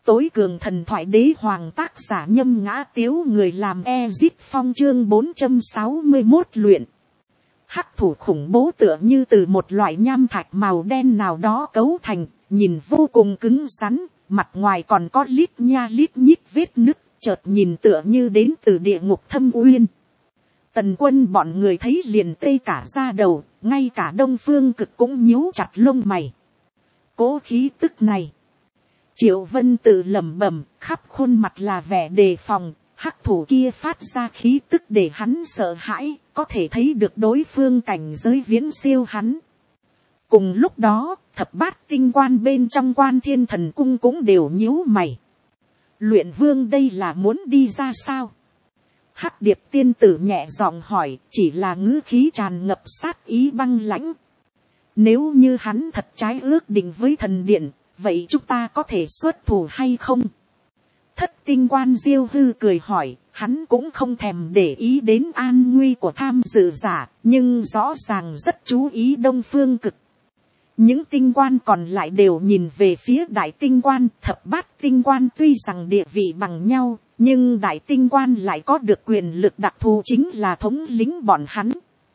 tối cường thần thoại đế hoàng tác giả Nhâm Ngã Tiếu, người làm Ezip Phong. Chương 461 luyện. Hắc thủ khủng bố tựa như từ một loại nham thạch màu đen nào đó cấu thành, nhìn vô cùng cứng rắn, mặt ngoài còn có lít nha lít nhít vết nứt, chợt nhìn tựa như đến từ địa ngục thâm uyên. Tần Quân bọn người thấy liền tê cả da đầu, ngay cả Đông Phương Cực cũng nhíu chặt lông mày. Cố khí tức này, Triệu Vân tự lẩm bẩm, khắp khuôn mặt là vẻ đề phòng. Hắc thủ kia phát ra khí tức để hắn sợ hãi, có thể thấy được đối phương cảnh giới viễn siêu hắn. Cùng lúc đó, thập bát tinh quan bên trong Quan Thiên Thần Cung cũng đều nhíu mày. Luyện vương đây là muốn đi ra sao? Hắc Điệp tiên tử nhẹ giọng hỏi, chỉ là ngữ khí tràn ngập sát ý băng lãnh. Nếu như hắn thật trái ước định với thần điện, vậy chúng ta có thể xuất thủ hay không? Thất tinh quan Diêu Hư cười hỏi, hắn cũng không thèm để ý đến an nguy của tham dự giả, nhưng rõ ràng rất chú ý Đông Phương Cực. Những tinh quan còn lại đều nhìn về phía đại tinh quan. Thập bát tinh quan tuy rằng địa vị bằng nhau, nhưng đại tinh quan lại có được quyền lực đặc thù, chính là thống lĩnh bọn hắn.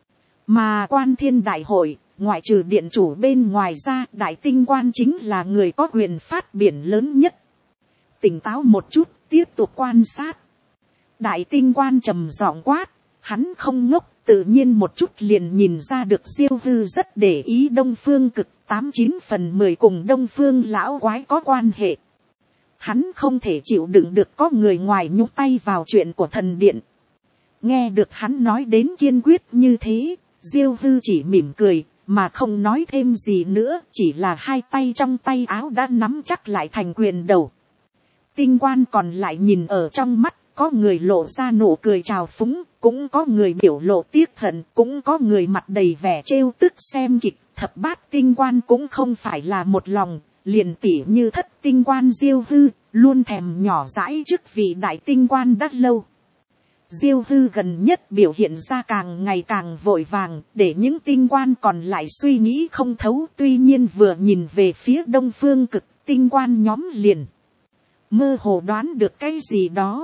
Mà Quan Thiên đại hội, ngoại trừ điện chủ bên ngoài ra, đại tinh quan chính là người có quyền phát biển lớn nhất. Tỉnh táo một chút, tiếp tục quan sát. Đại tinh quan trầm giọng quát, hắn không ngốc, tự nhiên một chút liền nhìn ra được Diêu Hư rất để ý Đông Phương Cực, 89/10 cùng Đông Phương lão quái có quan hệ. Hắn không thể chịu đựng được có người ngoài nhúng tay vào chuyện của thần điện. Nghe được hắn nói đến kiên quyết như thế, Diêu Hư chỉ mỉm cười, mà không nói thêm gì nữa, chỉ là hai tay trong tay áo đã nắm chắc lại thành quyền đầu. Tinh quan còn lại nhìn ở trong mắt, có người lộ ra nụ cười trào phúng, cũng có người biểu lộ tiếc hận, cũng có người mặt đầy vẻ trêu tức xem kịch. Thập bát tinh quan cũng không phải là một lòng, liền tỉ như thất tinh quan Diêu Hư, luôn thèm nhỏ dãi chức vị đại tinh quan đã lâu. Diêu Hư gần nhất biểu hiện ra càng ngày càng vội vàng, để những tinh quan còn lại suy nghĩ không thấu. Tuy nhiên vừa nhìn về phía Đông Phương Cực, tinh quan nhóm liền mơ hồ đoán được cái gì đó.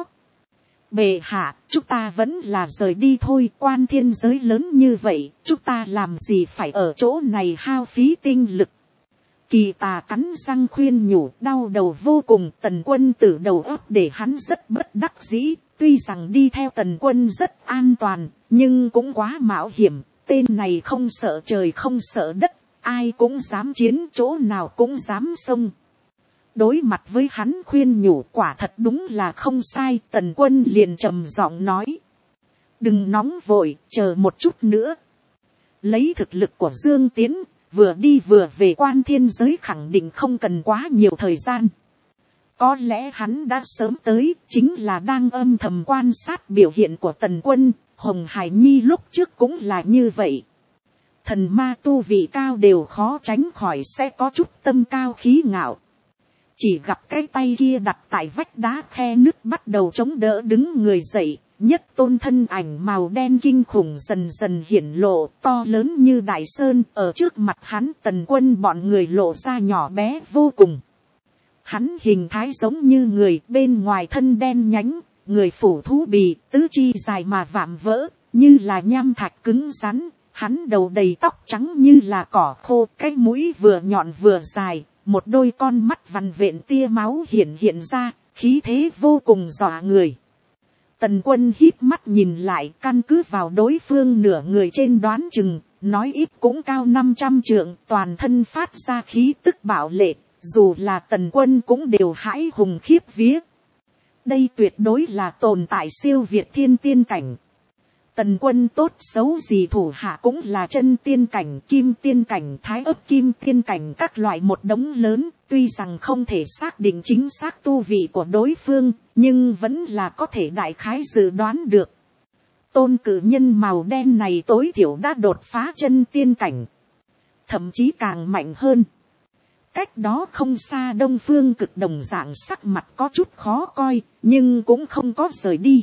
Bệ hạ, chúng ta vẫn là rời đi thôi, Quan Thiên giới lớn như vậy, chúng ta làm gì phải ở chỗ này hao phí tinh lực. Kỳ Tà cắn răng khuyên nhủ, đau đầu vô cùng. Tần Quân từ đầu óc để hắn rất bất đắc dĩ. Tuy rằng đi theo Tần Quân rất an toàn, nhưng cũng quá mạo hiểm. Tên này không sợ trời không sợ đất, ai cũng dám chiến, chỗ nào cũng dám xông. Đối mặt với hắn khuyên nhủ quả thật đúng là không sai. Tần Quân liền trầm giọng nói, đừng nóng vội, chờ một chút nữa. Lấy thực lực của Dương Tiến, vừa đi vừa về Quan Thiên giới khẳng định không cần quá nhiều thời gian. Có lẽ hắn đã sớm tới, chính là đang âm thầm quan sát biểu hiện của Tần Quân. Hồng Hải Nhi lúc trước cũng là như vậy. Thần ma tu vị cao đều khó tránh khỏi sẽ có chút tâm cao khí ngạo. Chỉ gặp cái tay kia đặt tại vách đá khe nứt bắt đầu chống đỡ đứng người dậy. Nhất tôn thân ảnh màu đen kinh khủng dần dần hiển lộ, to lớn như đại sơn. Ở trước mặt hắn Tần Quân bọn người lộ ra nhỏ bé vô cùng. Hắn hình thái giống như người, bên ngoài thân đen nhánh, người phủ thú bì, tứ chi dài mà vạm vỡ, như là nham thạch cứng rắn. Hắn đầu đầy tóc trắng như là cỏ khô, cái mũi vừa nhọn vừa dài, một đôi con mắt vằn vện tia máu hiện ra, khí thế vô cùng dọa người. Tần Quân híp mắt nhìn lại, căn cứ vào đối phương nửa người trên đoán chừng, nói ít cũng cao 500 trượng, toàn thân phát ra khí tức bạo lệ, dù là Tần Quân cũng đều hãi hùng khiếp vía. Đây tuyệt đối là tồn tại siêu việt thiên tiên cảnh. Tần Quân tốt xấu gì thủ hạ cũng là chân tiên cảnh, kim tiên cảnh, thái ấp kim tiên cảnh, các loại một đống lớn. Tuy rằng không thể xác định chính xác tu vị của đối phương, nhưng vẫn là có thể đại khái dự đoán được. Tôn cử nhân màu đen này tối thiểu đã đột phá chân tiên cảnh, thậm chí càng mạnh hơn. Cách đó không xa Đông Phương Cực đồng dạng sắc mặt có chút khó coi, nhưng cũng không có rời đi.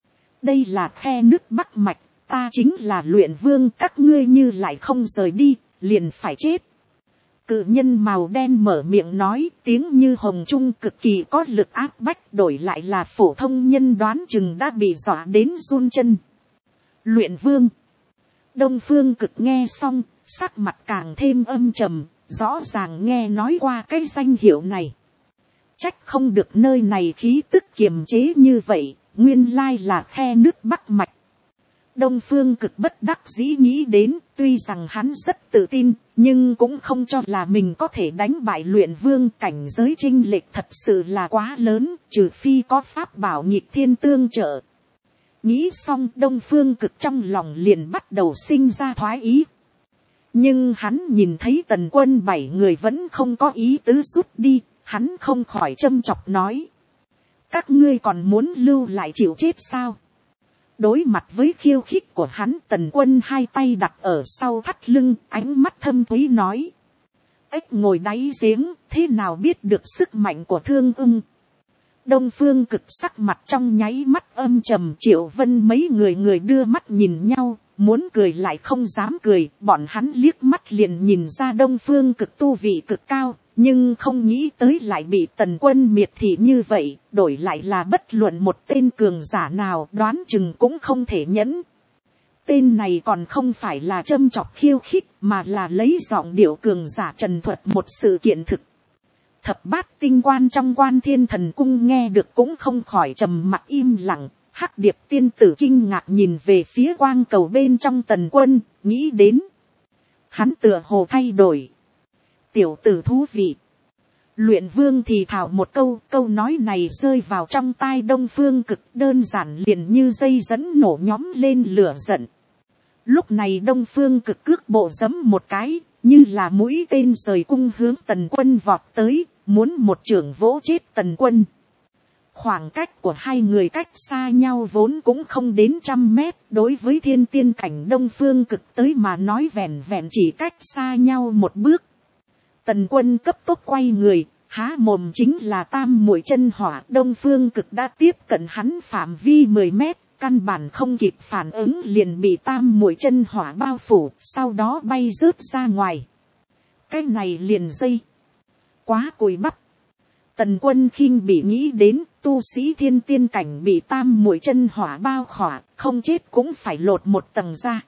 Đây là khe nước Bắc Mạch, ta chính là luyện vương, các ngươi như lại không rời đi, liền phải chết. Cự nhân màu đen mở miệng nói, tiếng như hồng trung cực kỳ có lực áp bách, đổi lại là phổ thông nhân đoán chừng đã bị dọa đến run chân. Luyện vương. Đông Phương Cực nghe xong, sắc mặt càng thêm âm trầm, rõ ràng nghe nói qua cái danh hiệu này. Trách không được nơi này khí tức kiềm chế như vậy, nguyên lai là khe nước Bắc Mạch. Đông Phương Cực bất đắc dĩ nghĩ đến, tuy rằng hắn rất tự tin, nhưng cũng không cho là mình có thể đánh bại luyện vương. Cảnh giới chênh lệch thật sự là quá lớn, trừ phi có pháp bảo nghịch thiên tương trợ. Nghĩ xong, Đông Phương Cực trong lòng liền bắt đầu sinh ra thoái ý. Nhưng hắn nhìn thấy Tần Quân 7 người vẫn không có ý tứ rút đi, hắn không khỏi châm chọc nói: các ngươi còn muốn lưu lại chịu chết sao? Đối mặt với khiêu khích của hắn, Tần Quân hai tay đặt ở sau thắt lưng, ánh mắt thâm thúy nói: ếch ngồi đáy giếng, thế nào biết được sức mạnh của Thương Ưng? Đông Phương Cực sắc mặt trong nháy mắt âm trầm. Triệu Vân mấy người đưa mắt nhìn nhau, muốn cười lại không dám cười. Bọn hắn liếc mắt liền nhìn ra Đông Phương Cực tu vị cực cao, nhưng không nghĩ tới lại bị Tần Quân miệt thị như vậy. Đổi lại là bất luận một tên cường giả nào, đoán chừng cũng không thể nhẫn. Tên này còn không phải là châm chọc khiêu khích, mà là lấy giọng điệu cường giả trần thuật một sự kiện thực. Thập bát tinh quan trong Quan Thiên Thần Cung nghe được cũng không khỏi trầm mặc im lặng. Hắc Điệp tiên tử kinh ngạc nhìn về phía quang cầu bên trong Tần Quân, nghĩ đến hắn tựa hồ thay đổi. Tiểu tử thú vị. Luyện vương thì thào một câu, câu nói này rơi vào trong tai Đông Phương Cực, đơn giản liền như dây dẫn nổ nhóm lên lửa giận. Lúc này Đông Phương Cực cước bộ giẫm một cái, như là mũi tên rời cung hướng Tần Quân vọt tới, muốn một chưởng vỗ chết Tần Quân. Khoảng cách của hai người cách xa nhau vốn cũng không đến 100 mét, đối với thiên tiên cảnh Đông Phương Cực tới mà nói vẹn vẹn chỉ cách xa nhau một bước. Tần Quân cấp tốc quay người, há mồm chính là tam muội chân hỏa. Đông Phương Cực đã tiếp cận hắn phạm vi 10 mét, căn bản không kịp phản ứng liền bị tam muội chân hỏa bao phủ, sau đó bay rớt ra ngoài. Cái này liền dây quá cùi bắp. Tần Quân khinh bị nghĩ đến, tu sĩ thiên tiên cảnh bị tam muội chân hỏa bao khỏa, không chết cũng phải lột một tầng ra.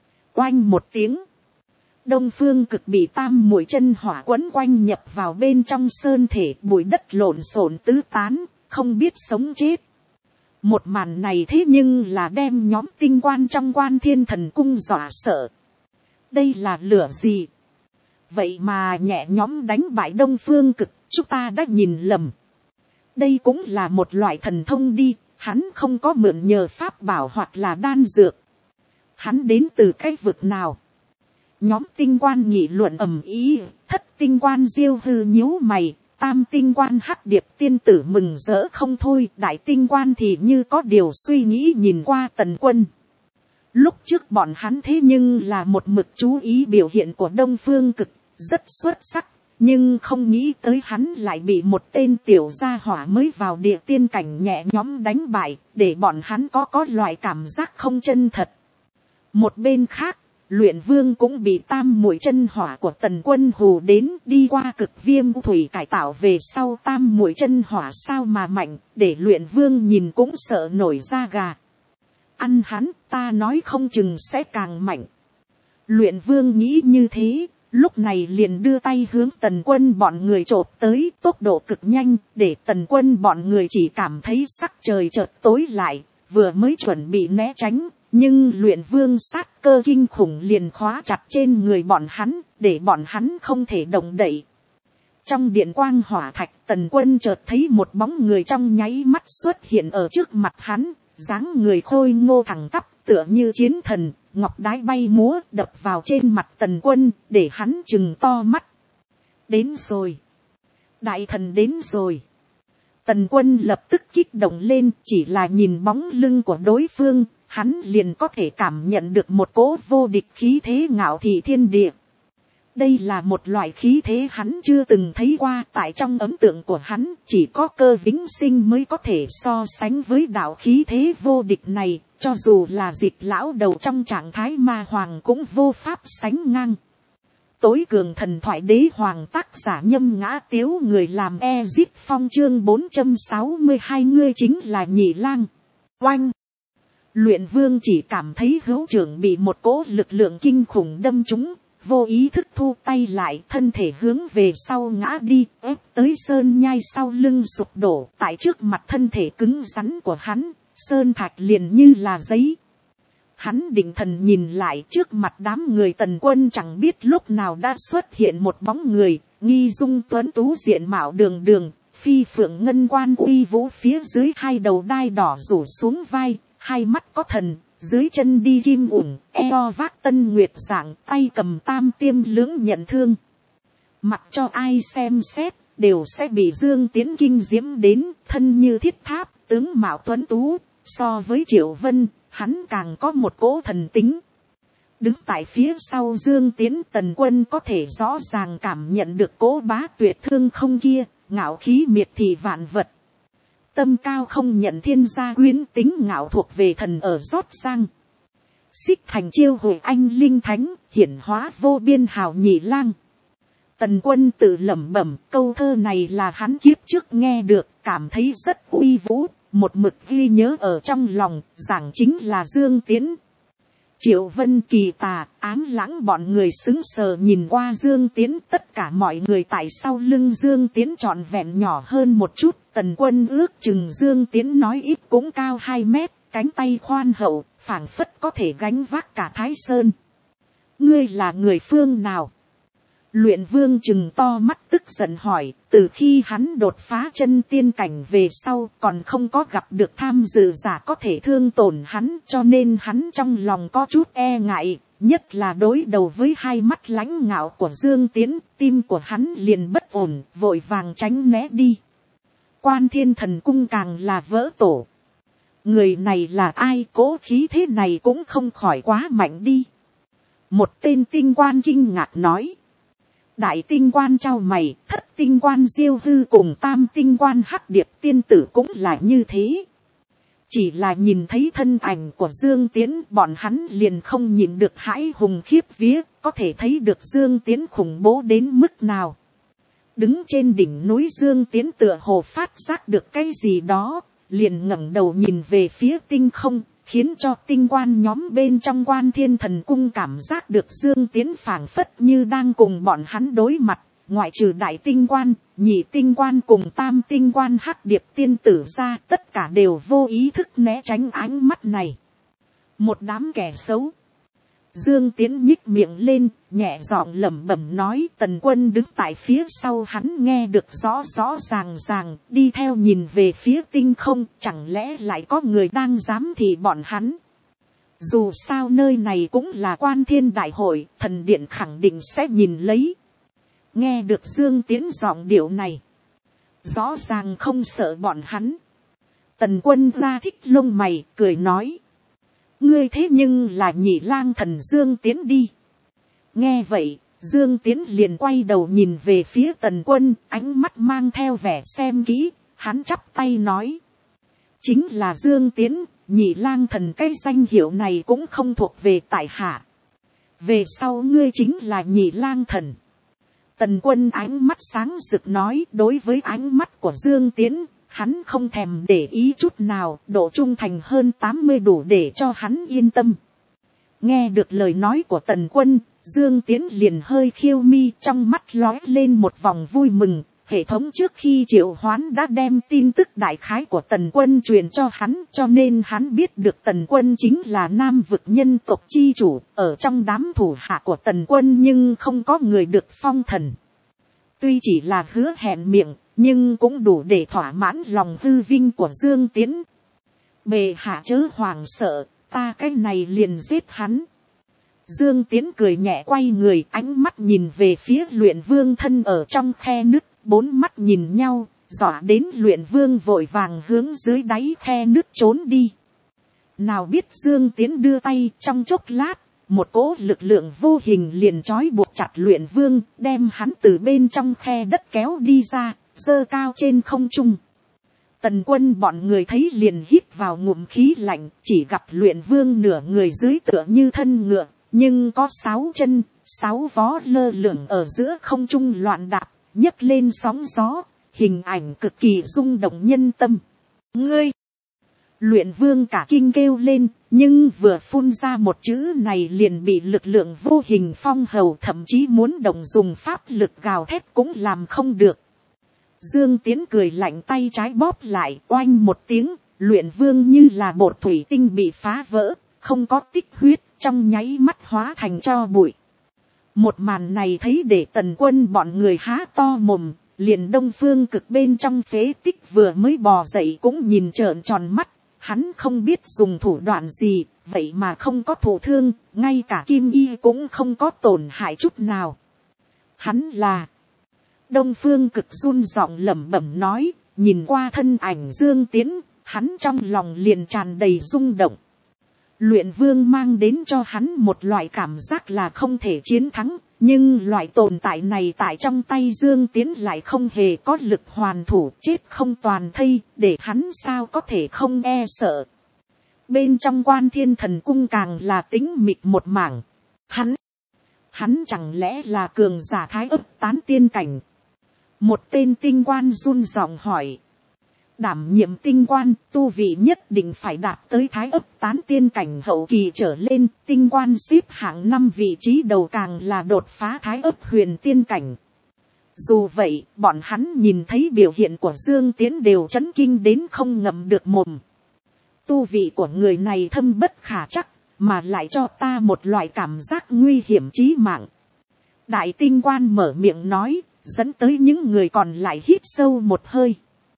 Oanh một tiếng, Đông Phương Cực bị tam muội chân hỏa quấn quanh nhập vào bên trong sơn thể, bụi đất lộn xộn tứ tán, không biết sống chết. Một màn này thế nhưng là đem nhóm tinh quan trong Quan Thiên Thần Cung dọa sợ. Đây là lửa gì? Vậy mà nhẹ nhóm đánh bại Đông Phương Cực, chúng ta đã nhìn lầm. Đây cũng là một loại thần thông đi, hắn không có mượn nhờ pháp bảo hoặc là đan dược. Hắn đến từ cái vực nào? Nhóm tinh quan nghị luận ầm ĩ, thất tinh quan Diêu Hư nhíu mày, tam tinh quan Hắc Điệp tiên tử mừng rỡ không thôi, đại tinh quan thì như có điều suy nghĩ nhìn qua Tần Quân. Lúc trước bọn hắn thế nhưng là một mực chú ý biểu hiện của Đông Phương Cực, rất xuất sắc, nhưng không nghĩ tới hắn lại bị một tên tiểu gia hỏa mới vào địa tiên cảnh nhẹ nhõm đánh bại, để bọn hắn có loại cảm giác không chân thật. Một bên khác, Luyện Vương cũng bị tam muội chân hỏa của Tần Quân hù đến, đi qua cực viêm thủy cải tạo về sau tam muội chân hỏa sao mà mạnh, để Luyện Vương nhìn cũng sợ nổi da gà. Ăn hắn, ta nói không chừng sẽ càng mạnh. Luyện Vương nghĩ như thế, lúc này liền đưa tay hướng Tần Quân bọn người chộp tới, tốc độ cực nhanh, để Tần Quân bọn người chỉ cảm thấy sắc trời chợt tối lại, vừa mới chuẩn bị né tránh, nhưng Luyện Vương sát cơ kinh khủng liền khóa chặt trên người bọn hắn, để bọn hắn không thể động đậy. Trong điện quang hỏa thạch, Tần Quân chợt thấy một bóng người trong nháy mắt xuất hiện ở trước mặt hắn, dáng người khôi ngô thẳng tắp tựa như chiến thần, ngọc đái bay múa đập vào trên mặt Tần Quân, để hắn trừng to mắt. Đến rồi, đại thần đến rồi. Tần Quân lập tức kích động lên, chỉ là nhìn bóng lưng của đối phương, hắn liền có thể cảm nhận được một cỗ vô địch khí thế ngạo thị thiên địa. Đây là một loại khí thế hắn chưa từng thấy qua, tại trong ấn tượng của hắn chỉ có Cơ Vĩnh Sinh mới có thể so sánh với đạo khí thế vô địch này, cho dù là Dịch lão đầu trong trạng thái ma hoàng cũng vô pháp sánh ngang. tối cường thần thoại đế hoàng tác giả nhâm ngã tiếu người làm Ezip Phong chương 462 ngươi chính là Nhị Lang. Oanh! Luyện vương chỉ cảm thấy hữu trưởng bị một cỗ lực lượng kinh khủng đâm trúng, vô ý thức thu tay lại, thân thể hướng về sau ngã đi, ép tới sơn nhai sau lưng sụp đổ, tại trước mặt thân thể cứng rắn của hắn, sơn thạch liền như là giấy. Hắn định thần nhìn lại, trước mặt đám người Tần Quân chẳng biết lúc nào đã xuất hiện một bóng người, nghi dung tuấn tú diện mạo đường đường, phi phượng ngân quan uy vũ, phía dưới hai đầu đai đỏ rủ xuống vai, hai mắt có thần, dưới chân đi kim ủng, eo vác tân nguyệt dạng, tay cầm tam tiêm lưỡng nhận thương. Mặc cho ai xem xét, đều sẽ bị Dương Tiến kinh diễm đến, thân như thiết tháp, tướng mạo tuấn tú, so với Triệu Vân, hắn càng có một cỗ thần tính. Đứng tại phía sau Dương Tiến, Tần Quân có thể rõ ràng cảm nhận được cỗ bá tuyệt thương không kia, ngạo khí miệt thị vạn vật. Tâm cao không nhận thiên gia quyến tính ngạo thuộc về thần ở rót sang. Xích thành chiêu hội anh linh thánh, hiển hóa vô biên hào Nhị Lang. Tần Quân tự lẩm bẩm, câu thơ này là hắn kiếp trước nghe được, cảm thấy rất uy vũ, một mực ghi nhớ ở trong lòng, giảng chính là Dương Tiến. Triệu Vân, Kỳ Tà, Ám Lãng bọn người sững sờ nhìn qua Dương Tiến, tất cả mọi người tại sau lưng Dương Tiến trọn vẹn nhỏ hơn một chút. Tần Quân ước chừng Dương Tiến nói ít cũng cao 2 mét, cánh tay khoan hậu, phảng phất có thể gánh vác cả Thái Sơn. Ngươi là người phương nào? Luyện vương chừng to mắt tức giận hỏi, từ khi hắn đột phá chân tiên cảnh về sau còn không có gặp được tham dự giả có thể thương tổn hắn, cho nên hắn trong lòng có chút e ngại, nhất là đối đầu với hai mắt lãnh ngạo của Dương Tiến, tim của hắn liền bất ổn, vội vàng tránh né đi. Quan Thiên Thần Cung càng là vỡ tổ. Người này là ai, cố khí thế này cũng không khỏi quá mạnh đi. Một tên tinh quan kinh ngạc nói. Đại tinh quan trao mày, thất tinh quan Diêu Hư cùng tam tinh quan Hắc Điệp tiên tử cũng là như thế. Chỉ là nhìn thấy thân ảnh của Dương Tiến, bọn hắn liền không nhìn được hãi hùng khiếp vía, có thể thấy được Dương Tiến khủng bố đến mức nào. Đứng trên đỉnh núi Dương Tiến tựa hồ phát giác được cái gì đó, liền ngẩng đầu nhìn về phía tinh không, khiến cho tinh quan nhóm bên trong Quan Thiên Thần Cung cảm giác được Dương Tiến phảng phất như đang cùng bọn hắn đối mặt, ngoại trừ đại tinh quan, nhị tinh quan cùng tam tinh quan Hắc Điệp tiên tử ra, tất cả đều vô ý thức né tránh ánh mắt này. Một đám kẻ xấu. Dương Tiến nhích miệng lên, nhẹ giọng lẩm bẩm nói, Tần Quân đứng tại phía sau hắn nghe được rõ rõ ràng, đi theo nhìn về phía tinh không, chẳng lẽ lại có người đang giám thị bọn hắn. Dù sao nơi này cũng là Quan Thiên Đại Hội, thần điện khẳng định sẽ nhìn lấy. Nghe được Dương Tiến giọng điệu này, rõ ràng không sợ bọn hắn. Tần Quân ra thích lông mày, cười nói. Ngươi thế nhưng là Nhị Lang thần Dương Tiến đi. Nghe vậy, Dương Tiến liền quay đầu nhìn về phía Tần Quân, ánh mắt mang theo vẻ xem kỹ, hắn chắp tay nói. Chính là Dương Tiến, Nhị Lang thần, cái danh hiệu này cũng không thuộc về tại hạ. Về sau ngươi chính là Nhị Lang thần. Tần Quân ánh mắt sáng rực nói, đối với ánh mắt của Dương Tiến, hắn không thèm để ý chút nào, độ trung thành hơn 80 đủ để cho hắn yên tâm. Nghe được lời nói của Tần Quân, Dương Tiến liền hơi khiêu mi, trong mắt lóe lên một vòng vui mừng. Hệ thống trước khi triệu hoán đã đem tin tức đại khái của Tần Quân truyền cho hắn, cho nên hắn biết được Tần Quân chính là Nam vực nhân tộc chi chủ, ở trong đám thủ hạ của Tần Quân nhưng không có người được phong thần. Tuy chỉ là hứa hẹn miệng, nhưng cũng đủ để thỏa mãn lòng hư vinh của Dương Tiến. Bệ hạ chớ hoàng sợ, ta cái này liền giết hắn. Dương Tiến cười nhẹ quay người, ánh mắt nhìn về phía Luyện Vương thân ở trong khe nứt, bốn mắt nhìn nhau, dọa đến Luyện Vương vội vàng hướng dưới đáy khe nứt trốn đi. Nào biết Dương Tiến đưa tay, trong chốc lát, một cỗ lực lượng vô hình liền trói buộc chặt Luyện Vương, đem hắn từ bên trong khe đất kéo đi ra, giơ cao trên không trung. Tần Quân bọn người thấy liền hít vào ngụm khí lạnh, chỉ gặp Luyện Vương nửa người dưới tựa như thân ngựa, nhưng có 6 chân, 6 vó lơ lửng ở giữa không trung loạn đạp, nhấc lên sóng gió, hình ảnh cực kỳ rung động nhân tâm. Ngươi, luyện vương cả kinh kêu lên, nhưng vừa phun ra một chữ này liền bị lực lượng vô hình phong hầu, thậm chí muốn động dùng pháp lực gào thét cũng làm không được. Dương Tiến cười lạnh, tay trái bóp lại, oanh một tiếng, luyện vương như là bột thủy tinh bị phá vỡ, không có tích huyết, trong nháy mắt hóa thành tro bụi. Một màn này thấy để Tần Quân bọn người há to mồm, liền Đông Phương Cực bên trong phế tích vừa mới bò dậy cũng nhìn trợn tròn mắt. Hắn không biết dùng thủ đoạn gì, vậy mà không có thụ thương, ngay cả kim y cũng không có tổn hại chút nào. Hắn là... Đông Phương Cực run giọng lẩm bẩm nói, nhìn qua thân ảnh Dương Tiến, hắn trong lòng liền tràn đầy rung động. Luyện vương mang đến cho hắn một loại cảm giác là không thể chiến thắng, nhưng loại tồn tại này tại trong tay Dương Tiến lại không hề có lực hoàn thủ, chết không toàn thây, để hắn sao có thể không e sợ. Bên trong Quan Thiên Thần Cung càng là tĩnh mịch một mảng. Hắn chẳng lẽ là cường giả Thái Ức Tán tiên cảnh? Một tên tinh quan run giọng hỏi. Đảm nhiệm tinh quan, tu vị nhất định phải đạt tới Thái Ức Tán tiên cảnh hậu kỳ trở lên, tinh quan xếp hạng 5 vị trí đầu càng là đột phá Thái Ức huyền tiên cảnh. Dù vậy, bọn hắn nhìn thấy biểu hiện của Dương Tiến đều chấn kinh đến không ngậm được mồm. Tu vị của người này thâm bất khả chắc, mà lại cho ta một loại cảm giác nguy hiểm chí mạng. Đại tinh quan mở miệng nói, dẫn tới những người còn lại hít sâu một hơi.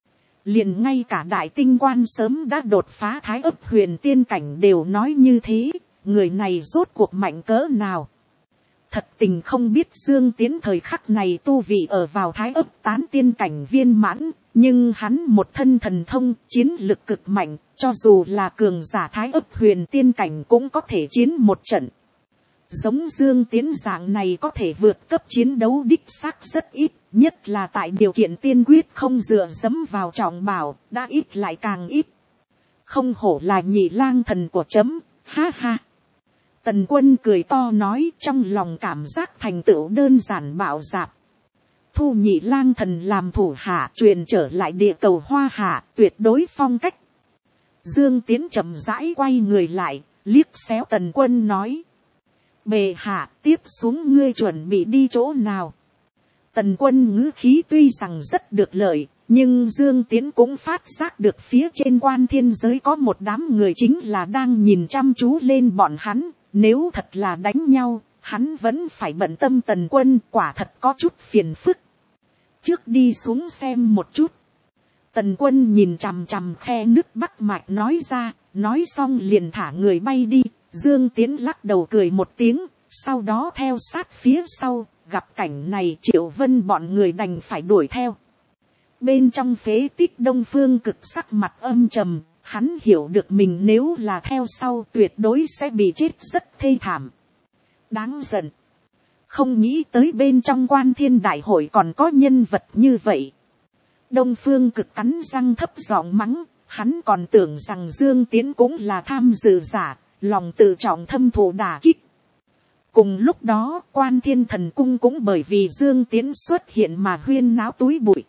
Liền ngay cả đại tinh quan sớm đã đột phá Thái Ức huyền tiên cảnh đều nói như thế, người này rốt cuộc mạnh cỡ nào. Thật tình không biết Dương Tiến thời khắc này tu vị ở vào Thái Ức Tán tiên cảnh viên mãn, nhưng hắn một thân thần thông, chiến lực cực mạnh, cho dù là cường giả Thái Ức huyền tiên cảnh cũng có thể chiến một trận. Giống Dương Tiến dạng này có thể vượt cấp chiến đấu đích xác rất ít, nhất là tại điều kiện tiên quyết không dựa dẫm vào trọng bảo, đã ít lại càng ít. Không hổ là Nhị Lang Thần của chấm, ha ha. Tần Quân cười to nói, trong lòng cảm giác thành tựu đơn giản bạo dạp. Thu Nhị Lang Thần làm thủ hạ, truyền trở lại địa cầu Hoa Hạ, tuyệt đối phong cách. Dương Tiến chậm rãi quay người lại, liếc xéo Tần Quân nói. Bệ hạ, tiếp xuống ngươi chuẩn bị đi chỗ nào? Tần Quân ngữ khí tuy rằng rất được lợi, nhưng Dương Tiến cũng phát giác được phía trên Quan Thiên giới có một đám người chính là đang nhìn chăm chú lên bọn hắn. Nếu thật là đánh nhau, hắn vẫn phải bận tâm. Tần Quân quả thật có chút phiền phức. Trước đi xuống xem một chút. Tần Quân nhìn chằm chằm khe nước Bắc Mạch nói ra, nói xong liền thả người bay đi. Dương Tiến lắc đầu cười một tiếng, sau đó theo sát phía sau, gặp cảnh này Triệu Vân bọn người đành phải đuổi theo. Bên trong phế tích Đông Phương Cực sắc mặt âm trầm, hắn hiểu được mình nếu là theo sau tuyệt đối sẽ bị chết rất thê thảm. Đáng giận. Không nghĩ tới bên trong Quan Thiên đại hội còn có nhân vật như vậy. Đông Phương Cực cắn răng thấp giọng mắng, hắn còn tưởng rằng Dương Tiến cũng là tham dự giả, lòng tự trọng thâm thụ đả kích. Cùng lúc đó, Quan Thiên Thần Cung cũng bởi vì Dương Tiến xuất hiện mà huyên náo túi bụi.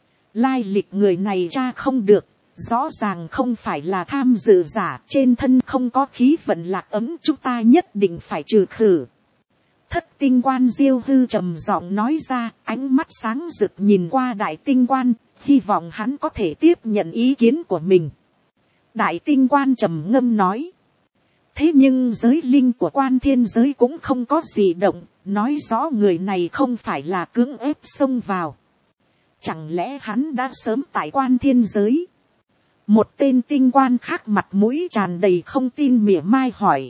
Lai lịch người này tra không được, rõ ràng không phải là tham dự giả, trên thân không có khí vận lạc ấm, chúng ta nhất định phải trừ khử. Thất tinh quan Diêu Hư trầm giọng nói ra, ánh mắt sáng rực nhìn qua đại tinh quan, hy vọng hắn có thể tiếp nhận ý kiến của mình. Đại tinh quan trầm ngâm nói. Thế nhưng giới linh của Quan Thiên giới cũng không có gì động, nói rõ người này không phải là cưỡng ép xông vào. Chẳng lẽ hắn đã sớm tại Quan Thiên giới? Một tên tinh quan khác mặt mũi tràn đầy không tin mỉa mai hỏi.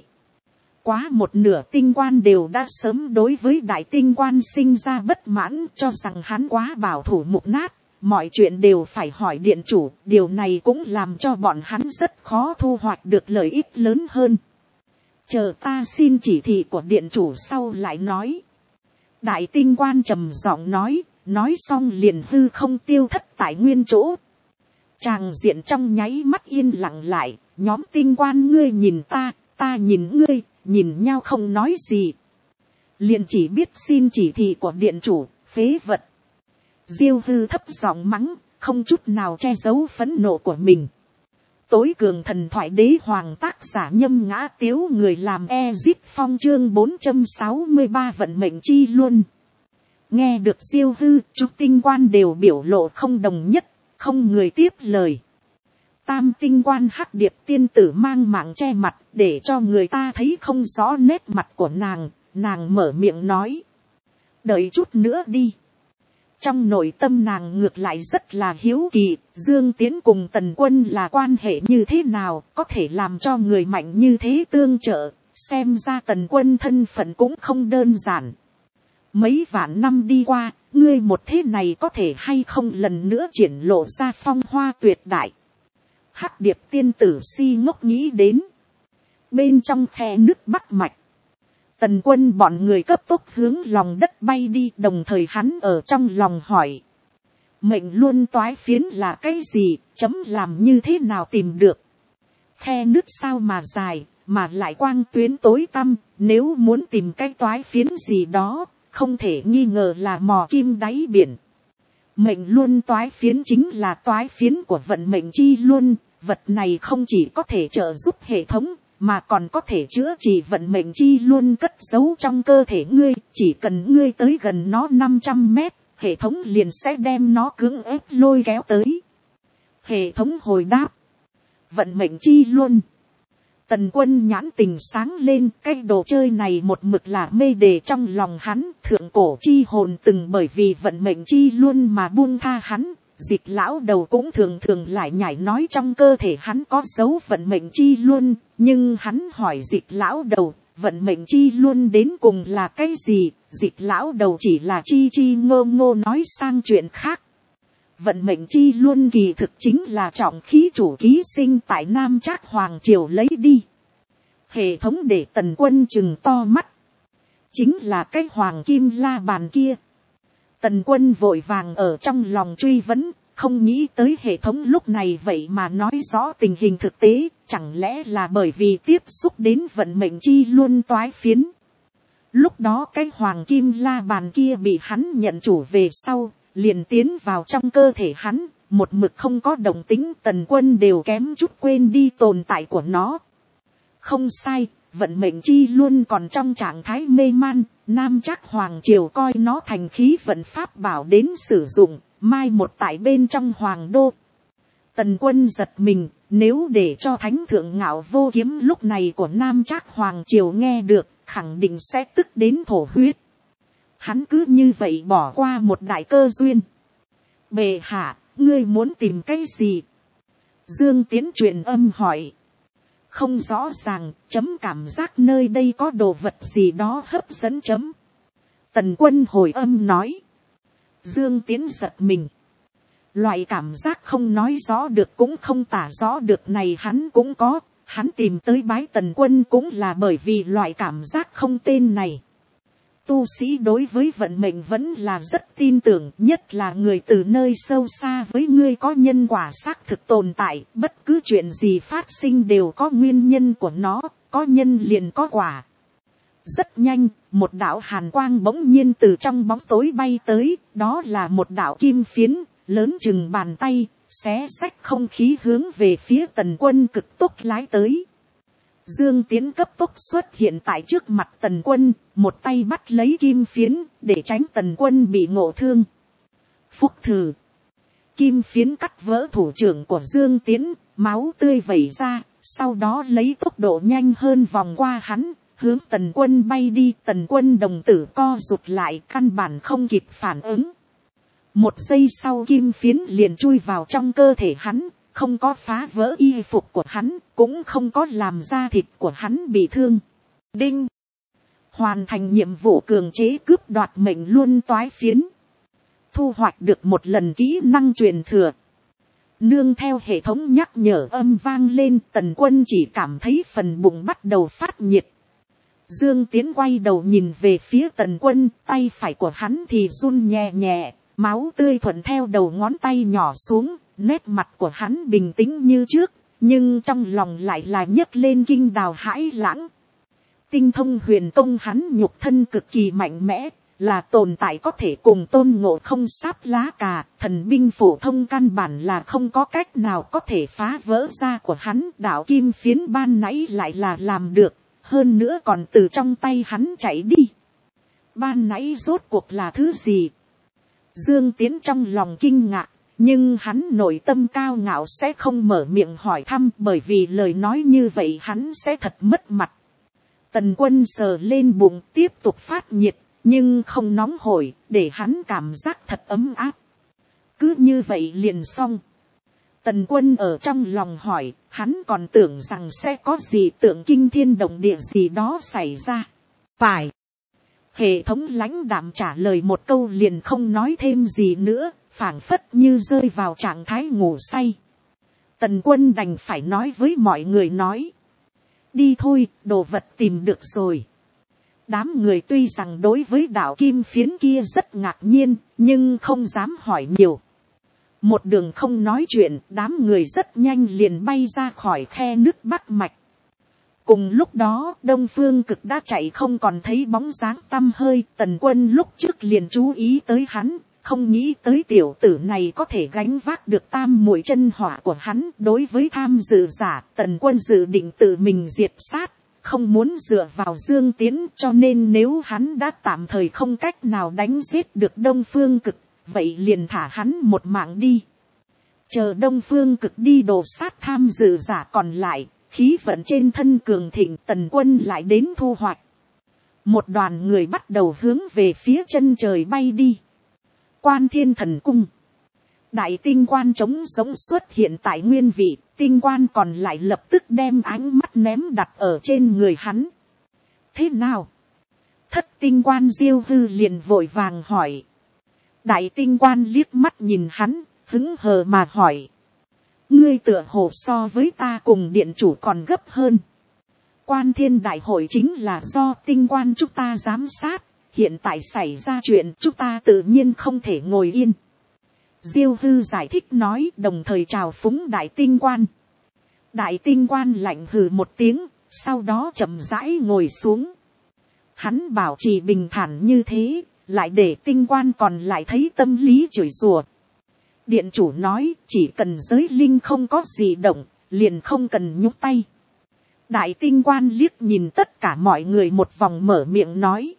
Quá một nửa tinh quan đều đã sớm đối với đại tinh quan sinh ra bất mãn, cho rằng hắn quá bảo thủ mục nát. Mọi chuyện đều phải hỏi điện chủ, điều này cũng làm cho bọn hắn rất khó thu hoạch được lợi ích lớn hơn. Chờ ta xin chỉ thị của điện chủ sau lại nói. Đại tinh quan trầm giọng nói xong liền hư không tiêu thất tại nguyên chỗ. Tràng diện trong nháy mắt yên lặng lại, nhóm tinh quan ngươi nhìn ta nhìn ngươi, nhìn nhau không nói gì. liền chỉ biết xin chỉ thị của điện chủ, phế vật. Diêu Hư thấp giọng mắng, không chút nào che giấu phẫn nộ của mình. Tối cường thần thoại đế hoàng tác giả Nhâm Ngã Tiếu, người làm Ezip Phong, chương 463 vận mệnh chi luân. Nghe được Diêu Hư, chúng tinh quan đều biểu lộ không đồng nhất, không người tiếp lời. Tam tinh quan Hắc Điệp tiên tử mang mạng che mặt, để cho người ta thấy không rõ nét mặt của nàng. Nàng mở miệng nói, đợi chút nữa đi. Trong nội tâm nàng ngược lại rất là hiếu kỳ, Dương Tiến cùng Tần Quân là quan hệ như thế nào, có thể làm cho người mạnh như thế tương trợ, xem ra Tần Quân thân phận cũng không đơn giản. Mấy vạn năm đi qua, ngươi một thế này có thể hay không lần nữa triển lộ ra phong hoa tuyệt đại. Hắc Điệp tiên tử si ngốc nghĩ đến. Bên trong khe nước Bắc Mạch, Tần Quân bọn người cấp tốc hướng lòng đất bay đi, đồng thời hắn ở trong lòng hỏi. Mệnh luân toái phiến là cái gì, chấm làm như thế nào tìm được. Khe nước sao mà dài, mà lại quang tuyến tối tăm, nếu muốn tìm cái toái phiến gì đó, không thể nghi ngờ là mò kim đáy biển. Mệnh luân toái phiến chính là toái phiến của vận mệnh chi luân, vật này không chỉ có thể trợ giúp hệ thống, mà còn có thể chữa trị vận mệnh chi luân cất giấu trong cơ thể ngươi, chỉ cần ngươi tới gần nó 500 mét, hệ thống liền sẽ đem nó cưỡng ép lôi kéo tới. Hệ thống hồi đáp, vận mệnh chi luân. Tần Quân nhãn tình sáng lên, cái đồ chơi này một mực là mê đề trong lòng hắn, thượng cổ chi hồn từng bởi vì vận mệnh chi luân mà buông tha hắn. Dịch lão đầu cũng thường thường lại nhảy nói trong cơ thể hắn có dấu vận mệnh chi luân, nhưng hắn hỏi dịch lão đầu, vận mệnh chi luân đến cùng là cái gì? Dịch lão đầu chỉ là chi ngô ngô nói sang chuyện khác. Vận mệnh chi luân kỳ thực chính là trọng khí chủ ký sinh tại Nam Trác Hoàng Triều lấy đi. Hệ thống để Tần Quân chừng to mắt. Chính là cái hoàng kim la bàn kia. Tần Quân vội vàng ở trong lòng truy vấn, không nghĩ tới hệ thống lúc này vậy mà nói rõ tình hình thực tế, chẳng lẽ là bởi vì tiếp xúc đến vận mệnh chi luân toái phiến. Lúc đó cái hoàng kim la bàn kia bị hắn nhận chủ về sau, liền tiến vào trong cơ thể hắn, một mực không có động tính. Tần Quân đều kém chút quên đi tồn tại của nó. Không sai, vận mệnh chi luân còn trong trạng thái mê man, Nam Trác Hoàng Triều coi nó thành khí vận pháp bảo đến sử dụng, mai một tại bên trong hoàng đô. Tần Quân giật mình, nếu để cho Thánh Thượng Ngạo Vô Kiếm lúc này của Nam Trác Hoàng Triều nghe được, khẳng định sẽ tức đến thổ huyết. Hắn cứ như vậy bỏ qua một đại cơ duyên. Bệ hạ, ngươi muốn tìm cái gì? Dương Tiến truyền âm hỏi. Không rõ ràng, chấm cảm giác nơi đây có đồ vật gì đó hấp dẫn chấm. Tần Quân hồi âm nói. Dương Tiến giật mình. Loại cảm giác không nói rõ được cũng không tả rõ được này hắn cũng có. Hắn tìm tới bái Tần Quân cũng là bởi vì loại cảm giác không tên này. Tu sĩ đối với vận mệnh vẫn là rất tin tưởng, nhất là người từ nơi sâu xa với ngươi có nhân quả xác thực tồn tại, bất cứ chuyện gì phát sinh đều có nguyên nhân của nó, có nhân liền có quả. Rất nhanh, một đạo hàn quang bỗng nhiên từ trong bóng tối bay tới, đó là một đạo kim phiến, lớn chừng bàn tay, xé xách không khí hướng về phía Tần Quân cực tốc lái tới. Dương Tiến cấp tốc xuất hiện tại trước mặt Tần Quân, một tay bắt lấy kim phiến, để tránh Tần Quân bị ngộ thương. Phúc thử. Kim phiến cắt vỡ thủ trưởng của Dương Tiến, máu tươi vẩy ra, sau đó lấy tốc độ nhanh hơn vòng qua hắn, hướng Tần Quân bay đi. Tần Quân đồng tử co rụt lại, căn bản không kịp phản ứng. Một giây sau kim phiến liền chui vào trong cơ thể hắn, không có phá vỡ y phục của hắn, cũng không có làm da thịt của hắn bị thương. Đinh! Hoàn thành nhiệm vụ cường chế cướp đoạt mệnh luân toái phiến. Thu hoạch được một lần kỹ năng truyền thừa. Nương theo hệ thống nhắc nhở âm vang lên, Tần Quân chỉ cảm thấy phần bụng bắt đầu phát nhiệt. Dương Tiến quay đầu nhìn về phía Tần Quân, tay phải của hắn thì run nhẹ nhẹ, máu tươi thuận theo đầu ngón tay nhỏ xuống. Nét mặt của hắn bình tĩnh như trước, nhưng trong lòng lại là nhấc lên kinh đào hãi lãng. Tinh thông huyền công hắn nhục thân cực kỳ mạnh mẽ, là tồn tại có thể cùng Tôn Ngộ Không sáp lá cà, thần binh phổ thông căn bản là không có cách nào có thể phá vỡ ra của hắn. Đạo kim phiến ban nãy lại là làm được, hơn nữa còn từ trong tay hắn chạy đi. Ban nãy rốt cuộc là thứ gì? Dương Tiến trong lòng kinh ngạc, nhưng hắn nội tâm cao ngạo sẽ không mở miệng hỏi thăm, bởi vì lời nói như vậy hắn sẽ thật mất mặt. Tần Quân sờ lên bụng tiếp tục phát nhiệt, nhưng không nóng hổi, để hắn cảm giác thật ấm áp. Cứ như vậy liền xong. Tần Quân ở trong lòng hỏi, hắn còn tưởng rằng sẽ có gì tượng kinh thiên động địa gì đó xảy ra. Phải. Hệ thống lãnh đạm trả lời một câu liền không nói thêm gì nữa, phảng phất như rơi vào trạng thái ngủ say. Tần Quân đành phải nói với mọi người nói. Đi thôi, đồ vật tìm được rồi. Đám người tuy rằng đối với đạo kim phiến kia rất ngạc nhiên, nhưng không dám hỏi nhiều. Một đường không nói chuyện, đám người rất nhanh liền bay ra khỏi khe nước Bắc Mạch. Cùng lúc đó, Đông Phương Cực đã chạy không còn thấy bóng dáng tăm hơi. Tần Quân lúc trước liền chú ý tới hắn, không nghĩ tới tiểu tử này có thể gánh vác được tam muội chân hỏa của hắn. Đối với tham dự giả, Tần Quân dự định tự mình diệt sát, không muốn dựa vào Dương Tiến, cho nên nếu hắn đã tạm thời không cách nào đánh giết được Đông Phương Cực, vậy liền thả hắn một mạng đi. Chờ Đông Phương Cực đi đổ sát tham dự giả còn lại, khí vận trên thân cường thịnh, Tần Quân lại đến thu hoạch. Một đoàn người bắt đầu hướng về phía chân trời bay đi. Quan Thiên Thần Cung. Đại tinh quan trống giống xuất hiện tại nguyên vị, tinh quan còn lại lập tức đem ánh mắt ném đặt ở trên người hắn. Thế nào? Thất tinh quan Diêu Hư liền vội vàng hỏi. Đại tinh quan liếc mắt nhìn hắn, hứng hờ mà hỏi. Ngươi tựa hồ so với ta cùng điện chủ còn gấp hơn. Quan Thiên đại hội chính là do tinh quan chúng ta giám sát, hiện tại xảy ra chuyện chúng ta tự nhiên không thể ngồi yên. Diêu Hư giải thích nói, đồng thời chào phúng đại tinh quan. Đại tinh quan lạnh hừ một tiếng, sau đó chậm rãi ngồi xuống. Hắn bảo trì bình thản như thế, lại để tinh quan còn lại thấy tâm lý chửi rủa. Điện chủ nói, chỉ cần giới linh không có gì động, liền không cần nhúc tay. Đại tinh quan liếc nhìn tất cả mọi người một vòng, mở miệng nói.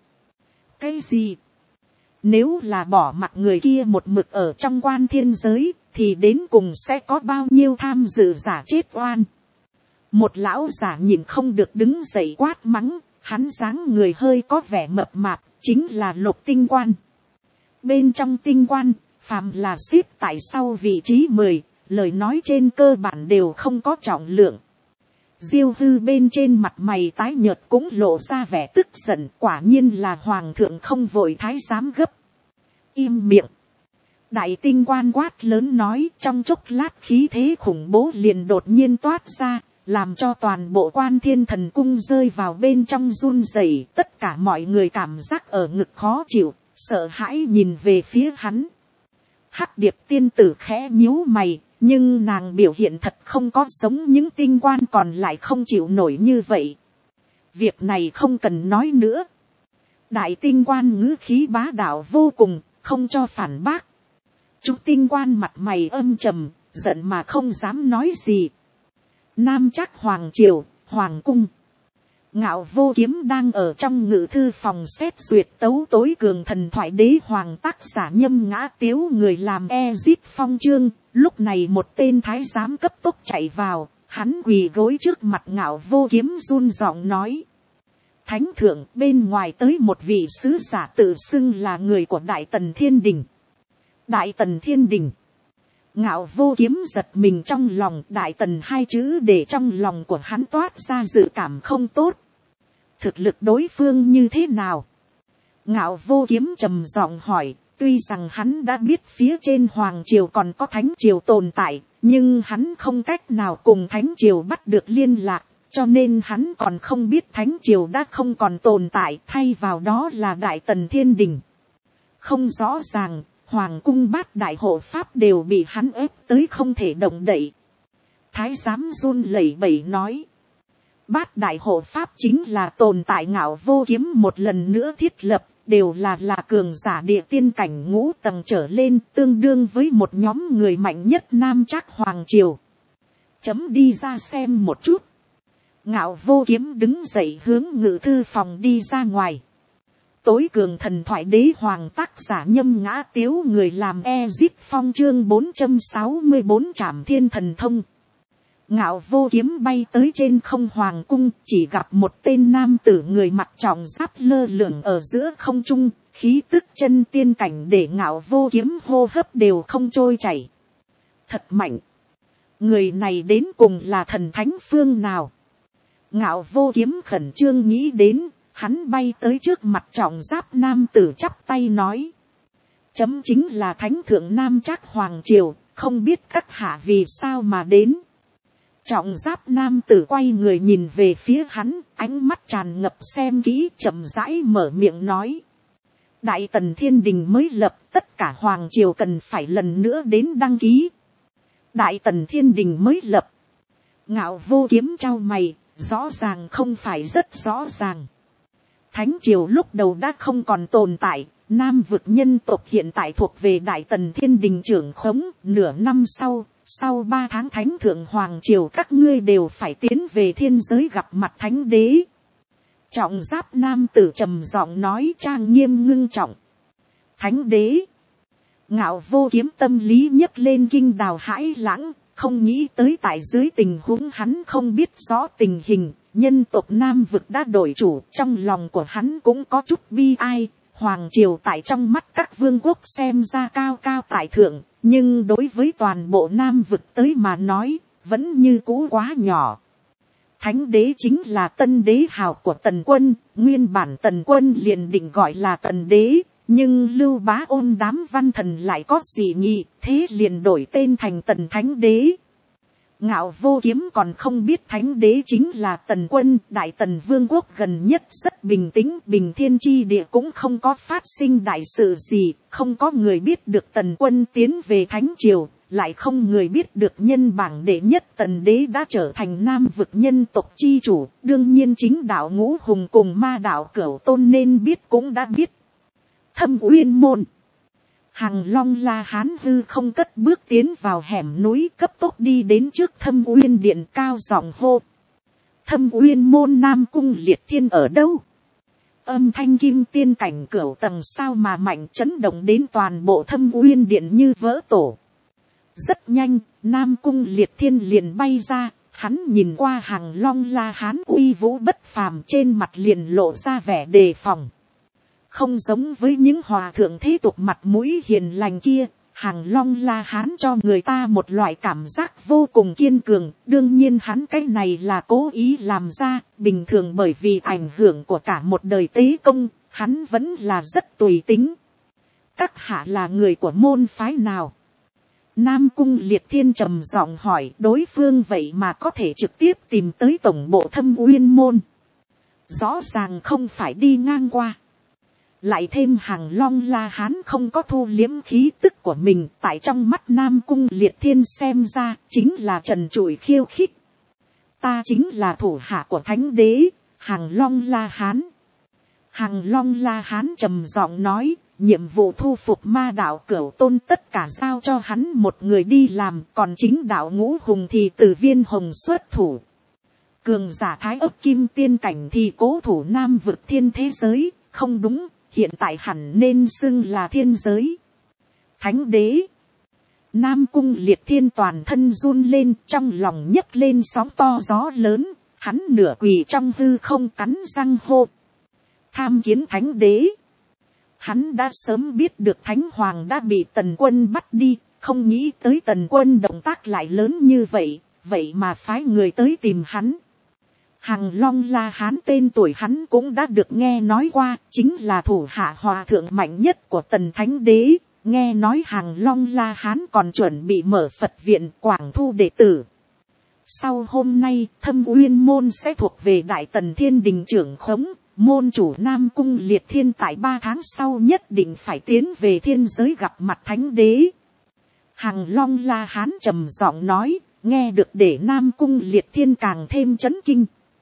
Cái gì? Nếu là bỏ mặc người kia một mực ở trong quan thiên giới, thì đến cùng sẽ có bao nhiêu tham dự giả chết oan. Một lão giả nhìn không được đứng dậy quát mắng, hắn dáng người hơi có vẻ mập mạp, chính là Lục tinh quan. Bên trong tinh quan, phàm là xếp tại sau vị trí 10, lời nói trên cơ bản đều không có trọng lượng. Diêu Hư bên trên mặt mày tái nhợt cũng lộ ra vẻ tức giận, quả nhiên là hoàng thượng không vội thái giám gấp. Im miệng. Đại tinh quan quát lớn nói, trong chốc lát khí thế khủng bố liền đột nhiên toát ra, làm cho toàn bộ Quan Thiên Thần Cung rơi vào bên trong run rẩy. Tất cả mọi người cảm giác ở ngực khó chịu, sợ hãi nhìn về phía hắn. Hắc Điệp tiên tử khẽ nhíu mày, nhưng nàng biểu hiện thật không có giống những tinh quan còn lại không chịu nổi như vậy. Việc này không cần nói nữa. Đại tinh quan ngữ khí bá đạo vô cùng, không cho phản bác. Chúng tinh quan mặt mày âm trầm, giận mà không dám nói gì. Nam Trác Hoàng Triều, Hoàng Cung. Ngạo Vô Kiếm đang ở trong ngự thư phòng xét duyệt tấu tối cường thần thoại đế hoàng tác giả Nhâm Ngã Tiếu người làm Ezip Phong chương. Lúc này một tên thái giám cấp tốc chạy vào, hắn quỳ gối trước mặt Ngạo Vô Kiếm run giọng nói. Thánh thượng, bên ngoài tới một vị sứ giả tự xưng là người của Đại Tần Thiên Đình. Đại Tần Thiên Đình. Ngạo Vô Kiếm giật mình trong lòng, Đại Tần hai chữ để trong lòng của hắn toát ra dự cảm không tốt. Thực lực đối phương như thế nào? Ngạo Vô Kiếm trầm giọng hỏi, tuy rằng hắn đã biết phía trên Hoàng Triều còn có Thánh Triều tồn tại, nhưng hắn không cách nào cùng Thánh Triều bắt được liên lạc, cho nên hắn còn không biết Thánh Triều đã không còn tồn tại, thay vào đó là Đại Tần Thiên Đình. Không rõ ràng, Hoàng cung bát đại hộ pháp đều bị hắn ép tới không thể động đậy. Thái giám run lẩy bẩy nói. Bát đại hộ pháp chính là tồn tại Ngạo Vô Kiếm một lần nữa thiết lập, đều là cường giả địa tiên cảnh ngũ tầng trở lên, tương đương với một nhóm người mạnh nhất Nam Trác Hoàng Triều. Chấm đi ra xem một chút. Ngạo Vô Kiếm đứng dậy hướng ngự thư phòng đi ra ngoài. Tối cường thần thoại đế hoàng tác giả Nhâm Ngã Tiếu, người làm Ezip Phong, chương 464 Trảm Thiên Thần Thông. Ngạo Vô Kiếm bay tới trên không hoàng cung, chỉ gặp một tên nam tử người mặc trọng giáp lơ lửng ở giữa không trung, khí tức chân tiên cảnh để Ngạo Vô Kiếm hô hấp đều không trôi chảy. Thật mạnh. Người này đến cùng là thần thánh phương nào? Ngạo Vô Kiếm khẩn trương nghĩ đến, hắn bay tới trước mặt trọng giáp nam tử chắp tay nói. Chấm chính là thánh thượng Nam Trác Hoàng Triều, không biết các hạ vì sao mà đến. Trọng giáp nam tử quay người nhìn về phía hắn, ánh mắt tràn ngập xem kỹ, chậm rãi mở miệng nói. Đại Tần Thiên Đình mới lập, tất cả Hoàng Triều cần phải lần nữa đến đăng ký. Đại Tần Thiên Đình mới lập. Ngạo Vô Kiếm chau mày, rõ ràng không phải rất rõ ràng. Thánh Triều lúc đầu đã không còn tồn tại, Nam vực nhân tộc hiện tại thuộc về Đại Tần Thiên Đình trưởng khống, nửa năm sau 3 tháng Thánh Thượng Hoàng Triều các ngươi đều phải tiến về thiên giới gặp mặt Thánh Đế. Trọng giáp nam tử trầm giọng nói, trang nghiêm ngưng trọng. Thánh Đế. Ngạo Vô Kiếm tâm lý nhấc lên kinh đào hãi lãng, không nghĩ tới tại dưới tình huống hắn không biết rõ tình hình, nhân tộc Nam vực đã đổi chủ, trong lòng của hắn cũng có chút bi ai. Hoàng Triều tại trong mắt các vương quốc xem ra cao cao tại thượng, nhưng đối với toàn bộ Nam vực tới mà nói, vẫn như cũ quá nhỏ. Thánh Đế chính là tân đế hào của Tần Quân, nguyên bản Tần Quân liền định gọi là Tần Đế, nhưng Lưu Bá Ôn đám văn thần lại có dị nghị, thế liền đổi tên thành Tần Thánh Đế. Ngạo Vô Kiếm còn không biết Thánh Đế chính là Tần Quân, Đại Tần Vương quốc gần nhất rất bình tĩnh, bình thiên chi địa cũng không có phát sinh đại sự gì, không có người biết được Tần Quân tiến về Thánh Triều, lại không người biết được nhân bảng đệ nhất Tần Đế đã trở thành Nam vực nhân tộc chi chủ, đương nhiên chính đạo Ngũ Hùng cùng ma đạo Cửu Tôn nên biết cũng đã biết. Thâm Uyên Môn. Hằng Long La Hán hư không cất bước tiến vào hẻm núi, cấp tốc đi đến trước Thâm Uyên Điện, cao giọng hô. Thâm Uyên Môn Nam Cung Liệt Thiên ở đâu? Âm thanh kim tiên cảnh cửu tầng sao mà mạnh, chấn động đến toàn bộ Thâm Uyên Điện như vỡ tổ. Rất nhanh, Nam Cung Liệt Thiên liền bay ra, hắn nhìn qua Hằng Long La Hán uy vũ bất phàm, trên mặt liền lộ ra vẻ đề phòng. Không giống với những hòa thượng thế tục mặt mũi hiền lành kia, Hằng Long La Hán cho người ta một loại cảm giác vô cùng kiên cường. Đương nhiên hắn cái này là cố ý làm ra, bình thường bởi vì ảnh hưởng của cả một đời tế công, hắn vẫn là rất tùy tính. Các hạ là người của môn phái nào? Nam Cung Liệt Thiên trầm giọng hỏi, đối phương vậy mà có thể trực tiếp tìm tới tổng bộ Thâm Uyên Môn. Rõ ràng không phải đi ngang qua. Lại thêm Hằng Long La Hán không có thu liếm khí tức của mình, tại trong mắt Nam Cung Liệt Thiên xem ra chính là trần trụi khiêu khích. Ta chính là thủ hạ của Thánh Đế, Hằng Long La Hán. Hằng Long La Hán trầm giọng nói, nhiệm vụ thu phục ma đạo Cửu Tôn tất cả giao cho hắn một người đi làm, còn chính đạo Ngũ Hùng thì từ Viên Hồng xuất thủ. Cường giả Thái Ấp Kim Tiên cảnh thì cố thủ Nam vực thiên thế giới, không đúng. Hiện tại hẳn nên xưng là thiên giới. Thánh Đế. Nam Cung Liệt Thiên toàn thân run lên, trong lòng nhấc lên sóng to gió lớn, hắn nửa quỳ trong hư không cắn răng hô. Tham kiến Thánh Đế. Hắn đã sớm biết được Thánh Hoàng đã bị Tần Quân bắt đi, không nghĩ tới Tần Quân động tác lại lớn như vậy, vậy mà phái người tới tìm hắn. Hằng Long La Hán tên tuổi hắn cũng đã được nghe nói qua, chính là thủ hạ hòa thượng mạnh nhất của Tần Thánh Đế. Nghe nói Hằng Long La Hán còn chuẩn bị mở Phật viện quảng thu đệ tử. Sau hôm nay, Thâm Uyên Môn sẽ thuộc về Đại Tần Thiên Đình trưởng khống, môn chủ Nam Cung Liệt Thiên tại 3 tháng sau nhất định phải tiến về thiên giới gặp mặt Thánh Đế. Hằng Long La Hán trầm giọng nói, nghe được để Nam Cung Liệt Thiên càng thêm chấn kinh.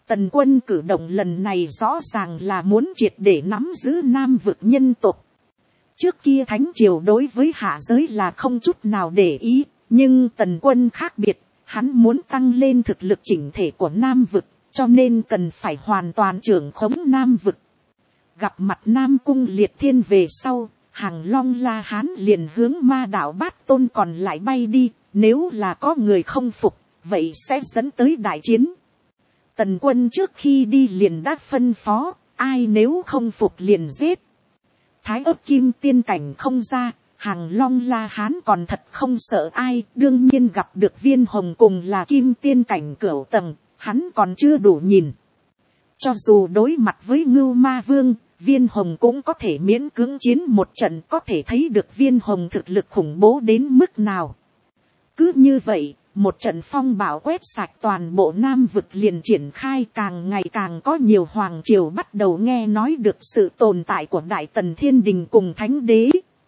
Tần quân cử động lần này rõ ràng là muốn triệt để nắm giữ Nam vực nhân tộc. Trước kia Thánh Triều đối với hạ giới là không chút nào để ý, nhưng tần quân khác biệt, hắn muốn tăng lên thực lực chỉnh thể của Nam vực, cho nên cần phải hoàn toàn trưởng khống Nam vực. Gặp mặt Nam Cung Liệt Thiên về sau, Hàng Long La Hán liền hướng Ma Đạo Bát Tôn còn lại bay đi, nếu là có người không phục, vậy sẽ dẫn tới đại chiến. Tần quân trước khi đi liền đã phân phó, ai nếu không phục liền giết. Thái ấp kim tiên cảnh không ra, Hàng Long La Hán còn thật không sợ ai, đương nhiên gặp được Viên Hồng cùng là kim tiên cảnh cửu tầng, hắn còn chưa đủ nhìn. Cho dù đối mặt với Ngưu Ma Vương, Viên Hồng cũng có thể miễn cưỡng chiến một trận, có thể thấy được Viên Hồng thực lực khủng bố đến mức nào. Cứ như vậy, một trận phong bạo quét sạch toàn bộ Nam vực liền triển khai, càng ngày càng có nhiều hoàng triều bắt đầu nghe nói được sự tồn tại của Đại Tần Thiên Đình cùng Thánh Đế.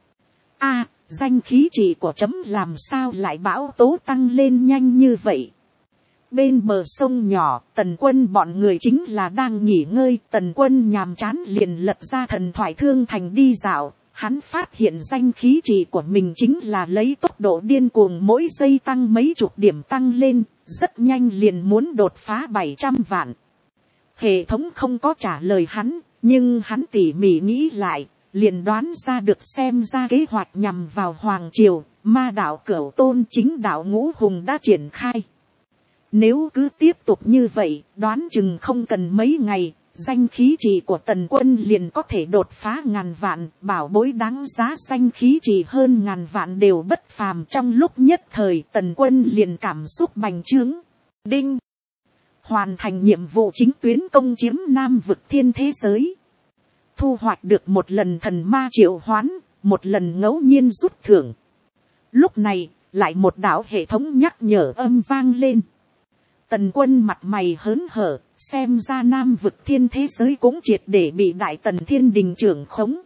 Danh khí trị của chấm làm sao lại bão tố tăng lên nhanh như vậy. Bên bờ sông nhỏ, tần quân bọn người chính là đang nghỉ ngơi, tần quân nhàm chán liền lật ra thần thoại thương thành đi dạo. Hắn phát hiện danh khí trị của mình chính là lấy tốc độ điên cuồng mỗi giây tăng mấy chục điểm tăng lên, rất nhanh liền muốn đột phá 700 vạn. Hệ thống không có trả lời hắn, nhưng hắn tỉ mỉ nghĩ lại, liền đoán ra được xem ra kế hoạch nhằm vào Hoàng Triều, Ma Đạo Cửu Tôn chính đạo Ngũ Hùng đã triển khai. Nếu cứ tiếp tục như vậy, đoán chừng không cần mấy ngày, danh khí trị của tần quân liền có thể đột phá 1000 vạn, bảo bối đáng giá danh khí trị hơn 1000 vạn đều bất phàm. Trong lúc nhất thời tần quân liền cảm xúc bành trướng. Đinh! Hoàn thành nhiệm vụ chính tuyến công chiếm Nam vực thiên thế giới. Thu hoạch được một lần thần ma triệu hoán, một lần ngẫu nhiên rút thưởng. Lúc này, lại một đạo hệ thống nhắc nhở âm vang lên. Tần quân mặt mày hớn hở, xem ra Nam vực thiên thế giới cũng triệt để bị Đại Tần Thiên Đình trưởng khống.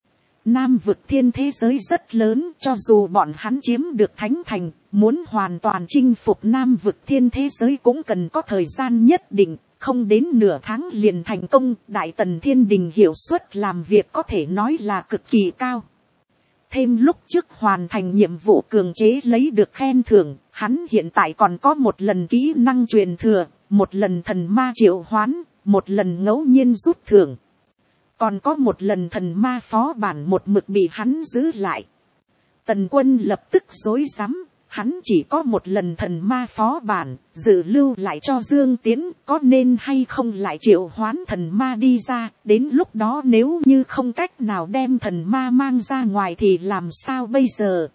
Nam vực thiên thế giới rất lớn, cho dù bọn hắn chiếm được Thánh Thành, muốn hoàn toàn chinh phục Nam vực thiên thế giới cũng cần có thời gian nhất định, không đến nửa tháng liền thành công. Đại Tần Thiên Đình hiệu suất làm việc có thể nói là cực kỳ cao. Thêm lúc trước hoàn thành nhiệm vụ cường chế lấy được khen thưởng, hắn hiện tại còn có một lần kỹ năng truyền thừa, một lần thần ma triệu hoán, một lần ngẫu nhiên rút thưởng. Còn có một lần thần ma phó bản một mực bị hắn giữ lại. Tần quân lập tức rối rắm, hắn chỉ có một lần thần ma phó bản, dự lưu lại cho Dương Tiến, có nên hay không lại triệu hoán thần ma đi ra, đến lúc đó nếu như không cách nào đem thần ma mang ra ngoài thì làm sao bây giờ.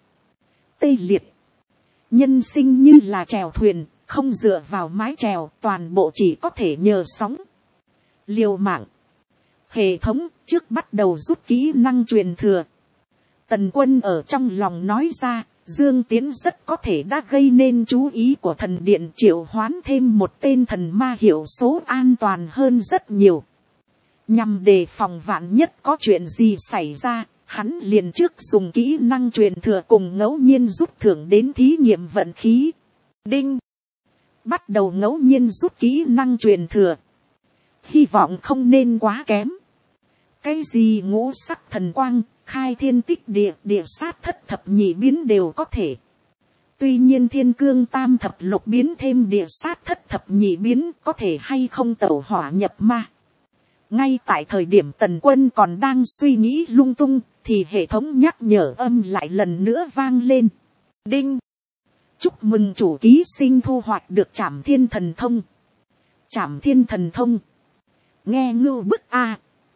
Tê liệt. Nhân sinh như là chèo thuyền, không dựa vào mái chèo, toàn bộ chỉ có thể nhờ sóng. Liều mạng. Hệ thống trước bắt đầu rút kỹ năng truyền thừa. Tần quân ở trong lòng nói ra, Dương Tiến rất có thể đã gây nên chú ý của thần điện, triệu hoán thêm một tên thần ma hiệu số an toàn hơn rất nhiều. Nhằm đề phòng vạn nhất có chuyện gì xảy ra, hắn liền trước dùng kỹ năng truyền thừa cùng ngẫu nhiên rút thưởng đến thí nghiệm vận khí. Đinh! Bắt đầu ngẫu nhiên rút kỹ năng truyền thừa. Hy vọng không nên quá kém. Cái gì ngũ sắc thần quang, khai thiên tích địa, địa sát thất thập nhị biến đều có thể. Tuy nhiên thiên cương tam thập lục biến thêm địa sát thất thập nhị biến có thể hay không tẩu hỏa nhập ma. Ngay tại thời điểm tần quân còn đang suy nghĩ lung tung, thì hệ thống nhắc nhở âm lại lần nữa vang lên. Đinh! Chúc mừng chủ ký sinh thu hoạch được Trảm Thiên Thần Thông. Trảm Thiên Thần Thông. Nghe ngưu bức a.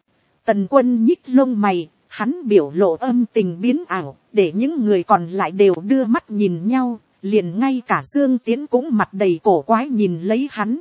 Tần quân nhích lông mày, hắn biểu lộ âm tình biến ảo, để những người còn lại đều đưa mắt nhìn nhau, liền ngay cả Dương Tiến cũng mặt đầy cổ quái nhìn lấy hắn.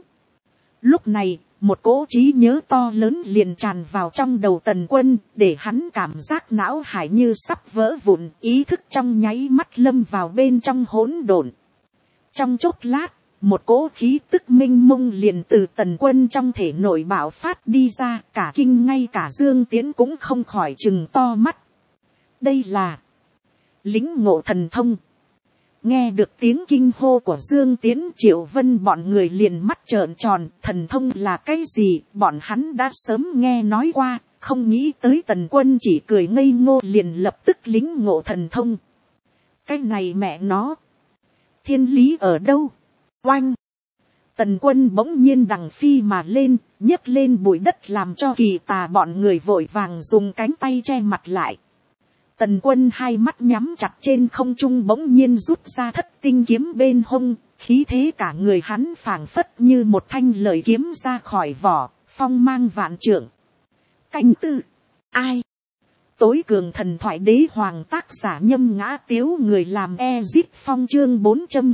Lúc này, một cỗ trí nhớ to lớn liền tràn vào trong đầu tần quân, để hắn cảm giác não hải như sắp vỡ vụn, ý thức trong nháy mắt lâm vào bên trong hỗn độn. Trong chốc lát, một cỗ khí tức minh mông liền từ tần quân trong thể nội bạo phát đi ra, cả kinh ngay cả Dương Tiến cũng không khỏi trừng to mắt. Đây là lĩnh ngộ thần thông. Nghe được tiếng kinh hô của Dương Tiến, Triệu Vân bọn người liền mắt trợn tròn, thần thông là cái gì, bọn hắn đã sớm nghe nói qua, không nghĩ tới Tần Quân chỉ cười ngây ngô liền lập tức lính ngộ thần thông. Cái này mẹ nó, thiên lý ở đâu? Oanh! Tần Quân bỗng nhiên đằng phi mà lên, nhấc lên bụi đất làm cho Kỳ Tà bọn người vội vàng dùng cánh tay che mặt lại. Tần Quân hai mắt nhắm chặt, trên không trung bỗng nhiên rút ra Thất Tinh kiếm bên hông, khí thế cả người hắn phảng phất như một thanh lợi kiếm ra khỏi vỏ, phong mang vạn trượng. Canh tư, ai? Tối cường thần thoại đế hoàng, tác giả Nhâm Ngã Tiếu, người làm Ezip Phong, chương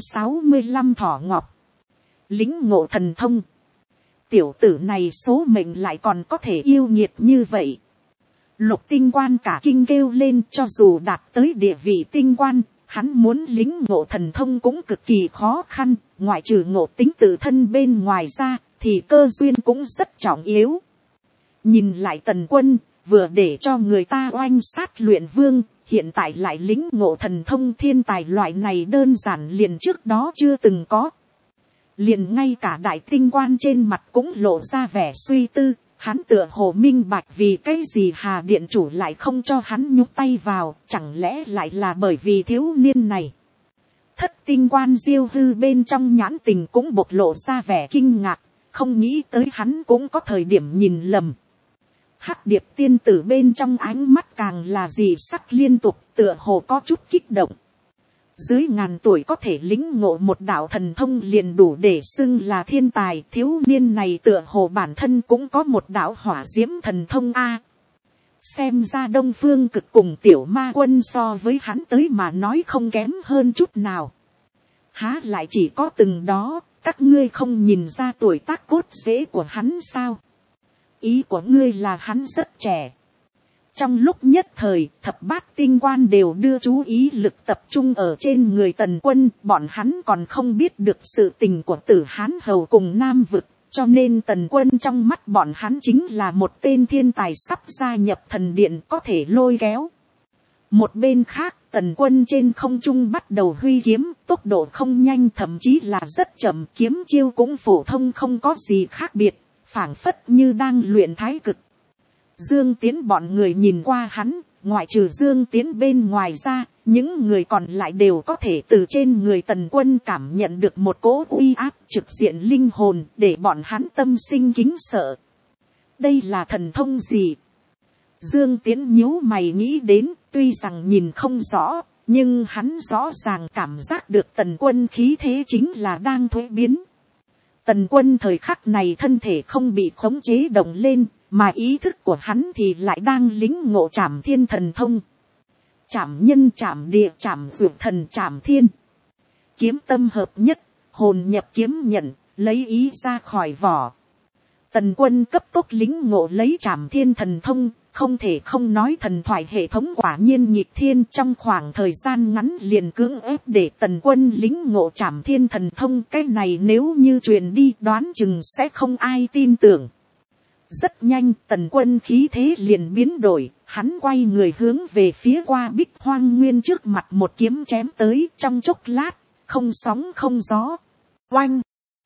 465 Thỏ Ngọc. Lính ngộ thần thông. Tiểu tử này số mệnh lại còn có thể yêu nghiệt như vậy. Lục tinh quan cả kinh kêu lên, cho dù đạt tới địa vị tinh quan, hắn muốn lính ngộ thần thông cũng cực kỳ khó khăn, ngoại trừ ngộ tính tự thân bên ngoài ra, thì cơ duyên cũng rất trọng yếu. Nhìn lại Tần Quân, vừa để cho người ta oanh sát luyện vương, hiện tại lại lính ngộ thần thông, thiên tài loại này đơn giản liền trước đó chưa từng có. Liền ngay cả đại tinh quan trên mặt cũng lộ ra vẻ suy tư, hắn tựa hồ minh bạch vì cái gì Hà điện chủ lại không cho hắn nhúc tay vào, chẳng lẽ lại là bởi vì thiếu niên này. Thất tinh quan Diêu Hư bên trong nhãn tình cũng bộc lộ ra vẻ kinh ngạc, không nghĩ tới hắn cũng có thời điểm nhìn lầm. Hắc điệp tiên tử bên trong ánh mắt càng là dị sắc liên tục, tựa hồ có chút kích động. Dưới ngàn tuổi có thể lĩnh ngộ một đạo thần thông liền đủ để xưng là thiên tài, thiếu niên này tựa hồ bản thân cũng có một đạo hỏa diễm thần thông a. Xem ra Đông Phương Cực cùng Tiểu Ma Quân so với hắn tới mà nói không kém hơn chút nào. Há lại chỉ có từng đó, các ngươi không nhìn ra tuổi tác cốt rễ của hắn sao? Ý của ngươi là hắn rất trẻ. Trong lúc nhất thời, thập bát tinh quan đều đưa chú ý lực tập trung ở trên người Tần Quân, bọn hắn còn không biết được sự tình của Tử Hán Hầu cùng Nam Vực, cho nên Tần Quân trong mắt bọn hắn chính là một tên thiên tài sắp gia nhập thần điện có thể lôi kéo. Một bên khác, Tần Quân trên không trung bắt đầu huy kiếm, tốc độ không nhanh thậm chí là rất chậm, kiếm chiêu cũng phổ thông không có gì khác biệt, phảng phất như đang luyện thái cực. Dương Tiến bọn người nhìn qua hắn, ngoại trừ Dương Tiến bên ngoài ra, những người còn lại đều có thể từ trên người Tần Quân cảm nhận được một cỗ uy áp trực diện linh hồn, để bọn hắn tâm sinh kính sợ. Đây là thần thông gì? Dương Tiến nhíu mày nghĩ đến, tuy rằng nhìn không rõ, nhưng hắn rõ ràng cảm giác được Tần Quân khí thế chính là đang thuế biến. Tần Quân thời khắc này thân thể không bị khống chế động lên, mà ý thức của hắn thì lại đang lính ngộ Trảm Thiên thần thông. Trảm nhân trảm địa trảm dược thần trảm thiên. Kiếm tâm hợp nhất, hồn nhập kiếm nhận, lấy ý ra khỏi vỏ. Tần Quân cấp tốc lính ngộ lấy Trảm Thiên thần thông, không thể không nói thần thoại hệ thống quả nhiên nghịch thiên, trong khoảng thời gian ngắn liền cưỡng ép để Tần Quân lính ngộ Trảm Thiên thần thông. Cái này nếu như truyền đi đoán chừng sẽ không ai tin tưởng. Rất nhanh Tần Quân khí thế liền biến đổi, hắn quay người hướng về phía qua Bích Hoang Nguyên trước mặt một kiếm chém tới, trong chốc lát, không sóng không gió. Oanh!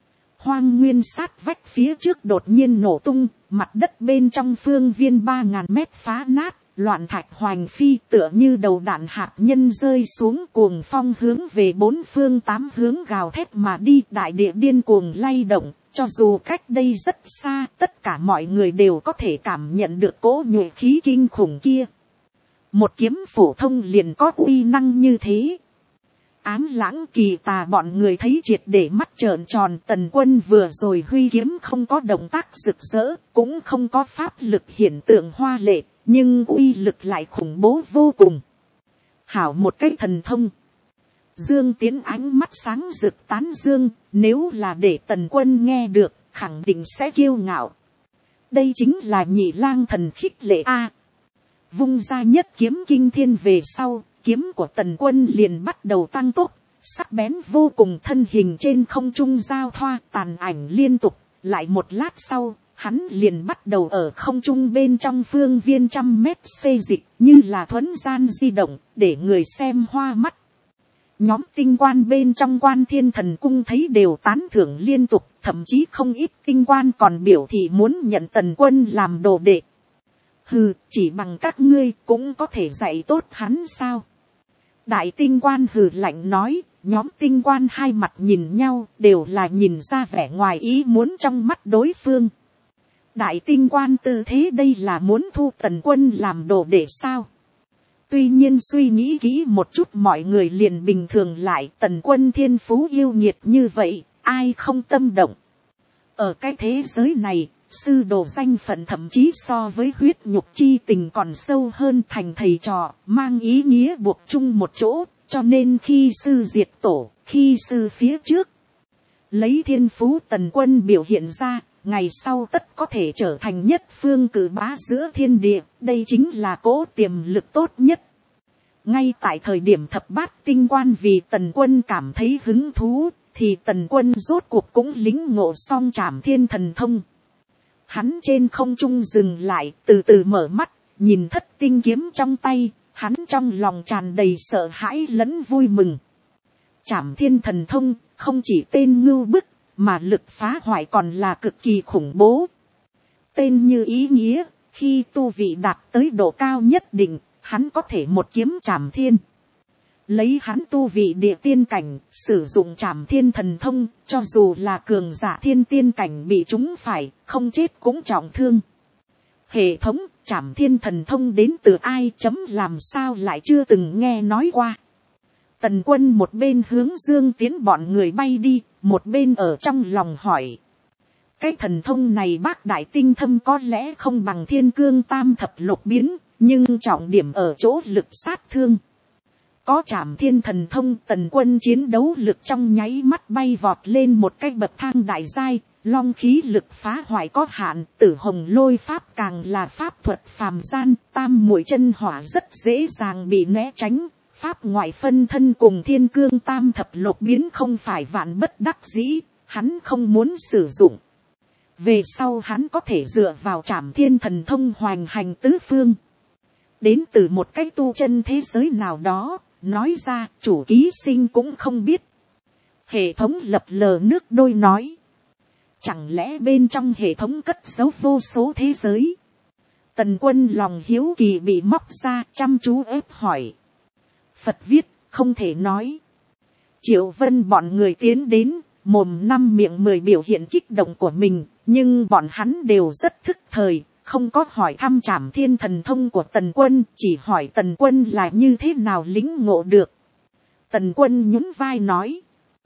Hoang Nguyên sát vách phía trước đột nhiên nổ tung, mặt đất bên trong phương viên 3000 mét phá nát, loạn thạch hoành phi tựa như đầu đạn hạt nhân rơi xuống, cuồng phong hướng về bốn phương tám hướng gào thét mà đi, đại địa điên cuồng lay động. Cho dù cách đây rất xa, tất cả mọi người đều có thể cảm nhận được cỗ nhuệ khí kinh khủng kia. Một kiếm phổ thông liền có uy năng như thế. Ám Lãng Kỳ Tà bọn người thấy triệt để mắt trợn tròn. Tần Quân vừa rồi huy kiếm không có động tác rực rỡ, cũng không có pháp lực hiển tượng hoa lệ, nhưng uy lực lại khủng bố vô cùng. Hảo một cái thần thông. Dương Tiến ánh mắt sáng rực tán dương, nếu là để Tần Quân nghe được, khẳng định sẽ kiêu ngạo. Đây chính là Nhị Lang thần khích lệ a. Vung ra nhất kiếm kinh thiên về sau, kiếm của Tần Quân liền bắt đầu tăng tốc, sắc bén vô cùng, thân hình trên không trung giao thoa, tàn ảnh liên tục. Lại một lát sau, hắn liền bắt đầu ở không trung bên trong phương viên 100 mét xê dịch, như là thuấn gian di động, để người xem hoa mắt. Nhóm tinh quan bên trong Quan Thiên Thần Cung thấy đều tán thưởng liên tục, thậm chí không ít tinh quan còn biểu thị muốn nhận Tần Quân làm đồ đệ. Hừ, chỉ bằng các ngươi cũng có thể dạy tốt hắn sao? Đại tinh quan hừ lạnh nói. Nhóm tinh quan hai mặt nhìn nhau, đều là nhìn ra vẻ ngoài ý muốn trong mắt đối phương. Đại tinh quan tư thế đây là muốn thu Tần Quân làm đồ đệ sao? Tuy nhiên suy nghĩ kỹ một chút mọi người liền bình thường lại, Tần Quân thiên phú yêu nghiệt như vậy, ai không tâm động. Ở cái thế giới này, sư đồ danh phận thậm chí so với huyết nhục chi tình còn sâu hơn, thành thầy trò, mang ý nghĩa buộc chung một chỗ, cho nên khi sư diệt tổ, khi sư phía trước. Lấy thiên phú Tần Quân biểu hiện ra, ngày sau tất có thể trở thành nhất phương cử bá giữa thiên địa, đây chính là cỗ tiềm lực tốt nhất. Ngay tại thời điểm thập bát tinh quan vì Tần Quân cảm thấy hứng thú, thì Tần Quân rốt cuộc cũng lính ngộ xong Trảm Thiên Thần Thông. Hắn trên không trung dừng lại, từ từ mở mắt, nhìn Thất Tinh kiếm trong tay, hắn trong lòng tràn đầy sợ hãi lẫn vui mừng. Trảm Thiên Thần Thông không chỉ tên ngưu bức, mà lực phá hoại còn là cực kỳ khủng bố. Tên như ý nghĩa, khi tu vị đạt tới độ cao nhất định, hắn có thể một kiếm trảm thiên. Lấy hắn tu vị địa tiên cảnh, sử dụng Trảm Thiên Thần Thông, cho dù là cường giả thiên tiên cảnh bị trúng phải, không chết cũng trọng thương. Hệ thống Trảm Thiên Thần Thông đến từ ai chấm làm sao lại chưa từng nghe nói qua. Tần Quân một bên hướng Dương Tiến bọn người bay đi, một bên ở trong lòng hỏi. Cái thần thông này bác đại tinh thâm có lẽ không bằng Thiên Cương Tam Thập Lục Biến, nhưng trọng điểm ở chỗ lực sát thương. Có Trảm Thiên Thần Thông, Tần Quân chiến đấu lực trong nháy mắt bay vọt lên một cái bậc thang đại giai, long khí lực phá hoại có hạn, Tử Hồng Lôi Pháp càng là pháp thuật phàm gian, Tam Muội Chân Hỏa rất dễ dàng bị né tránh. Pháp ngoại phân thân cùng Thiên Cương Tam Thập Lục Biến không phải vạn bất đắc dĩ, hắn không muốn sử dụng. Về sau hắn có thể dựa vào Trảm Thiên Thần Thông hoành hành tứ phương. Đến từ một cái tu chân thế giới nào đó, nói ra chủ ký sinh cũng không biết. Hệ thống lập lờ nước đôi nói. Chẳng lẽ bên trong hệ thống cất giấu vô số thế giới? Tần Quân lòng hiếu kỳ bị móc ra, chăm chú ép hỏi. Phật viết, không thể nói. Triệu Vân bọn người tiến đến, mồm năm miệng 10 biểu hiện kích động của mình, nhưng bọn hắn đều rất thức thời, không có hỏi thăm Trảm Thiên Thần Thông của Tần Quân, chỉ hỏi Tần Quân là như thế nào lĩnh ngộ được. Tần Quân nhún vai nói.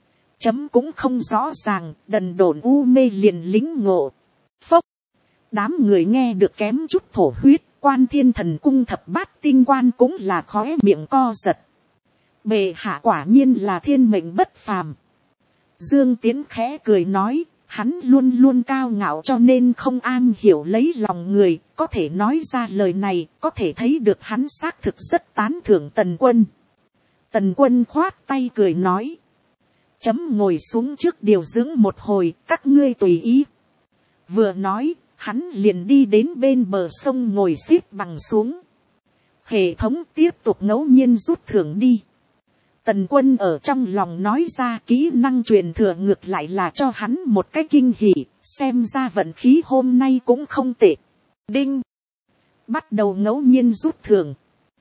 Chấm cũng không rõ ràng, đần độn u mê liền lĩnh ngộ. Phốc. Đám người nghe được kém chút thổ huyết, Quan Thiên Thần Cung thập bát tinh quan cũng là khóe miệng co giật. Bệ hạ quả nhiên là thiên mệnh bất phàm. Dương Tiến khẽ cười nói, hắn luôn luôn cao ngạo cho nên không am hiểu lấy lòng người, có thể nói ra lời này, có thể thấy được hắn xác thực rất tán thưởng Tần Quân. Tần Quân khoát tay cười nói. Chấm ngồi xuống trước điều dưỡng một hồi, các ngươi tùy ý. Vừa nói, hắn liền đi đến bên bờ sông ngồi xếp bằng xuống. Hệ thống tiếp tục ngẫu nhiên rút thưởng đi. Tần Quân ở trong lòng nói ra kỹ năng truyền thừa ngược lại là cho hắn một cái kinh hỉ, xem ra vận khí hôm nay cũng không tệ. Đinh. Bắt đầu ngẫu nhiên rút thưởng.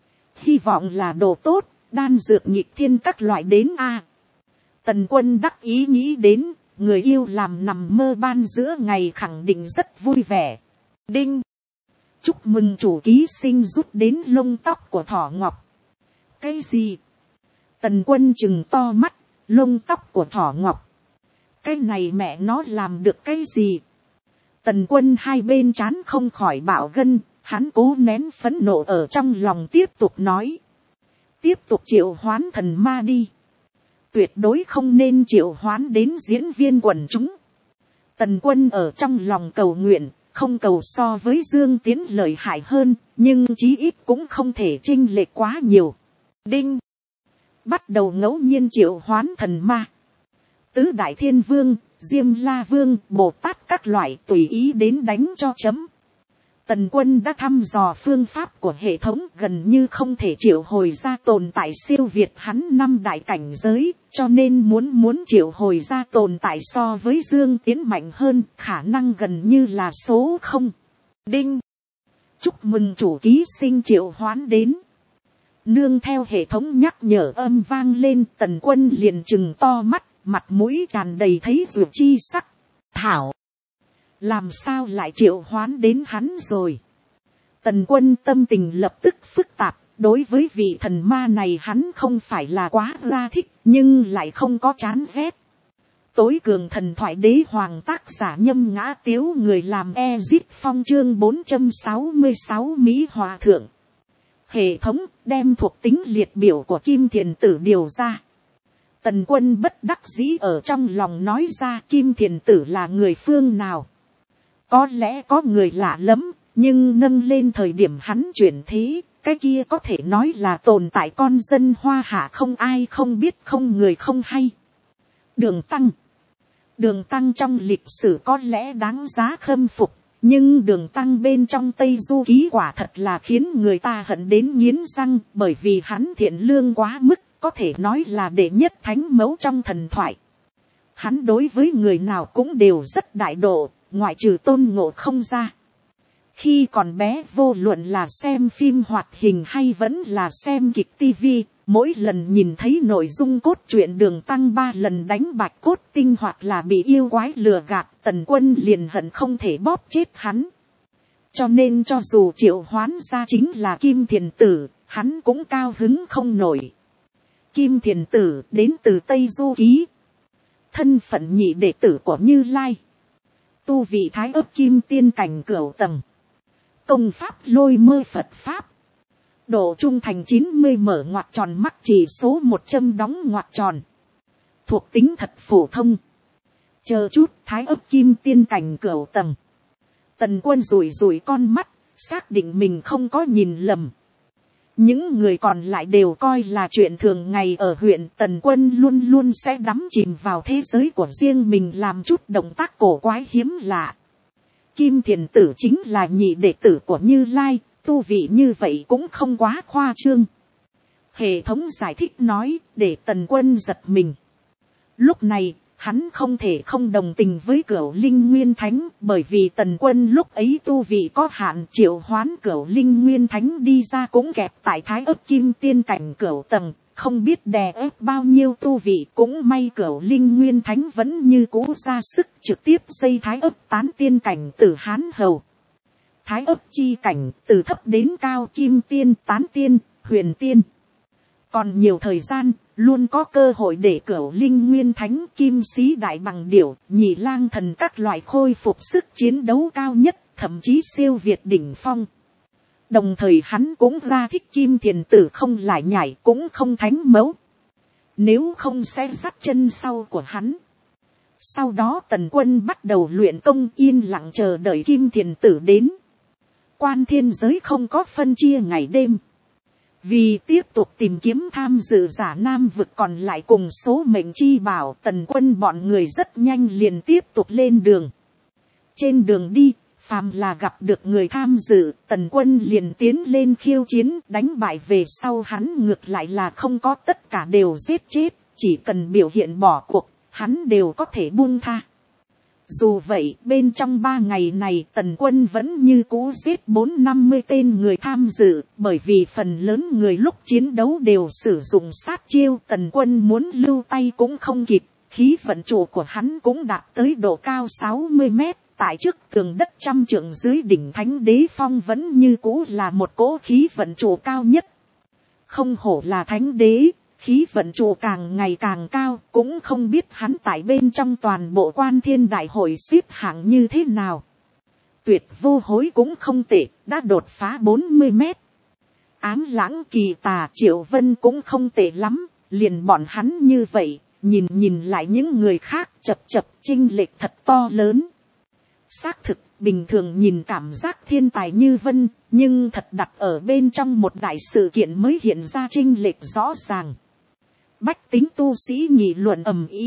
Hy vọng là đồ tốt, đan dược nghịch thiên các loại đến a. Tần Quân đắc ý nghĩ đến, người yêu làm nằm mơ ban giữa ngày khẳng định rất vui vẻ. Đinh. Chúc mừng chủ ký sinh rút đến lông tóc của thỏ ngọc. Cái gì? Tần Quân chừng to mắt, lông tóc của thỏ ngọc. Cái này mẹ nó làm được cái gì? Tần Quân hai bên trán không khỏi bạo gân, hắn cố nén phẫn nộ ở trong lòng tiếp tục nói. Tiếp tục triệu hoán thần ma đi. Tuyệt đối không nên triệu hoán đến diễn viên quần chúng. Tần Quân ở trong lòng cầu nguyện, không cầu so với Dương Tiến lợi hại hơn, nhưng chí ít cũng không thể chênh lệch quá nhiều. Đinh. Bắt đầu ngẫu nhiên triệu hoán thần ma. Tứ Đại Thiên Vương, Diêm La Vương, Bồ Tát các loại tùy ý đến đánh cho chấm. Tần Quân đã thăm dò phương pháp của hệ thống, gần như không thể triệu hồi ra tồn tại siêu việt hắn 5 đại cảnh giới, cho nên muốn triệu hồi ra tồn tại so với Dương Tiến mạnh hơn, khả năng gần như là số 0. Đinh! Chúc mừng chủ ký sinh triệu hoán đến. Nương theo hệ thống nhắc nhở âm vang lên, Tần Quân liền trừng to mắt, mặt mũi tràn đầy thấy ruột chi sắc. Thảo! Làm sao lại triệu hoán đến hắn rồi? Tần Quân tâm tình lập tức phức tạp, đối với vị thần ma này hắn không phải là quá ra thích, nhưng lại không có chán ghét. Tối cường thần thoại đế hoàng, tác giả Nhâm Ngã Tiếu, người làm Ezip Phong, chương 466 Mỹ Hòa Thượng. Hệ thống đem thuộc tính liệt biểu của Kim Thiền Tử điều ra. Tần Quân bất đắc dĩ ở trong lòng nói ra, Kim Thiền Tử là người phương nào? Có lẽ có người lạ lắm, nhưng nâng lên thời điểm hắn chuyển thế, cái kia có thể nói là tồn tại con dân Hoa Hạ không ai không biết, không người không hay. Đường Tăng trong lịch sử có lẽ đáng giá khâm phục, nhưng Đường Tăng bên trong Tây Du Ký quả thật là khiến người ta hận đến nghiến răng, bởi vì hắn thiện lương quá mức, có thể nói là đệ nhất thánh mẫu trong thần thoại. Hắn đối với người nào cũng đều rất đại độ, ngoại trừ Tôn Ngộ Không ra. Khi còn bé, vô luận là xem phim hoạt hình hay vẫn là xem kịch tivi, mỗi lần nhìn thấy nội dung cốt truyện Đường Tăng 3 lần đánh bạch cốt tinh hoặc là bị yêu quái lừa gạt, Tần Quân liền hận không thể bóp chết hắn. Cho nên cho dù triệu hoán ra chính là Kim Thiền Tử, hắn cũng cao hứng không nổi. Kim Thiền Tử đến từ Tây Du Ký, thân phận nhị đệ tử của Như Lai, tu vị Thái Ấp Kim Tiên cảnh cửu tầng, công pháp Lôi Mơ Phật pháp, độ trung thành 90 mở ngoặc tròn, mắc chỉ số 100 đóng ngoặc tròn, thuộc tính thật phổ thông. Chờ chút, Thái Ấp Kim Tiên cảnh cửu tầng. Tần Quân rủi con mắt, xác định mình không có nhìn lầm. Những người còn lại đều coi là chuyện thường ngày ở huyện. Tần Quân luôn luôn sẽ đắm chìm vào thế giới của riêng mình, làm chút động tác cổ quái hiếm lạ. Kim Thiền Tử chính là nhị đệ tử của Như Lai, tu vị như vậy cũng không quá khoa trương. Hệ thống giải thích nói, để Tần Quân giật mình. Lúc này, hắn không thể không đồng tình với Cửu Linh Nguyên Thánh, bởi vì Tần Quân lúc ấy tu vị có hạn, triệu hoán Cửu Linh Nguyên Thánh đi ra cũng kẹp tại Thái Ấp Kim Tiên cảnh cửu tầng, không biết đè ép bao nhiêu tu vị. Cũng may Cửu Linh Nguyên Thánh vẫn như cũ ra sức trực tiếp xây Thái Ấp tán tiên cảnh từ Hán Hầu. Thái Ấp chi cảnh từ thấp đến cao, Kim Tiên, Tán Tiên, Huyền Tiên. Còn nhiều thời gian, luôn có cơ hội để Cửu Linh Nguyên Thánh, Kim Sĩ Đại Bằng Điểu, Nhị Lang Thần các loại khôi phục sức chiến đấu cao nhất, thậm chí siêu việt đỉnh phong. Đồng thời hắn cũng ra thích Kim Thiền Tử không lại nhảy, cũng không thánh mẫu. Nếu không sẽ dắt chân sau của hắn. Sau đó Tần Quân bắt đầu luyện công, yên lặng chờ đợi Kim Thiền Tử đến. Quan thiên giới không có phân chia ngày đêm. Vì tiếp tục tìm kiếm tham dự giả nam vực còn lại cùng số mệnh chi bảo, Tần Quân bọn người rất nhanh liền tiếp tục lên đường. Trên đường đi, phàm là gặp được người tham dự, Tần Quân liền tiến lên khiêu chiến, đánh bại về sau hắn ngược lại là không có tất cả đều giết chết, chỉ cần biểu hiện bỏ cuộc, hắn đều có thể buông tha. Dù vậy, bên trong 3 ngày này Tần Quân vẫn như cũ giết 450 tên người tham dự, bởi vì phần lớn người lúc chiến đấu đều sử dụng sát chiêu. Tần Quân muốn lưu tay cũng không kịp, khí vận trụ của hắn cũng đạt tới độ cao 60 mét, tại trước tường đất 100 trượng dưới đỉnh Thánh Đế Phong vẫn như cũ là một cỗ khí vận trụ cao nhất. Không hổ là Thánh Đế. Khí vận trụ càng ngày càng cao, cũng không biết hắn tại bên trong toàn bộ Quan Thiên Đại Hội xếp hạng như thế nào. Tuyệt Vô Hối cũng không tệ, đã đột phá 40 mét. Ám Lãng Kỳ Tà Triệu Vân cũng không tệ lắm, liền bọn hắn như vậy, nhìn lại những người khác chập chênh lệch thật to lớn. Xác thực, bình thường nhìn cảm giác thiên tài như Vân, nhưng thật đặt ở bên trong một đại sự kiện mới hiện ra chênh lệch rõ ràng. Bách tính tu sĩ nghị luận ầm ĩ,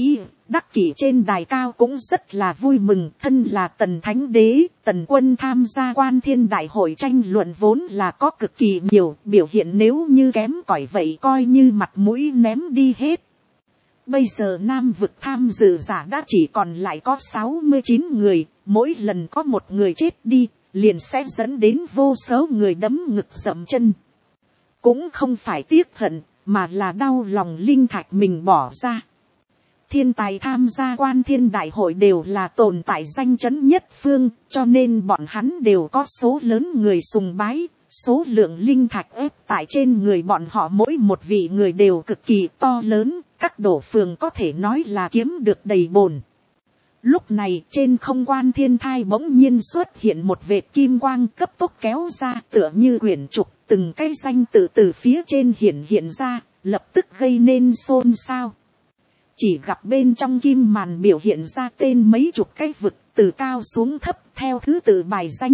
Đắc kỷ trên đài cao cũng rất là vui mừng, thân là Tần Thánh Đế, Tần Quân tham gia Quan Thiên Đại hội tranh luận vốn là có cực kỳ nhiều, biểu hiện nếu như kém cỏi vậy coi như mặt mũi ném đi hết. Bây giờ Nam vực tham dự giả đã chỉ còn lại có 69 người, mỗi lần có một người chết đi, liền sẽ dẫn đến vô số người đấm ngực dậm chân. Cũng không phải tiếc hận, mà là đau lòng linh thạch mình bỏ ra. Thiên tài tham gia Quan Thiên Đại hội đều là tồn tại danh chấn nhất phương, cho nên bọn hắn đều có số lớn người sùng bái, số lượng linh thạch ép tại trên người bọn họ mỗi một vị người đều cực kỳ to lớn, các đổ phường có thể nói là kiếm được đầy bồn. Lúc này trên không Quan Thiên Thai bỗng nhiên xuất hiện một vệt kim quang cấp tốc kéo ra, tựa như quyển trục, từng cái danh tự từ phía trên hiện ra, lập tức gây nên xôn xao. Chỉ gặp bên trong kim màn biểu hiện ra tên mấy chục cái vực, từ cao xuống thấp theo thứ tự bài danh.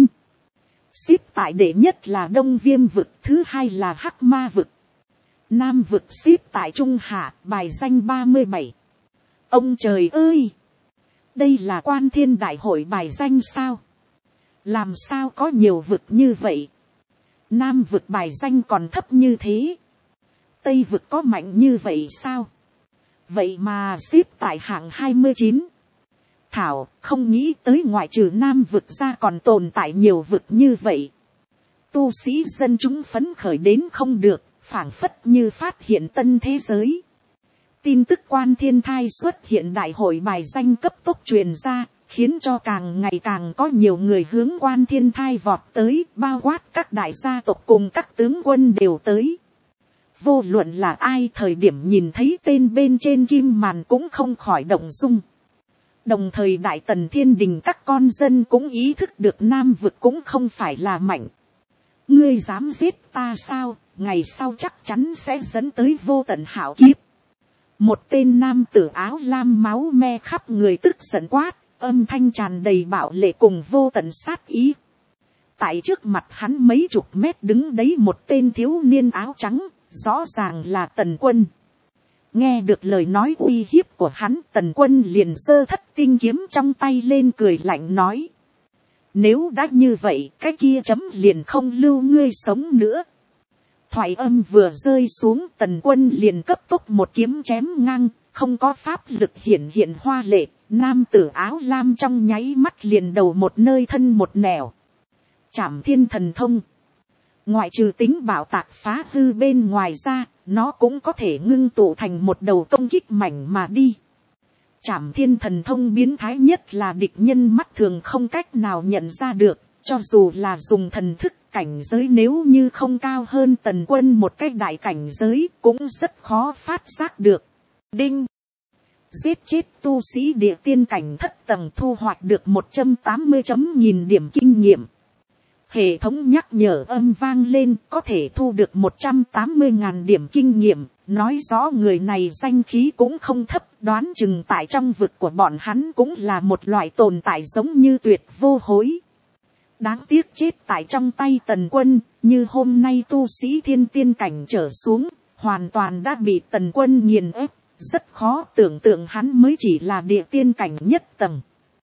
Xếp tại đệ nhất là Đông Viêm vực, thứ hai là Hắc Ma vực. Nam vực xếp tại trung hạ, bài danh 37. Ông trời ơi! Đây là Quan Thiên Đại hội bài danh sao? Làm sao có nhiều vực như vậy? Nam vực bài danh còn thấp như thế. Tây vực có mạnh như vậy sao? Vậy mà xếp tại hạng 29. Thảo, không nghĩ tới ngoại trừ Nam vực ra còn tồn tại nhiều vực như vậy. Tu sĩ dân chúng phấn khởi đến không được, phảng phất như phát hiện tân thế giới. Tin tức Quan Thiên Thai xuất hiện đại hội bài danh cấp tốc truyền ra, khiến cho càng ngày càng có nhiều người hướng Quan Thiên Thai vọt tới, bao quát các đại gia tộc cùng các tướng quân đều tới. Vô luận là ai thời điểm nhìn thấy tên bên trên kim màn cũng không khỏi động dung. Đồng thời Đại Tần Thiên Đình các con dân cũng ý thức được Nam vực cũng không phải là mạnh. Ngươi dám giết ta sao, ngày sau chắc chắn sẽ dẫn tới vô tận hạo kiếp. Một tên nam tử áo lam máu me khắp người tức giận quát, âm thanh tràn đầy bạo lệ cùng vô tận sát ý. Tại trước mặt hắn mấy chục mét đứng đấy một tên thiếu niên áo trắng, rõ ràng là Tần Quân. Nghe được lời nói uy hiếp của hắn, Tần Quân liền giơ Thất Tinh kiếm trong tay lên cười lạnh nói. Nếu đã như vậy, cái kia chấm liền không lưu ngươi sống nữa. Thoại âm vừa rơi xuống, Tần Quân liền cấp tốc một kiếm chém ngang, không có pháp lực hiện hoa lệ, nam tử áo lam trong nháy mắt liền đầu một nơi thân một nẻo. Trảm Thiên Thần Thông. Ngoại trừ tính bảo tạc phá hư bên ngoài ra, nó cũng có thể ngưng tụ thành một đầu công kích mảnh mà đi. Trảm Thiên Thần Thông biến thái nhất là địch nhân mắt thường không cách nào nhận ra được, cho dù là dùng thần thức cảnh giới nếu như không cao hơn Tần Quân một cách đại cảnh giới cũng rất khó phát giác được. Đinh! Giết chết tu sĩ địa tiên cảnh thất tầng thu hoạch được 180.000 điểm kinh nghiệm. Hệ thống nhắc nhở âm vang lên, có thể thu được 180.000 điểm kinh nghiệm, nói rõ người này danh khí cũng không thấp, đoán chừng tại trong vực của bọn hắn cũng là một loại tồn tại giống như tuyệt vô hối. Đáng tiếc chết tại trong tay Tần Quân, như hôm nay tu sĩ thiên tiên cảnh trở xuống, hoàn toàn đã bị Tần Quân nghiền ép, rất khó tưởng tượng hắn mới chỉ là địa tiên cảnh nhất tầng.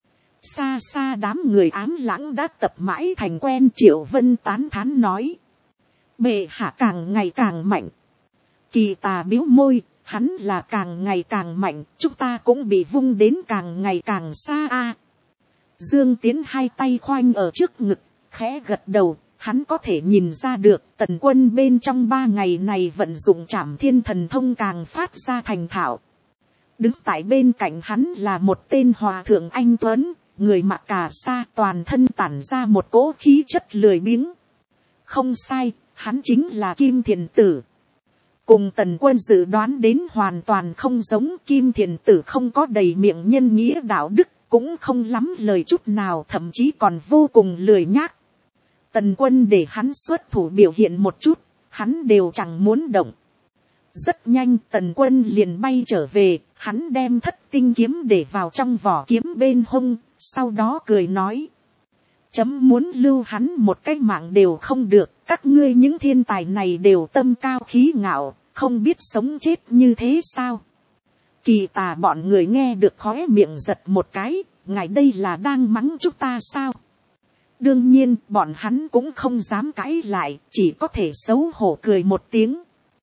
Xa xa đám người ám lãng đã tập mãi thành quen, Triệu Vân tán thán nói. Bệ hạ càng ngày càng mạnh. Kỳ Tà biếu môi, hắn là càng ngày càng mạnh, chúng ta cũng bị vung đến càng ngày càng xa a. Dương Tiến hai tay khoanh ở trước ngực, khẽ gật đầu, hắn có thể nhìn ra được Tần Quân bên trong 3 ngày này vận dụng Trảm Thiên Thần Thông càng phát ra thành thạo. Đứng tại bên cạnh hắn là một tên hòa thượng anh tuấn, người mặc cà sa, toàn thân tản ra một cỗ khí chất lười biếng. Không sai, hắn chính là Kim Thiền Tử. Cùng Tần Quân dự đoán đến hoàn toàn không giống. Kim Thiền Tử không có đầy miệng nhân nghĩa đạo đức, cũng không lắm lời chút nào, thậm chí còn vô cùng lười nhác. Tần Quân để hắn xuất thủ biểu hiện một chút, hắn đều chẳng muốn động. Rất nhanh Tần Quân liền bay trở về, hắn đem Thất Tinh kiếm để vào trong vỏ kiếm bên hông, sau đó cười nói. Chấm muốn lưu hắn một cái mạng đều không được, các ngươi những thiên tài này đều tâm cao khí ngạo, không biết sống chết như thế sao. Kỳ Tà bọn người nghe được khóe miệng giật một cái, ngài đây là đang mắng chúng ta sao? Đương nhiên bọn hắn cũng không dám cãi lại, chỉ có thể xấu hổ cười một tiếng.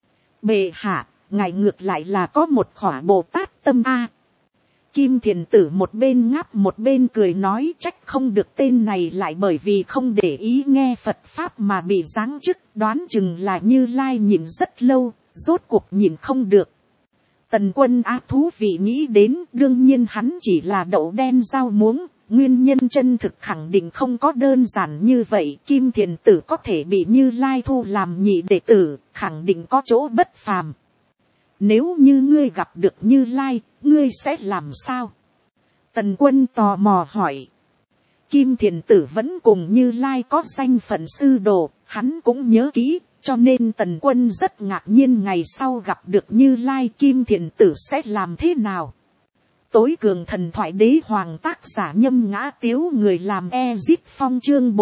Bệ hạ, ngài ngược lại là có một khỏa Bồ Tát tâm a. Kim Thiền Tử một bên ngáp một bên cười nói, trách không được tên này lại bởi vì không để ý nghe Phật Pháp mà bị giáng chức, đoán chừng là Như Lai nhìn rất lâu, rốt cuộc nhìn không được. Tần Quân thú vị nghĩ đến, đương nhiên hắn chỉ là đậu đen rau muống, nguyên nhân chân thực khẳng định không có đơn giản như vậy. Kim Thiền Tử có thể bị Như Lai thu làm nhị đệ tử, khẳng định có chỗ bất phàm. Nếu như ngươi gặp được Như Lai, ngươi sẽ làm sao? Tần Quân tò mò hỏi. Kim Thiền Tử vẫn cùng Như Lai có danh phận sư đồ, hắn cũng nhớ kỹ, cho nên Tần Quân rất ngạc nhiên ngày sau gặp được Như Lai Kim Thiền Tử sẽ làm thế nào. Tối cường thần thoại đế hoàng tác giả Nhâm Ngã Tiếu, người làm Ezip Phong, chương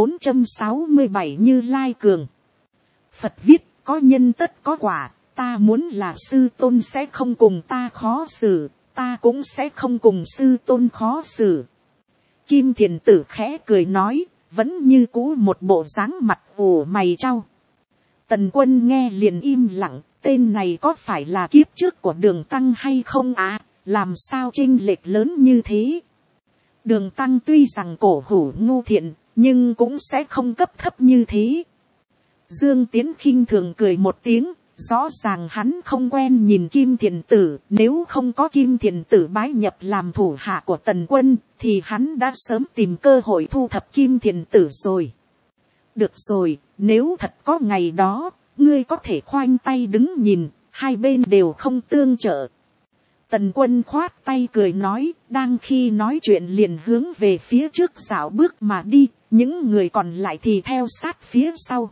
467 Như Lai cường. Phật viết, có nhân tất có quả, ta muốn là sư tôn sẽ không cùng ta khó xử, ta cũng sẽ không cùng sư tôn khó xử. Kim Thiền Tử khẽ cười nói, vẫn như cũ một bộ dáng mặt ủ mày trao. Tần Quân nghe liền im lặng, tên này có phải là kiếp trước của Đường Tăng hay không á? Làm sao chênh lệch lớn như thế? Đường Tăng tuy rằng cổ hủ ngu thiện, nhưng cũng sẽ không cấp thấp như thế. Dương Tiến khinh thường cười một tiếng, rõ ràng hắn không quen nhìn Kim Thiền Tử, nếu không có Kim Thiền Tử bái nhập làm thủ hạ của Tần Quân, thì hắn đã sớm tìm cơ hội thu thập Kim Thiền Tử rồi. Được rồi, nếu thật có ngày đó, ngươi có thể khoanh tay đứng nhìn, hai bên đều không tương trợ. Tần Quân khoát tay cười nói, đang khi nói chuyện liền hướng về phía trước dạo bước mà đi, những người còn lại thì theo sát phía sau.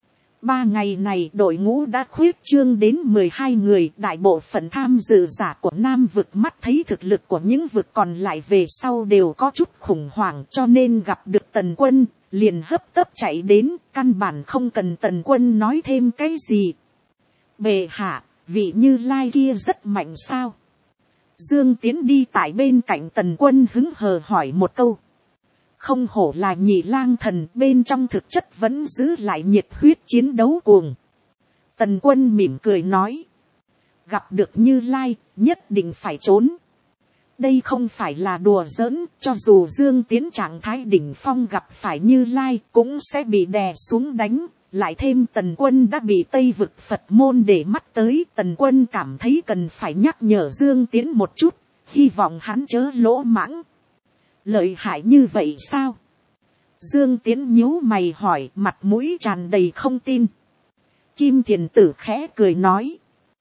3 ngày này đội ngũ đã khuyết trương đến 12 người, đại bộ phận tham dự giả của Nam vực mắt thấy thực lực của những vực còn lại về sau đều có chút khủng hoảng, cho nên gặp được Tần Quân, liền hấp tấp chạy đến, căn bản không cần Tần Quân nói thêm cái gì. Bệ hạ, vị Như Lai kia rất mạnh sao? Dương Tiến đi tại bên cạnh Tần Quân hứng hờ hỏi một câu. Không hổ là Nhị Lang Thần, bên trong thực chất vẫn giữ lại nhiệt huyết chiến đấu cuồng. Tần Quân mỉm cười nói. Gặp được Như Lai, nhất định phải trốn. Đây không phải là đùa giỡn, cho dù Dương Tiến trạng thái đỉnh phong gặp phải Như Lai cũng sẽ bị đè xuống đánh. Lại thêm Tần Quân đã bị Tây vực Phật môn để mắt tới, Tần Quân cảm thấy cần phải nhắc nhở Dương Tiến một chút, hy vọng hắn chớ lỗ mãng. Lợi hại như vậy sao? Dương Tiến nhíu mày hỏi, mặt mũi tràn đầy không tin. Kim Thiền Tử khẽ cười nói.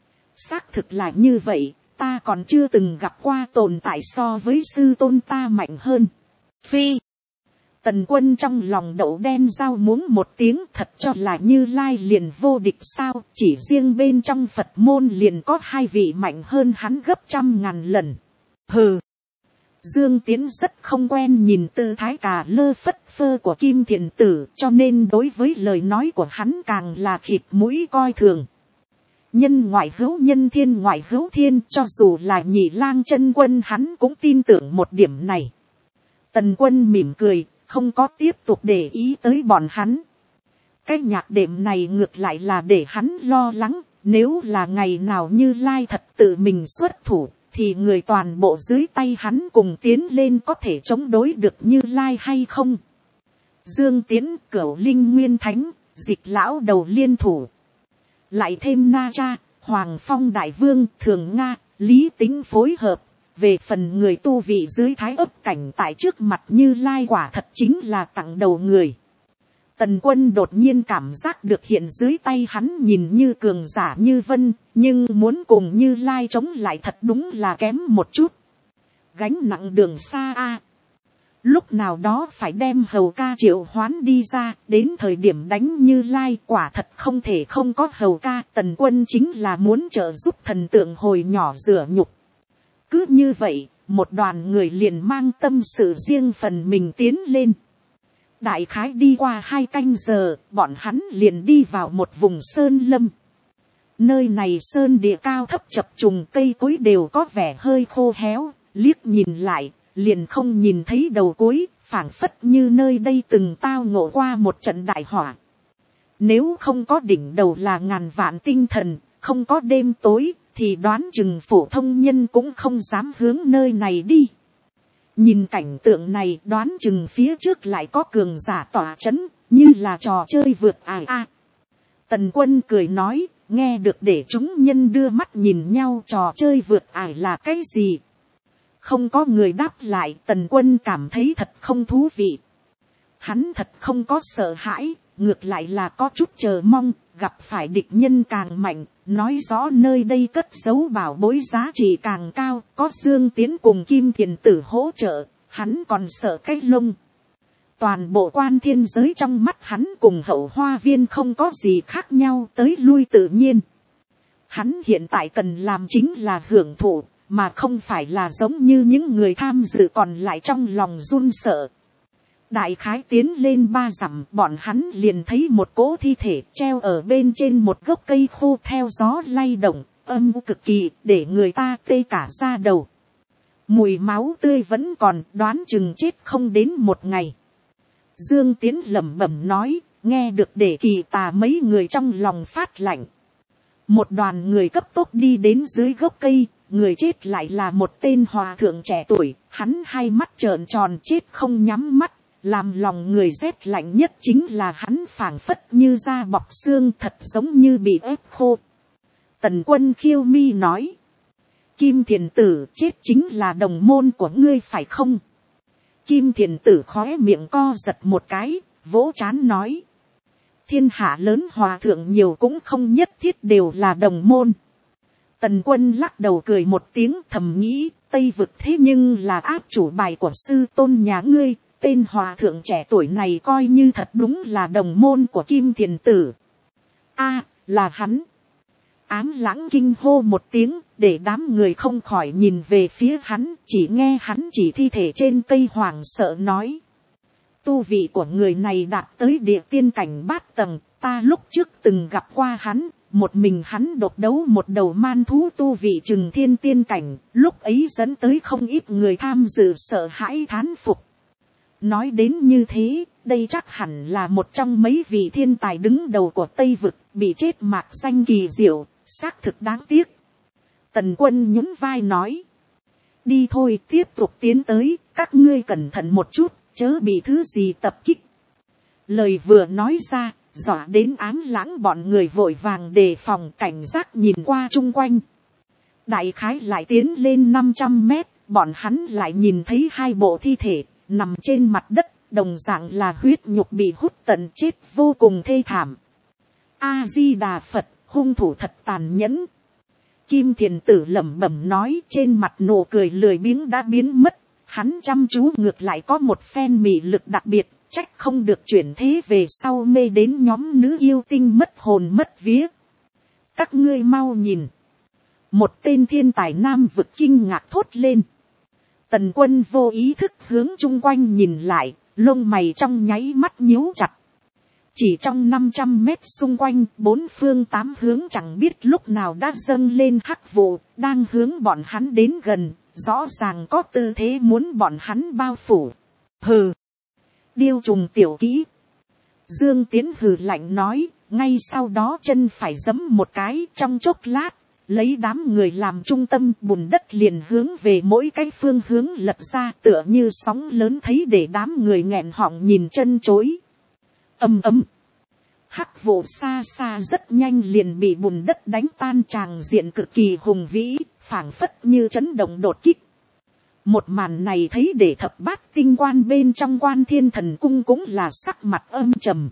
Xác thực là như vậy, ta còn chưa từng gặp qua tồn tại so với sư tôn ta mạnh hơn. Phi. Tần Quân trong lòng đậu đen rau muống một tiếng, thật cho là Như Lai liền vô địch sao? Chỉ riêng bên trong Phật môn liền có 2 vị mạnh hơn hắn gấp 100.000 lần. Hừ. Dương Tiến rất không quen nhìn tư thái cà lơ phất phơ của Kim Thiền Tử, cho nên đối với lời nói của hắn càng là khịt mũi coi thường. Nhân ngoại hữu nhân, thiên ngoại hữu thiên, cho dù là Nhị Lang chân quân hắn cũng tin tưởng một điểm này. Tần Quân mỉm cười, không có tiếp tục để ý tới bọn hắn. Cái nhạc đệm này ngược lại là để hắn lo lắng, nếu là ngày nào Như Lai thật tự mình xuất thủ, thì người toàn bộ dưới tay hắn cùng tiến lên có thể chống đối được Như Lai hay không. Dương Tiến, Cửu Linh Nguyên Thánh, Dịch Lão Đầu liên thủ. Lại thêm Na Cha, Hoàng Phong Đại Vương, Thường Nga, Lý Tính phối hợp. Về phần người tu vị dưới thái ấp cảnh tại trước mặt Như Lai quả thật chính là tặng đầu người. Tần Quân đột nhiên cảm giác được hiện dưới tay hắn nhìn như cường giả như vân, nhưng muốn cùng Như Lai chống lại thật đúng là kém một chút. Gánh nặng đường xa a. Lúc nào đó phải đem Hầu Ca triệu hoán đi ra, đến thời điểm đánh Như Lai quả thật không thể không có Hầu Ca. Tần Quân chính là muốn trợ giúp thần tượng hồi nhỏ rửa nhục. Cứ như vậy, một đoàn người liền mang tâm sự riêng phần mình tiến lên. Đại khái đi qua 2 canh giờ, bọn hắn liền đi vào một vùng sơn lâm. Nơi này sơn địa cao thấp chập trùng, cây cối đều có vẻ hơi khô héo, liếc nhìn lại, liền không nhìn thấy đầu cuối, phảng phất như nơi đây từng tao ngộ qua một trận đại hỏa. Nếu không có đỉnh đầu là ngàn vạn tinh thần, không có đêm tối, thì đoán chừng phổ thông nhân cũng không dám hướng nơi này đi. Nhìn cảnh tượng này, đoán chừng phía trước lại có cường giả tỏa chấn, như là trò chơi vượt ải a. Tần Quân cười nói, nghe được để chúng nhân đưa mắt nhìn nhau, trò chơi vượt ải là cái gì? Không có người đáp lại, Tần Quân cảm thấy thật không thú vị. Hắn thật không có sợ hãi, ngược lại là có chút chờ mong, gặp phải địch nhân càng mạnh, nói rõ nơi đây cất giấu bảo bối giá trị càng cao, có Dương Tiến cùng Kim Thiền Tử hỗ trợ, hắn còn sợ cái lông. Toàn bộ Quan Thiên giới trong mắt hắn cùng Hậu Hoa Viên không có gì khác nhau, tới lui tự nhiên. Hắn hiện tại cần làm chính là hưởng thụ, mà không phải là giống như những người tham dự còn lại trong lòng run sợ. Đại khái tiến lên 3 dặm, bọn hắn liền thấy một cỗ thi thể treo ở bên trên một gốc cây khô, theo gió lay động, âm u cực kỳ, để người ta tê cả da đầu. Mùi máu tươi vẫn còn, đoán chừng chết không đến 1 ngày. Dương Tiến lẩm bẩm nói, nghe được để Kỳ Tà mấy người trong lòng phát lạnh. Một đoàn người cấp tốc đi đến dưới gốc cây, người chết lại là một tên hòa thượng trẻ tuổi, hắn hai mắt trợn tròn, chết không nhắm mắt. Làm lòng người rét lạnh nhất chính là hắn phảng phất như da bọc xương, thật giống như bị ép khô. Tần Quân khiêu mi nói, Kim Thiền Tử, chết chính là đồng môn của ngươi phải không? Kim Thiền Tử khóe miệng co giật một cái, vỗ trán nói, thiên hạ lớn hòa thượng nhiều cũng không nhất thiết đều là đồng môn. Tần Quân lắc đầu cười một tiếng, thầm nghĩ, Tây vực thế nhưng là áp chủ bài của sư tôn nhà ngươi. Tên hòa thượng trẻ tuổi này coi như thật đúng là đồng môn của Kim Thiền Tử. A, là hắn. Ám Lãng kinh hô một tiếng, để đám người không khỏi nhìn về phía hắn, chỉ nghe hắn chỉ thi thể trên cây hoàng sợ nói. Tu vị của người này đạt tới địa tiên cảnh 8 tầng, ta lúc trước từng gặp qua hắn, một mình hắn độc đấu một đầu man thú tu vị chừng thiên tiên cảnh, lúc ấy dẫn tới không ít người tham dự sợ hãi thán phục. Nói đến như thế, đây chắc hẳn là một trong mấy vị thiên tài đứng đầu của Tây Vực, bị chết mạc danh kỳ diệu, xác thực đáng tiếc. Tần Quân nhún vai nói, đi thôi, tiếp tục tiến tới, các ngươi cẩn thận một chút, chớ bị thứ gì tập kích. Lời vừa nói ra, dọa đến Ám Lãng bọn người vội vàng đề phòng, cảnh giác nhìn qua chung quanh. Đại khái lại tiến lên 500 mét, bọn hắn lại nhìn thấy 2 bộ thi thể nằm trên mặt đất, đồng dạng là huyết nhục bị hút tận chết, vô cùng thê thảm. A Di Đà Phật, hung thủ thật tàn nhẫn. Kim Thiền Tử lẩm bẩm nói, trên mặt nụ cười lười biếng đã biến mất. Hắn chăm chú ngược lại có một phen mị lực đặc biệt, trách không được chuyển thế về sau mê đến nhóm nữ yêu tinh mất hồn mất vía. Các ngươi mau nhìn. Một tên thiên tài nam vực kinh ngạc thốt lên. Tần Quân vô ý thức hướng chung quanh nhìn lại, lông mày trong nháy mắt nhíu chặt. Chỉ trong 500 mét xung quanh, 4 phương 8 hướng chẳng biết lúc nào đã dâng lên hắc vụ, đang hướng bọn hắn đến gần, rõ ràng có tư thế muốn bọn hắn bao phủ. Hừ! Điêu trùng tiểu kỹ! Dương Tiến hừ lạnh nói, ngay sau đó chân phải giẫm một cái, trong chốc lát. Lấy đám người làm trung tâm, bùn đất liền hướng về mỗi cái phương hướng lật ra, tựa như sóng lớn, thấy để đám người nghẹn họng nhìn chân chối. Ầm ầm. Hắc vụ xa xa rất nhanh liền bị bùn đất đánh tan, tràng diện cực kỳ hùng vĩ, phảng phất như chấn động đột kích. Một màn này thấy để thập bát tinh quan bên trong Quan Thiên Thần Cung cũng là sắc mặt âm trầm.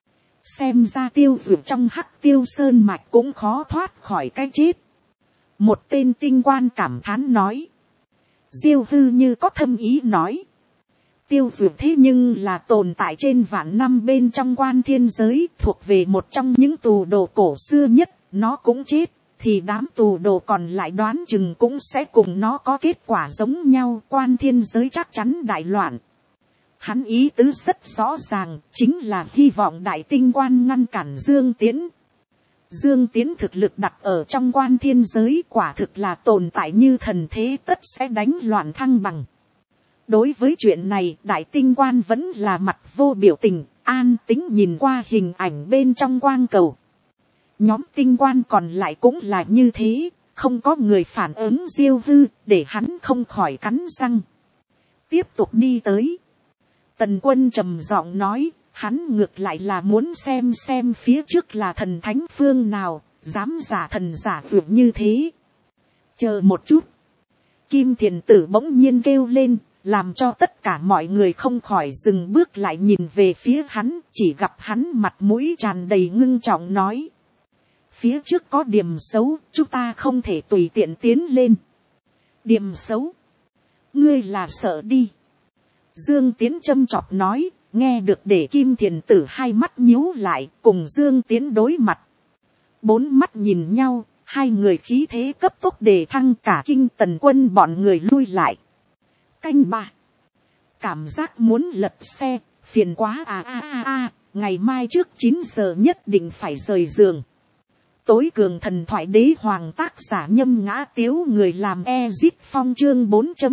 Xem ra Tiêu Dược trong Hắc Tiêu Sơn mạch cũng khó thoát khỏi cái chết. Một tên tinh quan cảm thán nói. Diêu Hư như có thâm ý nói. Tiêu Dược thế nhưng là tồn tại trên vạn năm bên trong Quan Thiên giới, thuộc về một trong những tù đồ cổ xưa nhất, nó cũng chết, thì đám tù đồ còn lại đoán chừng cũng sẽ cùng nó có kết quả giống nhau, Quan Thiên giới chắc chắn đại loạn. Hắn ý tứ rất rõ ràng, chính là hy vọng đại tinh quan ngăn cản Dương Tiến. Dương Tiến thực lực đặt ở trong quan thiên giới quả thực là tồn tại như thần thế tất sẽ đánh loạn thăng bằng. Đối với chuyện này đại tinh quan vẫn là mặt vô biểu tình, an tính nhìn qua hình ảnh bên trong quang cầu. Nhóm tinh quan còn lại cũng là như thế, không có người phản ứng Diêu Hư, để hắn không khỏi cắn răng. Tiếp tục đi tới. Tần Quân trầm giọng nói, hắn ngược lại là muốn xem phía trước là thần thánh phương nào, dám giả thần giả vượt như thế. Chờ một chút. Kim Thiền Tử bỗng nhiên kêu lên, làm cho tất cả mọi người không khỏi dừng bước lại nhìn về phía hắn, chỉ gặp hắn mặt mũi tràn đầy ngưng trọng nói. Phía trước có điểm xấu, chúng ta không thể tùy tiện tiến lên. Điểm xấu? Ngươi là sợ đi. Dương Tiến châm chọc nói, nghe được để Kim Thiền Tử hai mắt nhíu lại, cùng Dương Tiến đối mặt. Bốn mắt nhìn nhau, hai người khí thế cấp tốc đề thăng, cả kinh Tần Quân bọn người lui lại. Canh ba. Cảm giác muốn lật xe, phiền quá ngày mai trước 9 giờ nhất định phải rời giường. Tối cường thần thoại đế hoàng tác giả Nhâm Ngã Tiếu, người làm Ezit Phong chương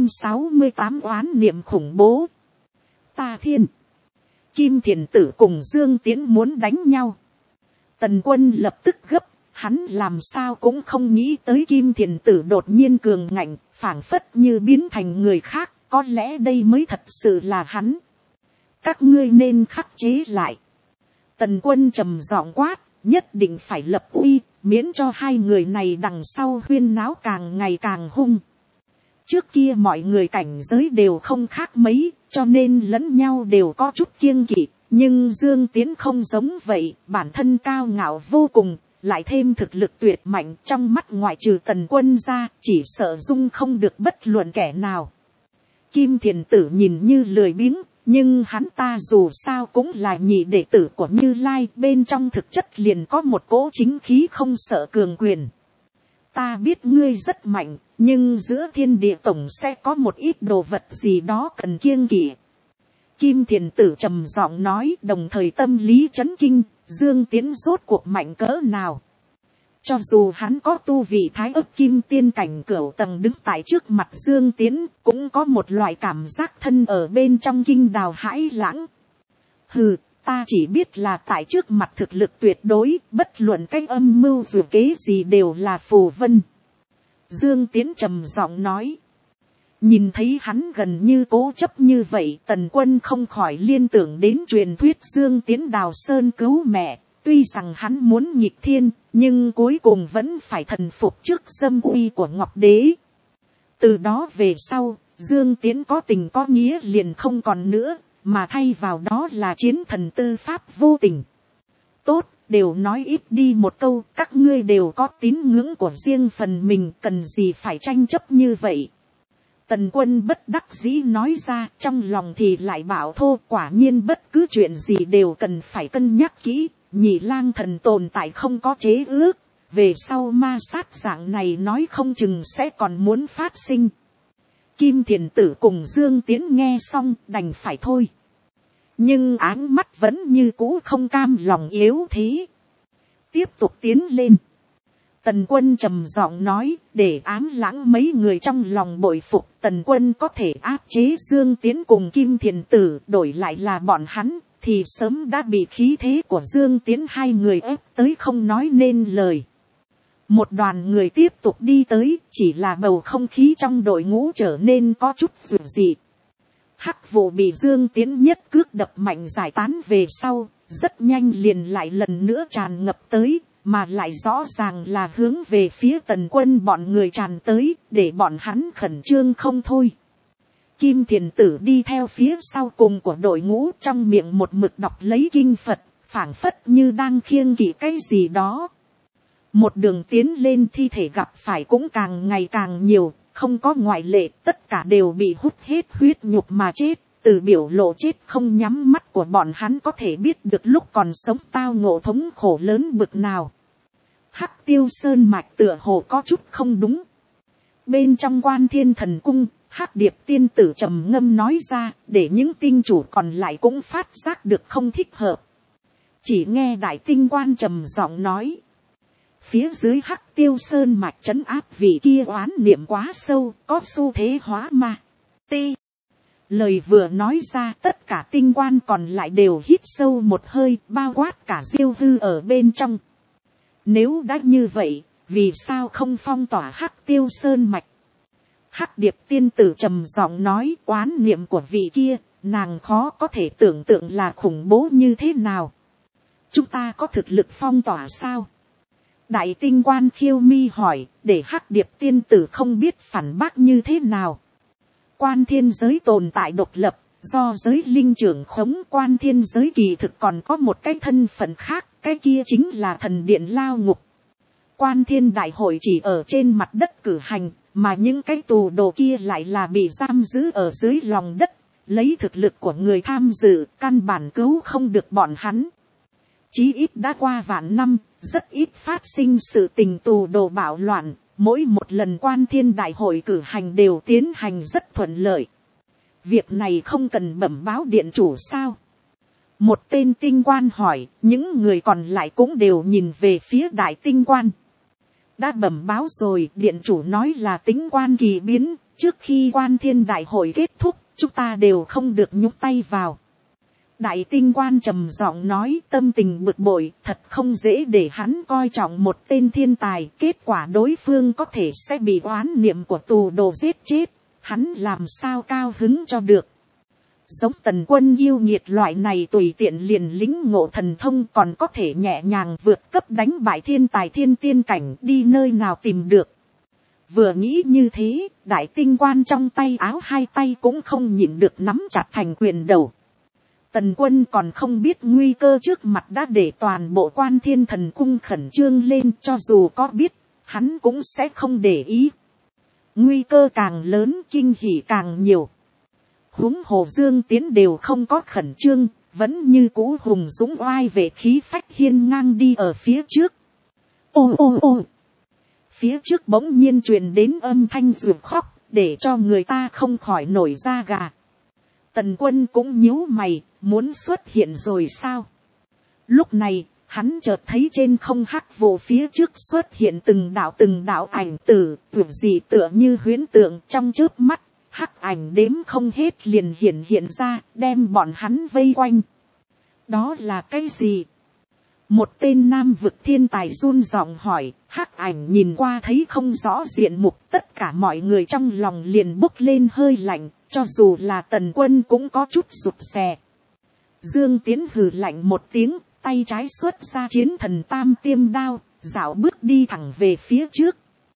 468 oán niệm khủng bố. Ta thiên. Kim Thiền Tử cùng Dương Tiến muốn đánh nhau. Tần Quân lập tức gấp, hắn làm sao cũng không nghĩ tới Kim Thiền Tử đột nhiên cường ngạnh, phảng phất như biến thành người khác, có lẽ đây mới thật sự là hắn. Các ngươi nên khắc chế lại. Tần Quân trầm giọng quát, nhất định phải lập uy, miễn cho hai người này đằng sau huyên náo càng ngày càng hung. Trước kia mọi người cảnh giới đều không khác mấy, cho nên lẫn nhau đều có chút kiêng kỵ. Nhưng Dương Tiến không giống vậy, bản thân cao ngạo vô cùng, lại thêm thực lực tuyệt mạnh, trong mắt ngoại trừ Tần Quân ra, chỉ sợ dung không được bất luận kẻ nào. Kim Thiền Tử nhìn như lười biếng, nhưng hắn ta dù sao cũng là nhị đệ tử của Như Lai, bên trong thực chất liền có một cỗ chính khí không sợ cường quyền. Ta biết ngươi rất mạnh, nhưng giữa thiên địa tổng sẽ có một ít đồ vật gì đó cần kiêng kỵ. Kim Thiền Tử trầm giọng nói, đồng thời tâm lý chấn kinh, Dương Tiến rốt cuộc mạnh cỡ nào. Cho dù hắn có tu vị thái ức kim tiên cảnh cửu tầng đứng tại trước mặt Dương Tiến, cũng có một loại cảm giác thân ở bên trong kinh đào hãi lãng. Hừ, ta chỉ biết là tại trước mặt thực lực tuyệt đối, bất luận cách âm mưu dù kế gì đều là phù vân. Dương Tiến trầm giọng nói. Nhìn thấy hắn gần như cố chấp như vậy, Tần Quân không khỏi liên tưởng đến truyền thuyết Dương Tiến đào sơn cứu mẹ. Tuy rằng hắn muốn nghịch thiên, nhưng cuối cùng vẫn phải thần phục trước dâm uy của Ngọc Đế. Từ đó về sau, Dương Tiến có tình có nghĩa liền không còn nữa, mà thay vào đó là chiến thần tư pháp vô tình. Tốt, đều nói ít đi một câu, các ngươi đều có tín ngưỡng của riêng phần mình, cần gì phải tranh chấp như vậy. Tần Quân bất đắc dĩ nói ra, trong lòng thì lại bảo thô, quả nhiên bất cứ chuyện gì đều cần phải cân nhắc kỹ. Nhị lang thần tồn tại không có chế ước, về sau ma sát dạng này nói không chừng sẽ còn muốn phát sinh. Kim Thiền Tử cùng Dương Tiến nghe xong đành phải thôi. Nhưng áng mắt vẫn như cũ không cam lòng yếu thế. Tiếp tục tiến lên. Tần Quân trầm giọng nói, để ám lãng mấy người trong lòng bội phục, Tần Quân có thể áp chế Dương Tiến cùng Kim Thiền Tử, đổi lại là bọn hắn thì sớm đã bị khí thế của Dương Tiến hai người ép tới không nói nên lời. Một đoàn người tiếp tục đi tới, chỉ là bầu không khí trong đội ngũ trở nên có chút dường dị. Hắc vụ bị Dương Tiến nhất cước đập mạnh giải tán về sau, rất nhanh liền lại lần nữa tràn ngập tới, mà lại rõ ràng là hướng về phía Tần Quân bọn người tràn tới, để bọn hắn khẩn trương không thôi. Kim Thiền Tử đi theo phía sau cùng của đội ngũ, trong miệng một mực đọc lấy kinh Phật, phảng phất như đang khiêng kỵ cái gì đó. Một đường tiến lên, thi thể gặp phải cũng càng ngày càng nhiều, không có ngoại lệ, tất cả đều bị hút hết huyết nhục mà chết. Từ biểu lộ chết không nhắm mắt của bọn hắn có thể biết được lúc còn sống tao ngộ thống khổ lớn bực nào. Hắc Tiêu Sơn mạch tựa hồ có chút không đúng. Bên trong Quan Thiên Thần Cung, Hắc Điệp tiên tử trầm ngâm nói ra, để những tinh chủ còn lại cũng phát giác được không thích hợp. Chỉ nghe đại tinh quan trầm giọng nói. Phía dưới Hắc Tiêu Sơn mạch trấn áp vị kia oán niệm quá sâu, có xu thế hóa ma. Ti. Lời vừa nói ra, tất cả tinh quan còn lại đều hít sâu một hơi, bao quát cả Diêu Hư ở bên trong. Nếu đã như vậy, vì sao không phong tỏa Hắc Tiêu Sơn mạch? Hắc Điệp tiên tử trầm giọng nói, oán niệm của vị kia, nàng khó có thể tưởng tượng là khủng bố như thế nào. Chúng ta có thực lực phong tỏa sao? Đại tinh quan Khiêu Mi hỏi, để Hắc Điệp tiên tử không biết phản bác như thế nào. Quan thiên giới tồn tại độc lập, do giới linh trưởng khống. Quan thiên giới kỳ thực còn có một cái thân phận khác, cái kia chính là thần điện lao ngục. Quan thiên đại hội chỉ ở trên mặt đất cử hành, mà những cái tù đồ kia lại là bị giam giữ ở dưới lòng đất, lấy thực lực của người tham dự, căn bản cứu không được bọn hắn. Chí ít đã qua vạn năm, rất ít phát sinh sự tình tù đồ bạo loạn, mỗi một lần quan thiên đại hội cử hành đều tiến hành rất thuận lợi. Việc này không cần bẩm báo điện chủ sao? Một tên tinh quan hỏi, những người còn lại cũng đều nhìn về phía đại tinh quan. Đã bẩm báo rồi, điện chủ nói là tính quan kỳ biến, trước khi quan thiên đại hội kết thúc, chúng ta đều không được nhúc tay vào. Đại tinh quan trầm giọng nói, tâm tình bực bội, thật không dễ để hắn coi trọng một tên thiên tài, kết quả đối phương có thể sẽ bị oán niệm của tù đồ giết chết, hắn làm sao cao hứng cho được. Giống Tần Quân yêu nghiệt loại này tùy tiện liền lĩnh ngộ thần thông, còn có thể nhẹ nhàng vượt cấp đánh bại thiên tài thiên tiên cảnh, đi nơi nào tìm được. Vừa nghĩ như thế, đại tinh quan trong tay áo hai tay cũng không nhịn được nắm chặt thành quyền đầu. Tần Quân còn không biết nguy cơ trước mặt đã để toàn bộ Quan Thiên Thần Cung khẩn trương lên, cho dù có biết, hắn cũng sẽ không để ý. Nguy cơ càng lớn, kinh hỉ càng nhiều. Huống hồ Dương Tiến đều không có khẩn trương, vẫn như cũ hùng dũng oai vệ khí phách hiên ngang đi ở phía trước. Ô ô ô! Phía trước bỗng nhiên truyền đến âm thanh ruột khóc, để cho người ta không khỏi nổi da gà. Tần Quân cũng nhíu mày, muốn xuất hiện rồi sao? Lúc này, hắn chợt thấy trên không hắc vụ phía trước xuất hiện từng đạo ảnh tử, tưởng gì tựa như huyễn tượng. Trong chớp mắt, hắc ảnh đếm không hết liền hiện ra, đem bọn hắn vây quanh. Đó là cái gì? Một tên nam vực thiên tài run giọng hỏi. Hắc ảnh nhìn qua thấy không rõ diện mục, tất cả mọi người trong lòng liền bốc lên hơi lạnh, cho dù là Tần Quân cũng có chút rụt rè. Dương Tiến hừ lạnh một tiếng, tay trái xuất ra chiến thần tam tiêm đao, dạo bước đi thẳng về phía trước.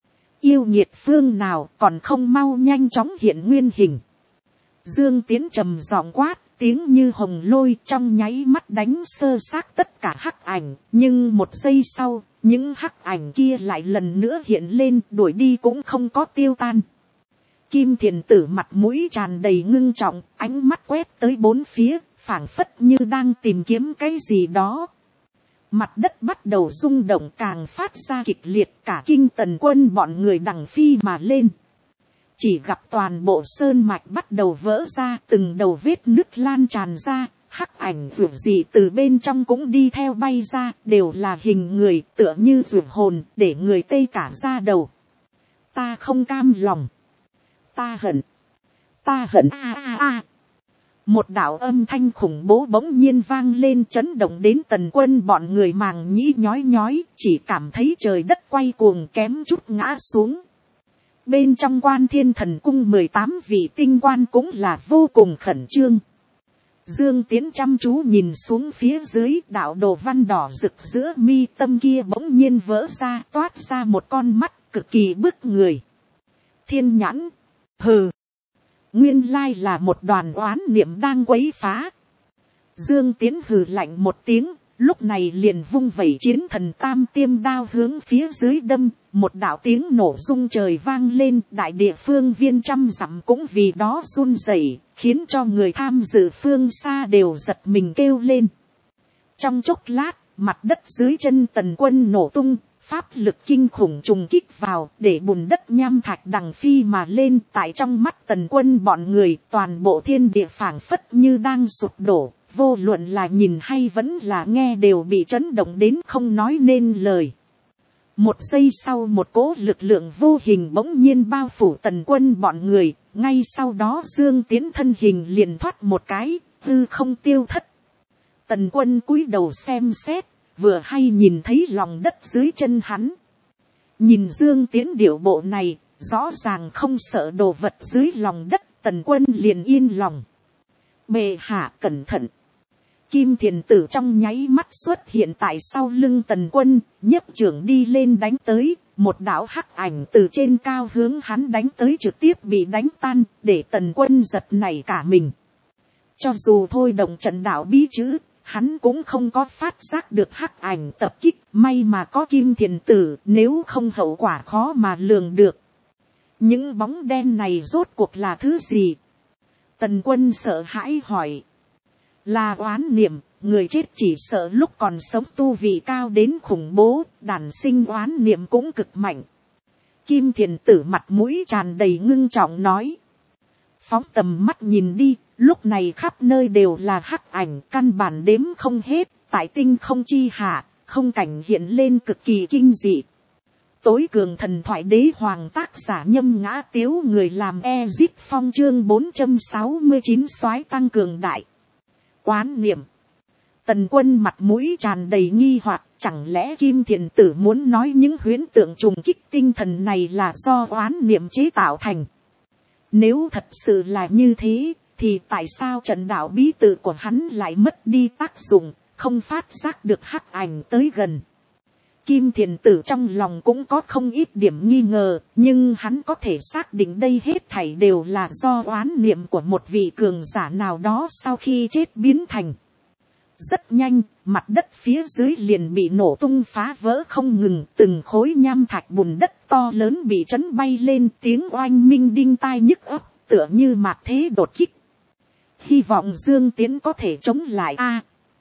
Yêu nghiệt phương nào còn không mau nhanh chóng hiện nguyên hình. Dương Tiến trầm giọng quát, tiếng như hồng lôi, trong nháy mắt đánh sơ xác tất cả hắc ảnh, nhưng một giây sau, những hắc ảnh kia lại lần nữa hiện lên, đuổi đi cũng không có tiêu tan. Kim Thiền Tử mặt mũi tràn đầy ngưng trọng, ánh mắt quét tới bốn phía, phảng phất như đang tìm kiếm cái gì đó. Mặt đất bắt đầu rung động, càng phát ra kịch liệt, cả kinh Tần Quân bọn người đằng phi mà lên. Chỉ gặp toàn bộ sơn mạch bắt đầu vỡ ra, từng đầu vết nứt lan tràn ra, hắc ảnh vượt dị từ bên trong cũng đi theo bay ra, đều là hình người, tựa như vượt hồn, để người tê cả da đầu. Ta không cam lòng. Ta hận a. Một đạo âm thanh khủng bố bỗng nhiên vang lên, chấn động đến Tần Quân bọn người màng nhĩ nhói nhói, chỉ cảm thấy trời đất quay cuồng kém chút ngã xuống. Bên trong Quan Thiên Thần Cung 18 vị tinh quan cũng là vô cùng khẩn trương. Dương Tiến chăm chú nhìn xuống phía dưới, đạo đồ văn đỏ rực giữa mi tâm kia bỗng nhiên vỡ ra, toát ra một con mắt cực kỳ bức người. Thiên nhãn, hừ. Nguyên lai là một đoàn oán niệm đang quấy phá. Dương Tiến hừ lạnh một tiếng, lúc này liền vung vẩy chiến thần tam tiêm đao hướng phía dưới đâm, một đạo tiếng nổ rung trời vang lên, đại địa phương viên trăm dặm cũng vì đó run rẩy, khiến cho người tham dự phương xa đều giật mình kêu lên. Trong chốc lát, mặt đất dưới chân Tần Quân nổ tung, pháp lực kinh khủng trùng kích vào, để bùn đất nham thạch đằng phi mà lên. Tại trong mắt Tần Quân bọn người, toàn bộ thiên địa phảng phất như đang sụp đổ, vô luận là nhìn hay vẫn là nghe đều bị chấn động đến không nói nên lời. Một giây sau một cỗ lực lượng vô hình bỗng nhiên bao phủ Tần Quân bọn người, ngay sau đó Dương Tiến thân hình liền thoát một cái, hư không tiêu thất. Tần Quân cúi đầu xem xét, vừa hay nhìn thấy lòng đất dưới chân hắn. Nhìn Dương Tiến điệu bộ này, rõ ràng không sợ đồ vật dưới lòng đất, Tần Quân liền yên lòng. Bệ hạ cẩn thận. Kim Thiền Tử trong nháy mắt xuất hiện tại sau lưng Tần Quân, nhấc trưởng đi lên đánh tới, một đạo hắc ảnh từ trên cao hướng hắn đánh tới trực tiếp bị đánh tan, để Tần Quân giật nảy cả mình. Cho dù thôi động trận đạo bí chữ, hắn cũng không có phát giác được hắc ảnh tập kích, may mà có Kim Thiền Tử, nếu không hậu quả khó mà lường được. Những bóng đen này rốt cuộc là thứ gì? Tần Quân sợ hãi hỏi. Là oán niệm, người chết chỉ sợ lúc còn sống tu vị cao đến khủng bố, đản sinh oán niệm cũng cực mạnh. Kim Thiền Tử mặt mũi tràn đầy ngưng trọng nói. Phóng tầm mắt nhìn đi, lúc này khắp nơi đều là hắc ảnh, căn bản đếm không hết, tại tinh không chi hạ, không cảnh hiện lên cực kỳ kinh dị. Tối cường thần thoại đế hoàng tác giả Nhâm Ngã Tiếu, người làm Ezip Phong chương 469 soái tăng cường đại. Oán niệm. Tần Quân mặt mũi tràn đầy nghi hoặc, chẳng lẽ Kim Thiền Tử muốn nói những huyễn tượng trùng kích tinh thần này là do oán niệm chế tạo thành? Nếu thật sự là như thế, thì tại sao trận đạo bí tự của hắn lại mất đi tác dụng, không phát giác được hắc ảnh tới gần? Kim Thiền Tử trong lòng cũng có không ít điểm nghi ngờ, nhưng hắn có thể xác định đây hết thảy đều là do oán niệm của một vị cường giả nào đó sau khi chết biến thành. Rất nhanh, mặt đất phía dưới liền bị nổ tung phá vỡ không ngừng, từng khối nham thạch bùn đất to lớn bị chấn bay lên, tiếng oanh minh đinh tai nhức óc, tựa như mạt thế đột kích. Hy vọng Dương Tiến có thể chống lại a.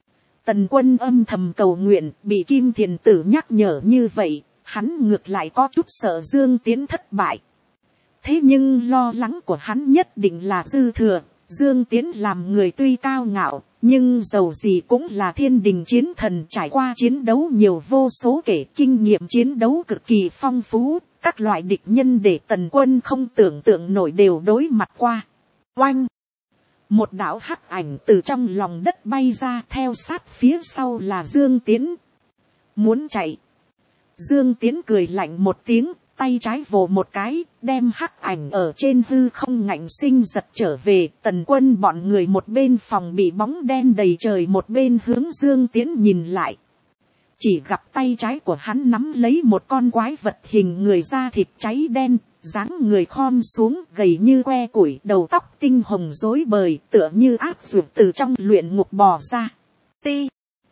Tần Quân âm thầm cầu nguyện, bị Kim Thiền Tử nhắc nhở như vậy, hắn ngược lại có chút sợ Dương Tiến thất bại. Thế nhưng lo lắng của hắn nhất định là dư thừa. Dương Tiến làm người tuy cao ngạo, nhưng dầu gì cũng là thiên đình chiến thần, trải qua chiến đấu nhiều vô số kể, kinh nghiệm chiến đấu cực kỳ phong phú, các loại địch nhân để Tần Quân không tưởng tượng nổi đều đối mặt qua. Oanh! Một đạo hắc ảnh từ trong lòng đất bay ra, theo sát phía sau là Dương Tiến. Muốn chạy. Dương Tiến cười lạnh một tiếng, tay trái vồ một cái, đem hắc ảnh ở trên hư không ngạnh sinh giật trở về. Tần Quân bọn người một bên phòng bị bóng đen đầy trời, một bên hướng Dương Tiến nhìn lại. Chỉ gặp tay trái của hắn nắm lấy một con quái vật hình người, da thịt cháy đen, dáng người khom xuống, gầy như que củi, đầu tóc tinh hồng rối bời, tựa như ác dược từ trong luyện ngục bò ra. Ti.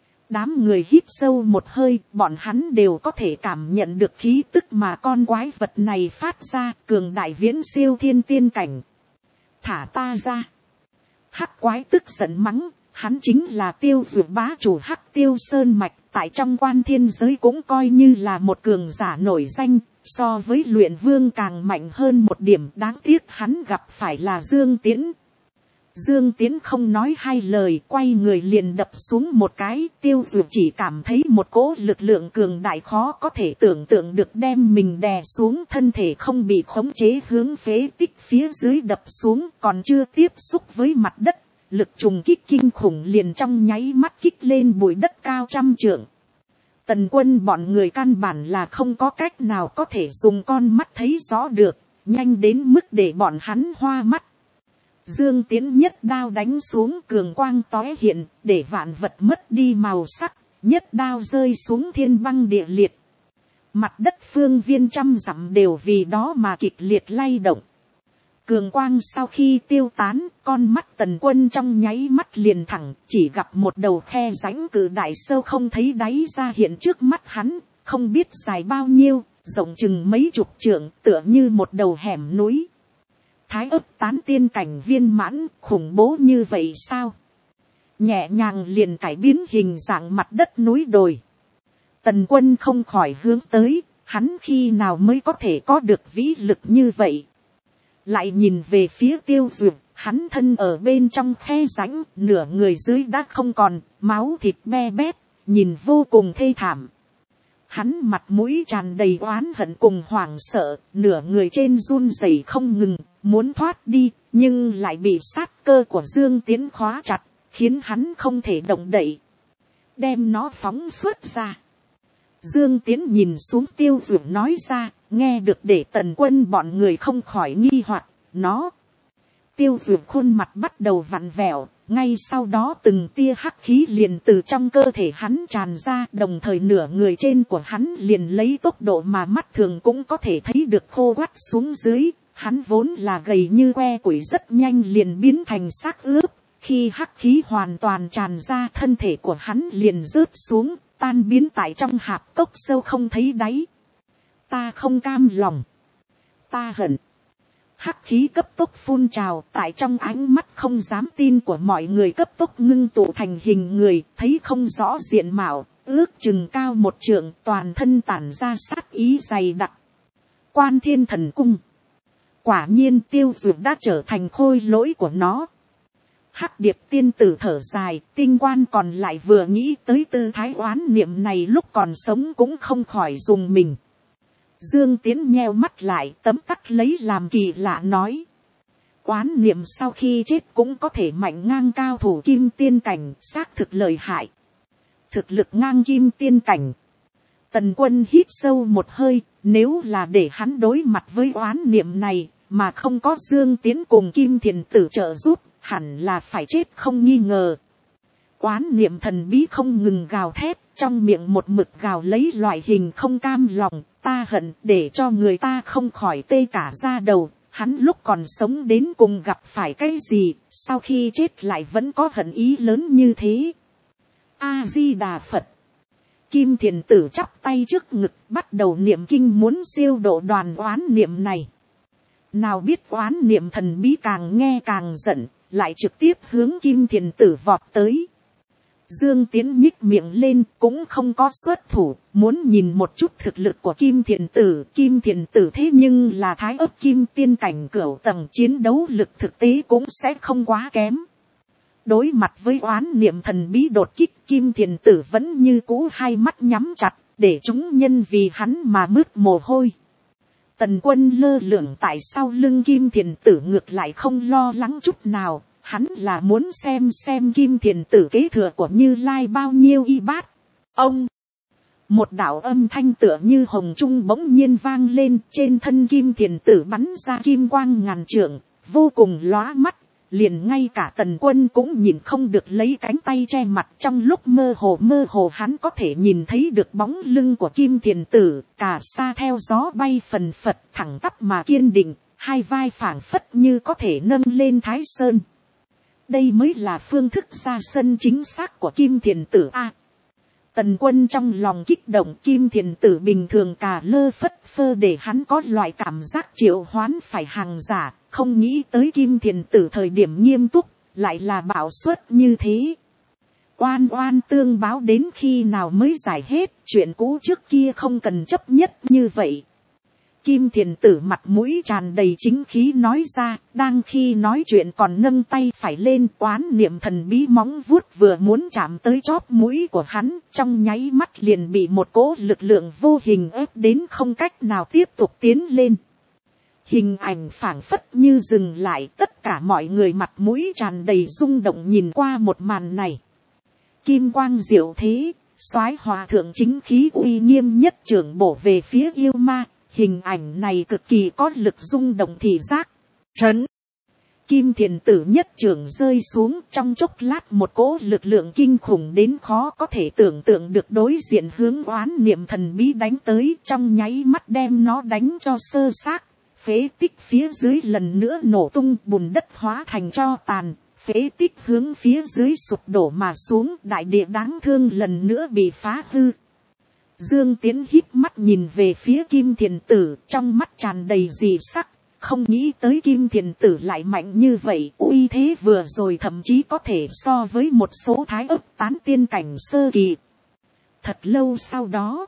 Đám người hít sâu một hơi, bọn hắn đều có thể cảm nhận được khí tức mà con quái vật này phát ra, cường đại viễn siêu thiên tiên cảnh. Thả ta ra. Hắc quái tức giận mắng, hắn chính là Tiêu Dược bá chủ Hắc Tiêu Sơn Mạch, tại trong quan thiên giới cũng coi như là một cường giả nổi danh, so với Luyện Vương càng mạnh hơn một điểm, đáng tiếc hắn gặp phải là Dương Tiến. Dương Tiến không nói hai lời, quay người liền đập xuống một cái. Tiêu Dược chỉ cảm thấy một cỗ lực lượng cường đại khó có thể tưởng tượng được đem mình đè xuống, thân thể không bị khống chế hướng phế tích phía dưới đập xuống, còn chưa tiếp xúc với mặt đất, lực trùng kích kinh khủng liền trong nháy mắt kích lên bụi đất cao 100 trượng. Tần Quân bọn người căn bản là không có cách nào có thể dùng con mắt thấy rõ được, nhanh đến mức để bọn hắn hoa mắt. Dương Tiến nhất đao đánh xuống, cường quang tóe hiện, để vạn vật mất đi màu sắc, nhất đao rơi xuống thiên băng địa liệt. Mặt đất phương viên 100 dặm đều vì đó mà kịch liệt lay động. Cường quang sau khi tiêu tán, con mắt Tần Quân trong nháy mắt liền thẳng, chỉ gặp một đầu khe rãnh cự đại sâu không thấy đáy ra hiện trước mắt hắn, không biết dài bao nhiêu, rộng chừng mấy chục trượng, tựa như một đầu hẻm núi. Thái ấp tán tiên cảnh viên mãn, khủng bố như vậy sao? Nhẹ nhàng liền cải biến hình dạng mặt đất núi đồi. Tần Quân không khỏi hướng tới, hắn khi nào mới có thể có được vĩ lực như vậy? Lại nhìn về phía Tiêu Dược, hắn thân ở bên trong khe rãnh, nửa người dưới đã không còn, máu thịt be bét, nhìn vô cùng thê thảm. Hắn mặt mũi tràn đầy oán hận cùng hoảng sợ, nửa người trên run rẩy không ngừng, muốn thoát đi, nhưng lại bị sát cơ của Dương Tiến khóa chặt, khiến hắn không thể động đậy. Đem nó phóng xuất ra. Dương Tiến nhìn xuống Tiêu Duyệt nói ra, nghe được để Tần Quân bọn người không khỏi nghi hoặc, nó. Tiêu Duyệt khuôn mặt bắt đầu vặn vẹo, ngay sau đó từng tia hắc khí liền từ trong cơ thể hắn tràn ra, đồng thời nửa người trên của hắn liền lấy tốc độ mà mắt thường cũng có thể thấy được khô quắt xuống dưới. Hắn vốn là gầy như que củi rất nhanh liền biến thành xác ướp, khi hắc khí hoàn toàn tràn ra thân thể của hắn liền rớt xuống, tan biến tại trong hạp cốc sâu không thấy đáy. Ta không cam lòng. Ta hận. Hắc khí cấp tốc phun trào, tại trong ánh mắt không dám tin của mọi người cấp tốc ngưng tụ thành hình người, thấy không rõ diện mạo, ước chừng cao 1 trượng, toàn thân tản ra sát ý dày đặc. Quan Thiên Thần Cung. Quả nhiên Tiêu Duyệt đã trở thành khôi lỗi của nó. Hắc Điệp tiên tử thở dài, Tinh Quan còn lại vừa nghĩ tới tư thái oán niệm này lúc còn sống cũng không khỏi dùng mình. Dương Tiến nheo mắt lại, tấm tắc lấy làm kỳ lạ nói. Oán niệm sau khi chết cũng có thể mạnh ngang cao thủ kim tiên cảnh, xác thực lợi hại. Thực lực ngang kim tiên cảnh. Tần Quân hít sâu một hơi, nếu là để hắn đối mặt với oán niệm này, mà không có Dương Tiến cùng Kim Thiền Tử trợ giúp, hẳn là phải chết không nghi ngờ. Oán niệm thần bí không ngừng gào thét, trong miệng một mực gào lấy loại hình không cam lòng, ta hận, để cho người ta không khỏi tê cả da đầu. Hắn lúc còn sống đến cùng gặp phải cái gì, sau khi chết lại vẫn có hận ý lớn như thế. A Di Đà Phật. Kim Thiền Tử chắp tay trước ngực, bắt đầu niệm kinh muốn siêu độ đoàn oán niệm này. Nào biết oán niệm thần bí càng nghe càng giận, lại trực tiếp hướng Kim Thiền Tử vọt tới. Dương Tiến nhích miệng lên, cũng không có xuất thủ, muốn nhìn một chút thực lực của Kim Thiền Tử. Kim Thiền Tử thế nhưng là thái ấp kim tiên cảnh cửu tầng, chiến đấu lực thực tế cũng sẽ không quá kém. Đối mặt với oán niệm thần bí đột kích, Kim Thiền Tử vẫn như cũ hai mắt nhắm chặt, để chúng nhân vì hắn mà mướt mồ hôi. Tần Quân lơ lửng tại sau lưng Kim Thiền Tử ngược lại không lo lắng chút nào. Hắn là muốn xem Kim Thiền Tử kế thừa của Như Lai bao nhiêu y bát. Ông! Một đạo âm thanh tựa như hồng trung bỗng nhiên vang lên, trên thân Kim Thiền Tử bắn ra kim quang ngàn trượng, vô cùng lóa mắt. Liền ngay cả Tần Quân cũng nhìn không được lấy cánh tay che mặt, trong lúc mơ hồ hắn có thể nhìn thấy được bóng lưng của Kim Thiền Tử, cả xa theo gió bay phần phật, thẳng tắp mà kiên định, hai vai phảng phất như có thể nâng lên Thái Sơn. Đây mới là phương thức ra sân chính xác của Kim Thiền Tử a. Tần Quân trong lòng kích động, Kim Thiền Tử bình thường cà lơ phất phơ để hắn có loại cảm giác triệu hoán phải hàng giả, không nghĩ tới Kim Thiền Tử thời điểm nghiêm túc, lại là bạo suất như thế. Oan oan tương báo đến khi nào mới giải hết, chuyện cũ trước kia không cần chấp nhất như vậy. Kim Thiền Tử mặt mũi tràn đầy chính khí nói ra, đang khi nói chuyện còn nâng tay phải lên, oán niệm thần bí móng vuốt vừa muốn chạm tới chóp mũi của hắn, trong nháy mắt liền bị một cỗ lực lượng vô hình ép đến không cách nào tiếp tục tiến lên. Hình ảnh phảng phất như dừng lại, tất cả mọi người mặt mũi tràn đầy rung động nhìn qua một màn này. Kim quang diệu thế, soái hòa thượng chính khí uy nghiêm nhất trưởng bổ về phía yêu ma. Hình ảnh này cực kỳ có lực rung động thị giác. Trấn. Kim Thiền Tử nhất trưởng rơi xuống, trong chốc lát một cỗ lực lượng kinh khủng đến khó có thể tưởng tượng được đối diện hướng oán niệm thần bí đánh tới, trong nháy mắt đem nó đánh cho sơ xác. Phế tích phía dưới lần nữa nổ tung, bùn đất hóa thành tro tàn. Phế tích hướng phía dưới sụp đổ mà xuống, đại địa đáng thương lần nữa bị phá hư. Dương Tiến híp mắt nhìn về phía Kim Thiền Tử, trong mắt tràn đầy dị sắc, không nghĩ tới Kim Thiền Tử lại mạnh như vậy, uy thế vừa rồi thậm chí có thể so với một số thái ấp tán tiên cảnh sơ kỳ. Thật lâu sau đó,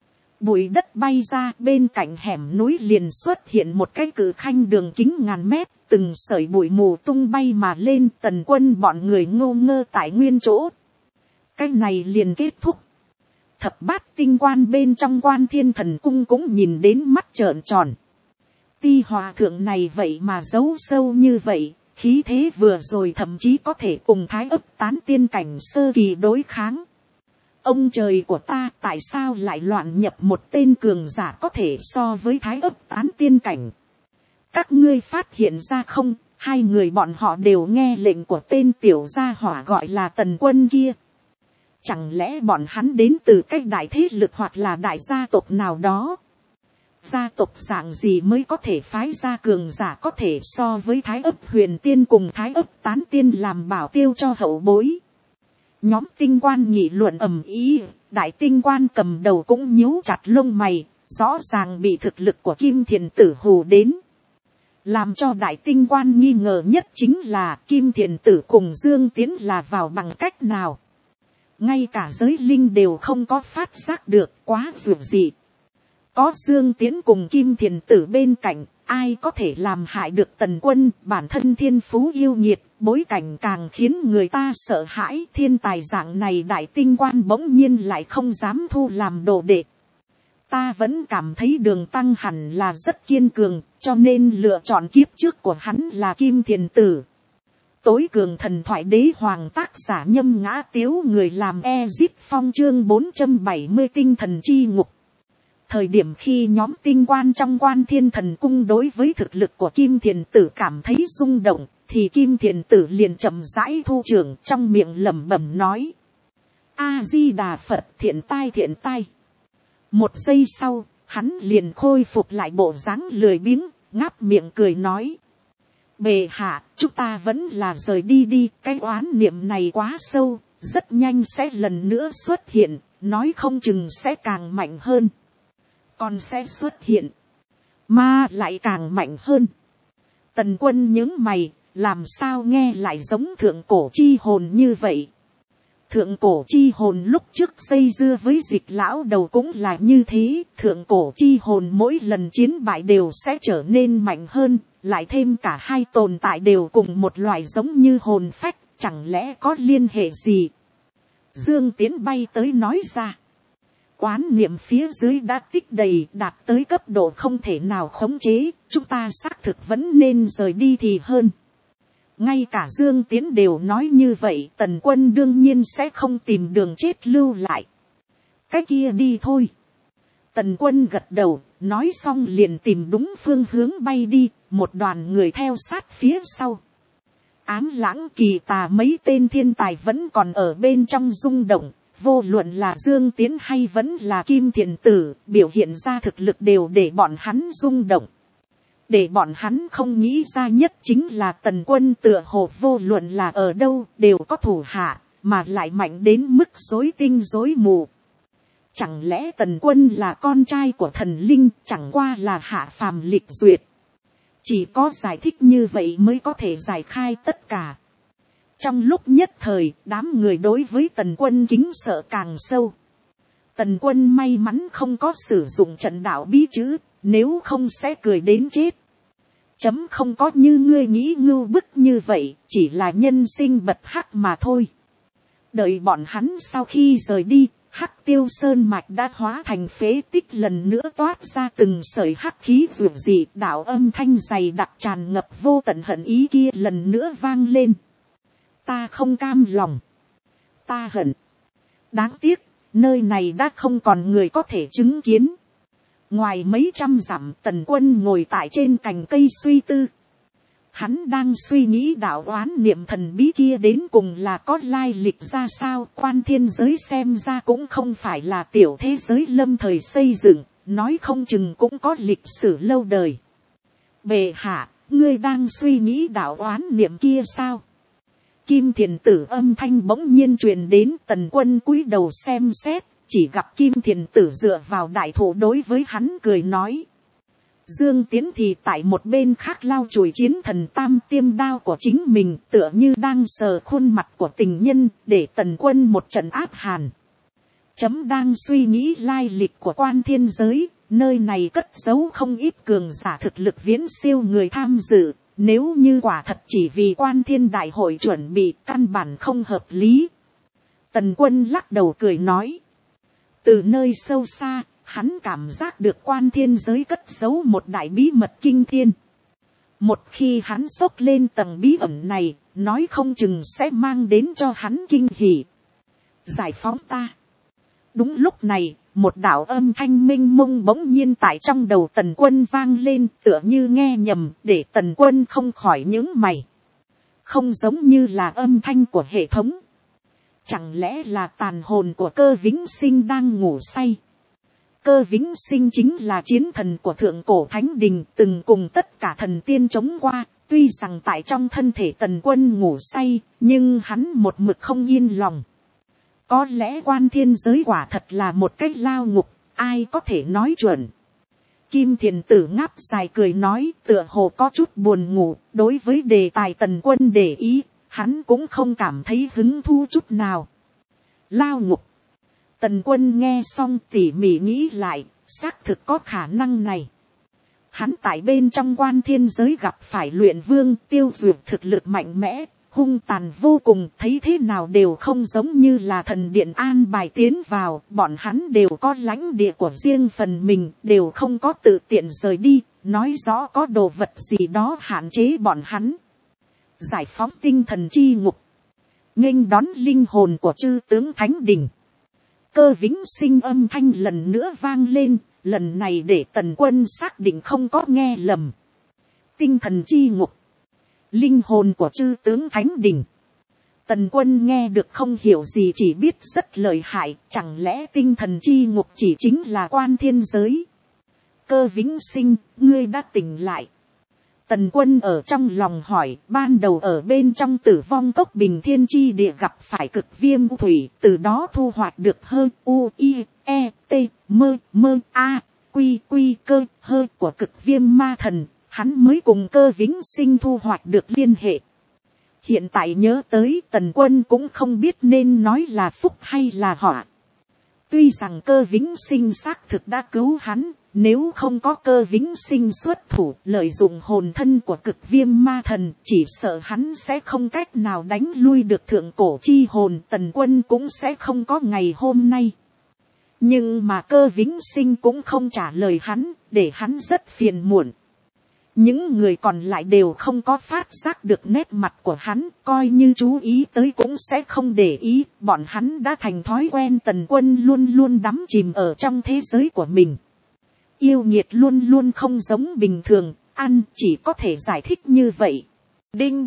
bụi đất bay ra, bên cạnh hẻm núi liền xuất hiện một cái cự khanh đường kính ngàn mét, từng sợi bụi mù tung bay mà lên. Tần Quân bọn người ngô ngơ tại nguyên chỗ. Cái này liền kết thúc. thập bát tinh quan bên trong Quan Thiên Thần Cung cũng nhìn đến mắt trợn tròn. Ti hòa thượng này vậy mà giấu sâu như vậy, khí thế vừa rồi thậm chí có thể cùng Thái Ấp Tán tiên cảnh sơ kỳ đối kháng. Ông trời của ta, tại sao lại loạn nhập một tên cường giả có thể so với Thái Ấp Tán tiên cảnh? Các ngươi phát hiện ra không, hai người bọn họ đều nghe lệnh của tên tiểu gia hỏa gọi là Tần Quân kia. Chẳng lẽ bọn hắn đến từ cách đại thế lực hoặc là đại gia tộc nào đó? Gia tộc dạng gì mới có thể phái ra cường giả có thể so với Thái Ấp Huyền Tiên cùng Thái Ấp Tán Tiên làm bảo tiêu cho hậu bối? Nhóm tinh quan nghị luận ầm ĩ, đại tinh quan cầm đầu cũng nhíu chặt lông mày, rõ ràng bị thực lực của Kim Thiền Tử hù đến. Làm cho đại tinh quan nghi ngờ nhất chính là Kim Thiền Tử cùng Dương Tiến là vào bằng cách nào. Ngay cả giới linh đều không có phát giác được, quá dữ dị. Có Dương Tiến cùng Kim Thiền Tử bên cạnh, ai có thể làm hại được Tần Quân? Bản thân thiên phú yêu nghiệt, bối cảnh càng khiến người ta sợ hãi. Thiên tài dạng này đại tinh quan bỗng nhiên lại không dám thu làm đồ đệ. Ta vẫn cảm thấy Đường Tăng hẳn là rất kiên cường, cho nên lựa chọn kiếp trước của hắn là Kim Thiền Tử. Tối cường thần thoại đế hoàng tác giả Nhâm Ngã Tiếu, người làm Ezip Phong, chương 470 tinh thần chi ngục. Thời điểm khi nhóm tinh quan trong Quan Thiên Thần Cung đối với thực lực của Kim Thiền Tử cảm thấy rung động, thì Kim Thiền Tử liền chậm rãi thu trưởng, trong miệng lẩm bẩm nói: A Di Đà Phật, thiện tai thiện tai. Một giây sau, hắn liền khôi phục lại bộ dáng lười biếng, ngáp miệng cười nói: Bệ hạ, chúng ta vẫn là rời đi đi, cái oán niệm này quá sâu, rất nhanh sẽ lần nữa xuất hiện, nói không chừng sẽ càng mạnh hơn. Còn sẽ xuất hiện, mà lại càng mạnh hơn. Tần Quân nhướng mày, làm sao nghe lại giống thượng cổ chi hồn như vậy? Thượng cổ chi hồn lúc trước dây dưa với Dịch lão đầu cũng là như thế. Thượng cổ chi hồn mỗi lần chiến bại đều sẽ trở nên mạnh hơn, lại thêm cả hai tồn tại đều cùng một loại giống như hồn phách, chẳng lẽ có liên hệ gì? Dương Tiến bay tới nói ra: Oán niệm phía dưới đã tích đầy, đạt tới cấp độ không thể nào khống chế, chúng ta xác thực vẫn nên rời đi thì hơn. Ngay cả Dương Tiến đều nói như vậy, Tần Quân đương nhiên sẽ không tìm đường chết lưu lại. Cái kia đi thôi. Tần Quân gật đầu, nói xong liền tìm đúng phương hướng bay đi, một đoàn người theo sát phía sau. Ám Lãng Kỳ Tà mấy tên thiên tài vẫn còn ở bên trong rung động. Vô luận là Dương Tiến hay vẫn là Kim Thiền Tử, biểu hiện ra thực lực đều để bọn hắn rung động. Để bọn hắn không nghĩ ra nhất chính là Tần Quân tựa hồ vô luận là ở đâu đều có thủ hạ, mà lại mạnh đến mức rối tinh rối mù. Chẳng lẽ Tần Quân là con trai của thần linh, chẳng qua là hạ phàm lịch duyệt. Chỉ có giải thích như vậy mới có thể giải khai tất cả. Trong lúc nhất thời, đám người đối với Tần Quân kính sợ càng sâu. Tần Quân may mắn không có sử dụng trận đạo bí chữ, nếu không sẽ cười đến chết. Chấm không có như ngươi nghĩ ngưu bức như vậy, chỉ là nhân sinh bật hắc mà thôi. Đợi bọn hắn sau khi rời đi, Hắc Tiêu Sơn mạch đã hóa thành phế tích, lần nữa toát ra từng sợi hắc khí dường dị, đạo âm thanh dày đặc tràn ngập vô tận hận ý kia lần nữa vang lên. Ta không cam lòng, ta hận. Đáng tiếc, nơi này đã không còn người có thể chứng kiến. Ngoài mấy trăm dặm, Tần Quân ngồi tại trên cành cây suy tư. Hắn đang suy nghĩ đạo oán niệm thần bí kia đến cùng là có lai lịch ra sao. Quan thiên giới xem ra cũng không phải là tiểu thế giới lâm thời xây dựng, nói không chừng cũng có lịch sử lâu đời. Bệ hạ, ngươi đang suy nghĩ đạo oán niệm kia sao? Kim Thiền Tử âm thanh bỗng nhiên truyền đến. Tần Quân cúi đầu xem xét, chỉ gặp Kim Thiền Tử dựa vào đại thụ đối với hắn cười nói. Dương Tiến thì tại một bên khác lau chùi chiến thần tam tiêm đao của chính mình, tựa như đang sờ khuôn mặt của tình nhân, để Tần Quân một trận áp hàn. Chấm đang suy nghĩ lai lịch của quan thiên giới, nơi này cất giấu không ít cường giả thực lực viễn siêu người tham dự. Nếu như quả thật chỉ vì quan thiên đại hội chuẩn bị, căn bản không hợp lý. Tần Quân lắc đầu cười nói. Từ nơi sâu xa, hắn cảm giác được quan thiên giới cất giấu một đại bí mật kinh thiên. Một khi hắn xốc lên tầng bí ẩn này, nói không chừng sẽ mang đến cho hắn kinh hỉ. Giải phóng ta. Đúng lúc này, một đạo âm thanh minh mông bỗng nhiên tại trong đầu Tần Quân vang lên, tựa như nghe nhầm, để Tần Quân không khỏi nhướng mày. Không giống như là âm thanh của hệ thống. Chẳng lẽ là tàn hồn của Cơ Vĩnh Sinh đang ngủ say? Cơ Vĩnh Sinh chính là chiến thần của thượng cổ thánh đình, từng cùng tất cả thần tiên chống qua. Tuy rằng tại trong thân thể Tần Quân ngủ say, nhưng hắn một mực không yên lòng. Có lẽ quan thiên giới quả thật là một cách lao ngục, ai có thể nói chuẩn. Kim Thiền Tử ngáp dài cười nói, tựa hồ có chút buồn ngủ. Đối với đề tài Tần Quân để ý, hắn cũng không cảm thấy hứng thú chút nào. Lao ngục. Tần Quân nghe xong tỉ mỉ nghĩ lại, xác thực có khả năng này. Hắn tại bên trong quan thiên giới gặp phải luyện vương, Tiêu Duyệt thực lực mạnh mẽ, hung tàn vô cùng, thấy thế nào đều không giống như là thần điện an bài tiến vào. Bọn hắn đều có lãnh địa của riêng phần mình, đều không có tự tiện rời đi, nói rõ có đồ vật gì đó hạn chế bọn hắn. Giải phóng tinh thần chi ngục, nghênh đón linh hồn của chư tướng thánh đình. Cơ Vĩnh Sinh âm thanh lần nữa vang lên, lần này để Tần Quân xác định không có nghe lầm. Tinh thần chi ngục, linh hồn của chư tướng thánh đình. Tần Quân nghe được không hiểu gì, chỉ biết rất lợi hại, chẳng lẽ tinh thần chi ngục chỉ chính là quan thiên giới? Cơ Vĩnh Sinh, ngươi đã tỉnh lại. Tần Quân ở trong lòng hỏi, ban đầu ở bên trong Tử Vong Cốc Bình Thiên Chi Địa gặp phải cực viêm u thủy, từ đó thu hoạch được hơi u i e t mơ mơ a quy quy cơ hơi của cực viêm ma thần, hắn mới cùng Cơ Vĩnh Sinh thu hoạch được liên hệ. Hiện tại nhớ tới, Tần Quân cũng không biết nên nói là phúc hay là họa. Tuy rằng Cơ Vĩnh Sinh xác thực đã cứu hắn, nếu không có Cơ Vĩnh Sinh xuất thủ lợi dụng hồn thân của cực viêm ma thần, chỉ sợ hắn sẽ không cách nào đánh lui được thượng cổ chi hồn, Tần Quân cũng sẽ không có ngày hôm nay. Nhưng mà Cơ Vĩnh Sinh cũng không trả lời hắn, để hắn rất phiền muộn. Những người còn lại đều không có phát giác được nét mặt của hắn, coi như chú ý tới cũng sẽ không để ý, bọn hắn đã thành thói quen Tần Quân luôn luôn đắm chìm ở trong thế giới của mình. Yêu nghiệt luôn luôn không giống bình thường, ăn chỉ có thể giải thích như vậy. Đinh.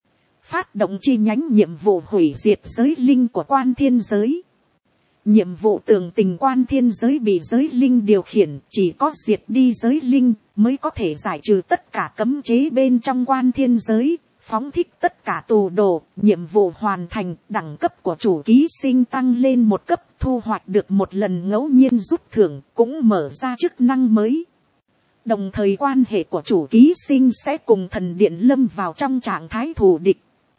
Phát động chi nhánh nhiệm vụ hủy diệt giới linh của quan thiên giới. Nhiệm vụ tường tình quan thiên giới bị giới linh điều khiển, chỉ có diệt đi giới linh mới có thể giải trừ tất cả cấm chế bên trong quan thiên giới, phóng thích tất cả tù đồ. Nhiệm vụ hoàn thành, đẳng cấp của chủ ký sinh tăng lên một cấp, thu hoạch được một lần ngẫu nhiên rút thưởng, cũng mở ra chức năng mới. Đồng thời quan hệ của chủ ký sinh sẽ cùng thần điện lâm vào trong trạng thái thù địch.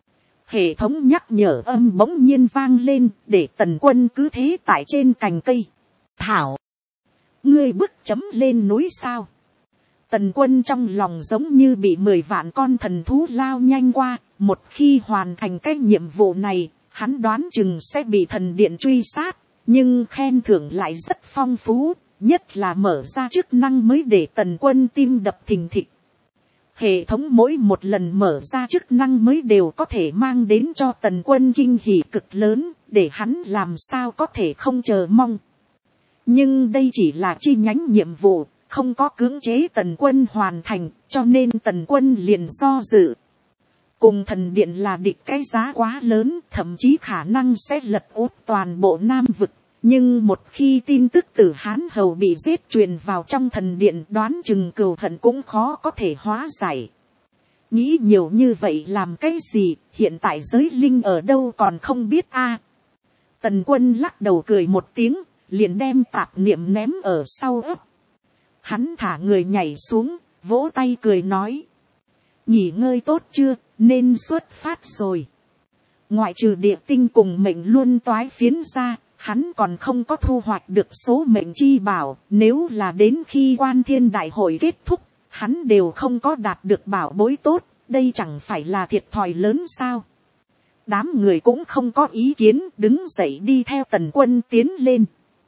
Hệ thống nhắc nhở âm bỗng nhiên vang lên, để Tần Quân cứ thế tại trên cành cây. Thảo, ngươi bước chấm lên núi sao? Tần Quân trong lòng giống như bị 10 vạn con thần thú lao nhanh qua, một khi hoàn thành cái nhiệm vụ này, hắn đoán chừng sẽ bị thần điện truy sát, nhưng khen thưởng lại rất phong phú, nhất là mở ra chức năng mới để Tần Quân tim đập thình thịch. Hệ thống mỗi một lần mở ra chức năng mới đều có thể mang đến cho Tần Quân kinh hỉ cực lớn, để hắn làm sao có thể không chờ mong. Nhưng đây chỉ là chi nhánh nhiệm vụ, không có cưỡng chế Tần Quân hoàn thành, cho nên Tần Quân liền do dự. Cùng thần điện là địch cái giá quá lớn, thậm chí khả năng sẽ lật úp toàn bộ Nam vực. Nhưng một khi tin tức từ Hán Hầu bị giết truyền vào trong thần điện, đoán chừng cừu hận cũng khó có thể hóa giải. Nghĩ nhiều như vậy làm cái gì, hiện tại giới linh ở đâu còn không biết a. Tần Quân lắc đầu cười một tiếng, liền đem tạp niệm ném ở sau ấp. Hắn thả người nhảy xuống, vỗ tay cười nói. Nghỉ ngơi tốt chưa, nên xuất phát rồi. Ngoại trừ địa tinh cùng mệnh luân toái phiến ra, hắn còn không có thu hoạch được số mệnh chi bảo, nếu là đến khi quan thiên đại hội kết thúc, hắn đều không có đạt được bảo bối tốt, đây chẳng phải là thiệt thòi lớn sao. Đám người cũng không có ý kiến, đứng dậy đi theo Tần Quân tiến lên.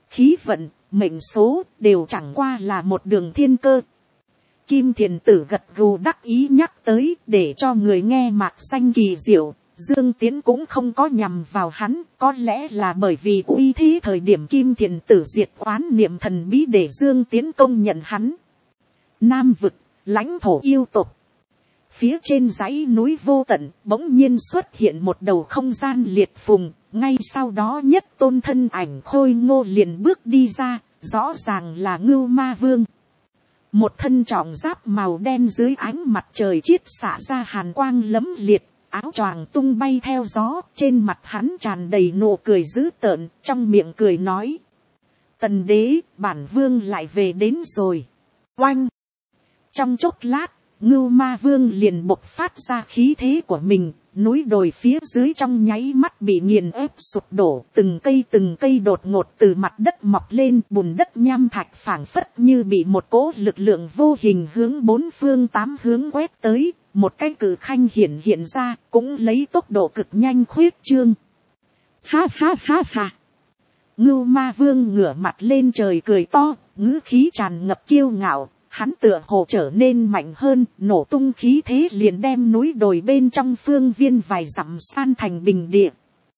khí vận, mệnh số đều chẳng qua là một đường thiên cơ. Kim Thiền Tử gật gù đắc ý nhắc tới, để cho người nghe mạc danh kỳ diệu. Dương Tiến cũng không có nhằm vào hắn, có lẽ là bởi vì uy thế thời điểm Kim Thiền Tử diệt oán niệm thần bí để Dương Tiến công nhận hắn. Nam vực, lãnh thổ yêu tộc. Phía trên dãy núi vô tận, bỗng nhiên xuất hiện một đầu không gian liệt phùng, ngay sau đó nhất tôn thân ảnh khôi ngô liền bước đi ra, rõ ràng là Ngưu Ma Vương. Một thân trọng giáp màu đen dưới ánh mặt trời chiết xạ ra hàn quang lấm liệt, áo choàng tung bay theo gió, trên mặt hắn tràn đầy nụ cười dữ tợn, trong miệng cười nói: Tần đế, bản vương lại về đến rồi. Oanh! Trong chốc lát, Ngưu Ma Vương liền bộc phát ra khí thế của mình, núi đồi phía dưới trong nháy mắt bị nghiền ép sụp đổ, từng cây đột ngột từ mặt đất mọc lên, bùn đất nham thạch phảng phất như bị một cỗ lực lượng vô hình hướng bốn phương tám hướng quét tới, một cái cự khanh hiện ra, cũng lấy tốc độ cực nhanh khuyết trương. Ha ha ha ha! Ngưu Ma Vương ngửa mặt lên trời cười to, ngữ khí tràn ngập kiêu ngạo. Hắn tựa hồ trở nên mạnh hơn, nổ tung khí thế liền đem núi đồi bên trong phương viên vài dặm san thành bình địa.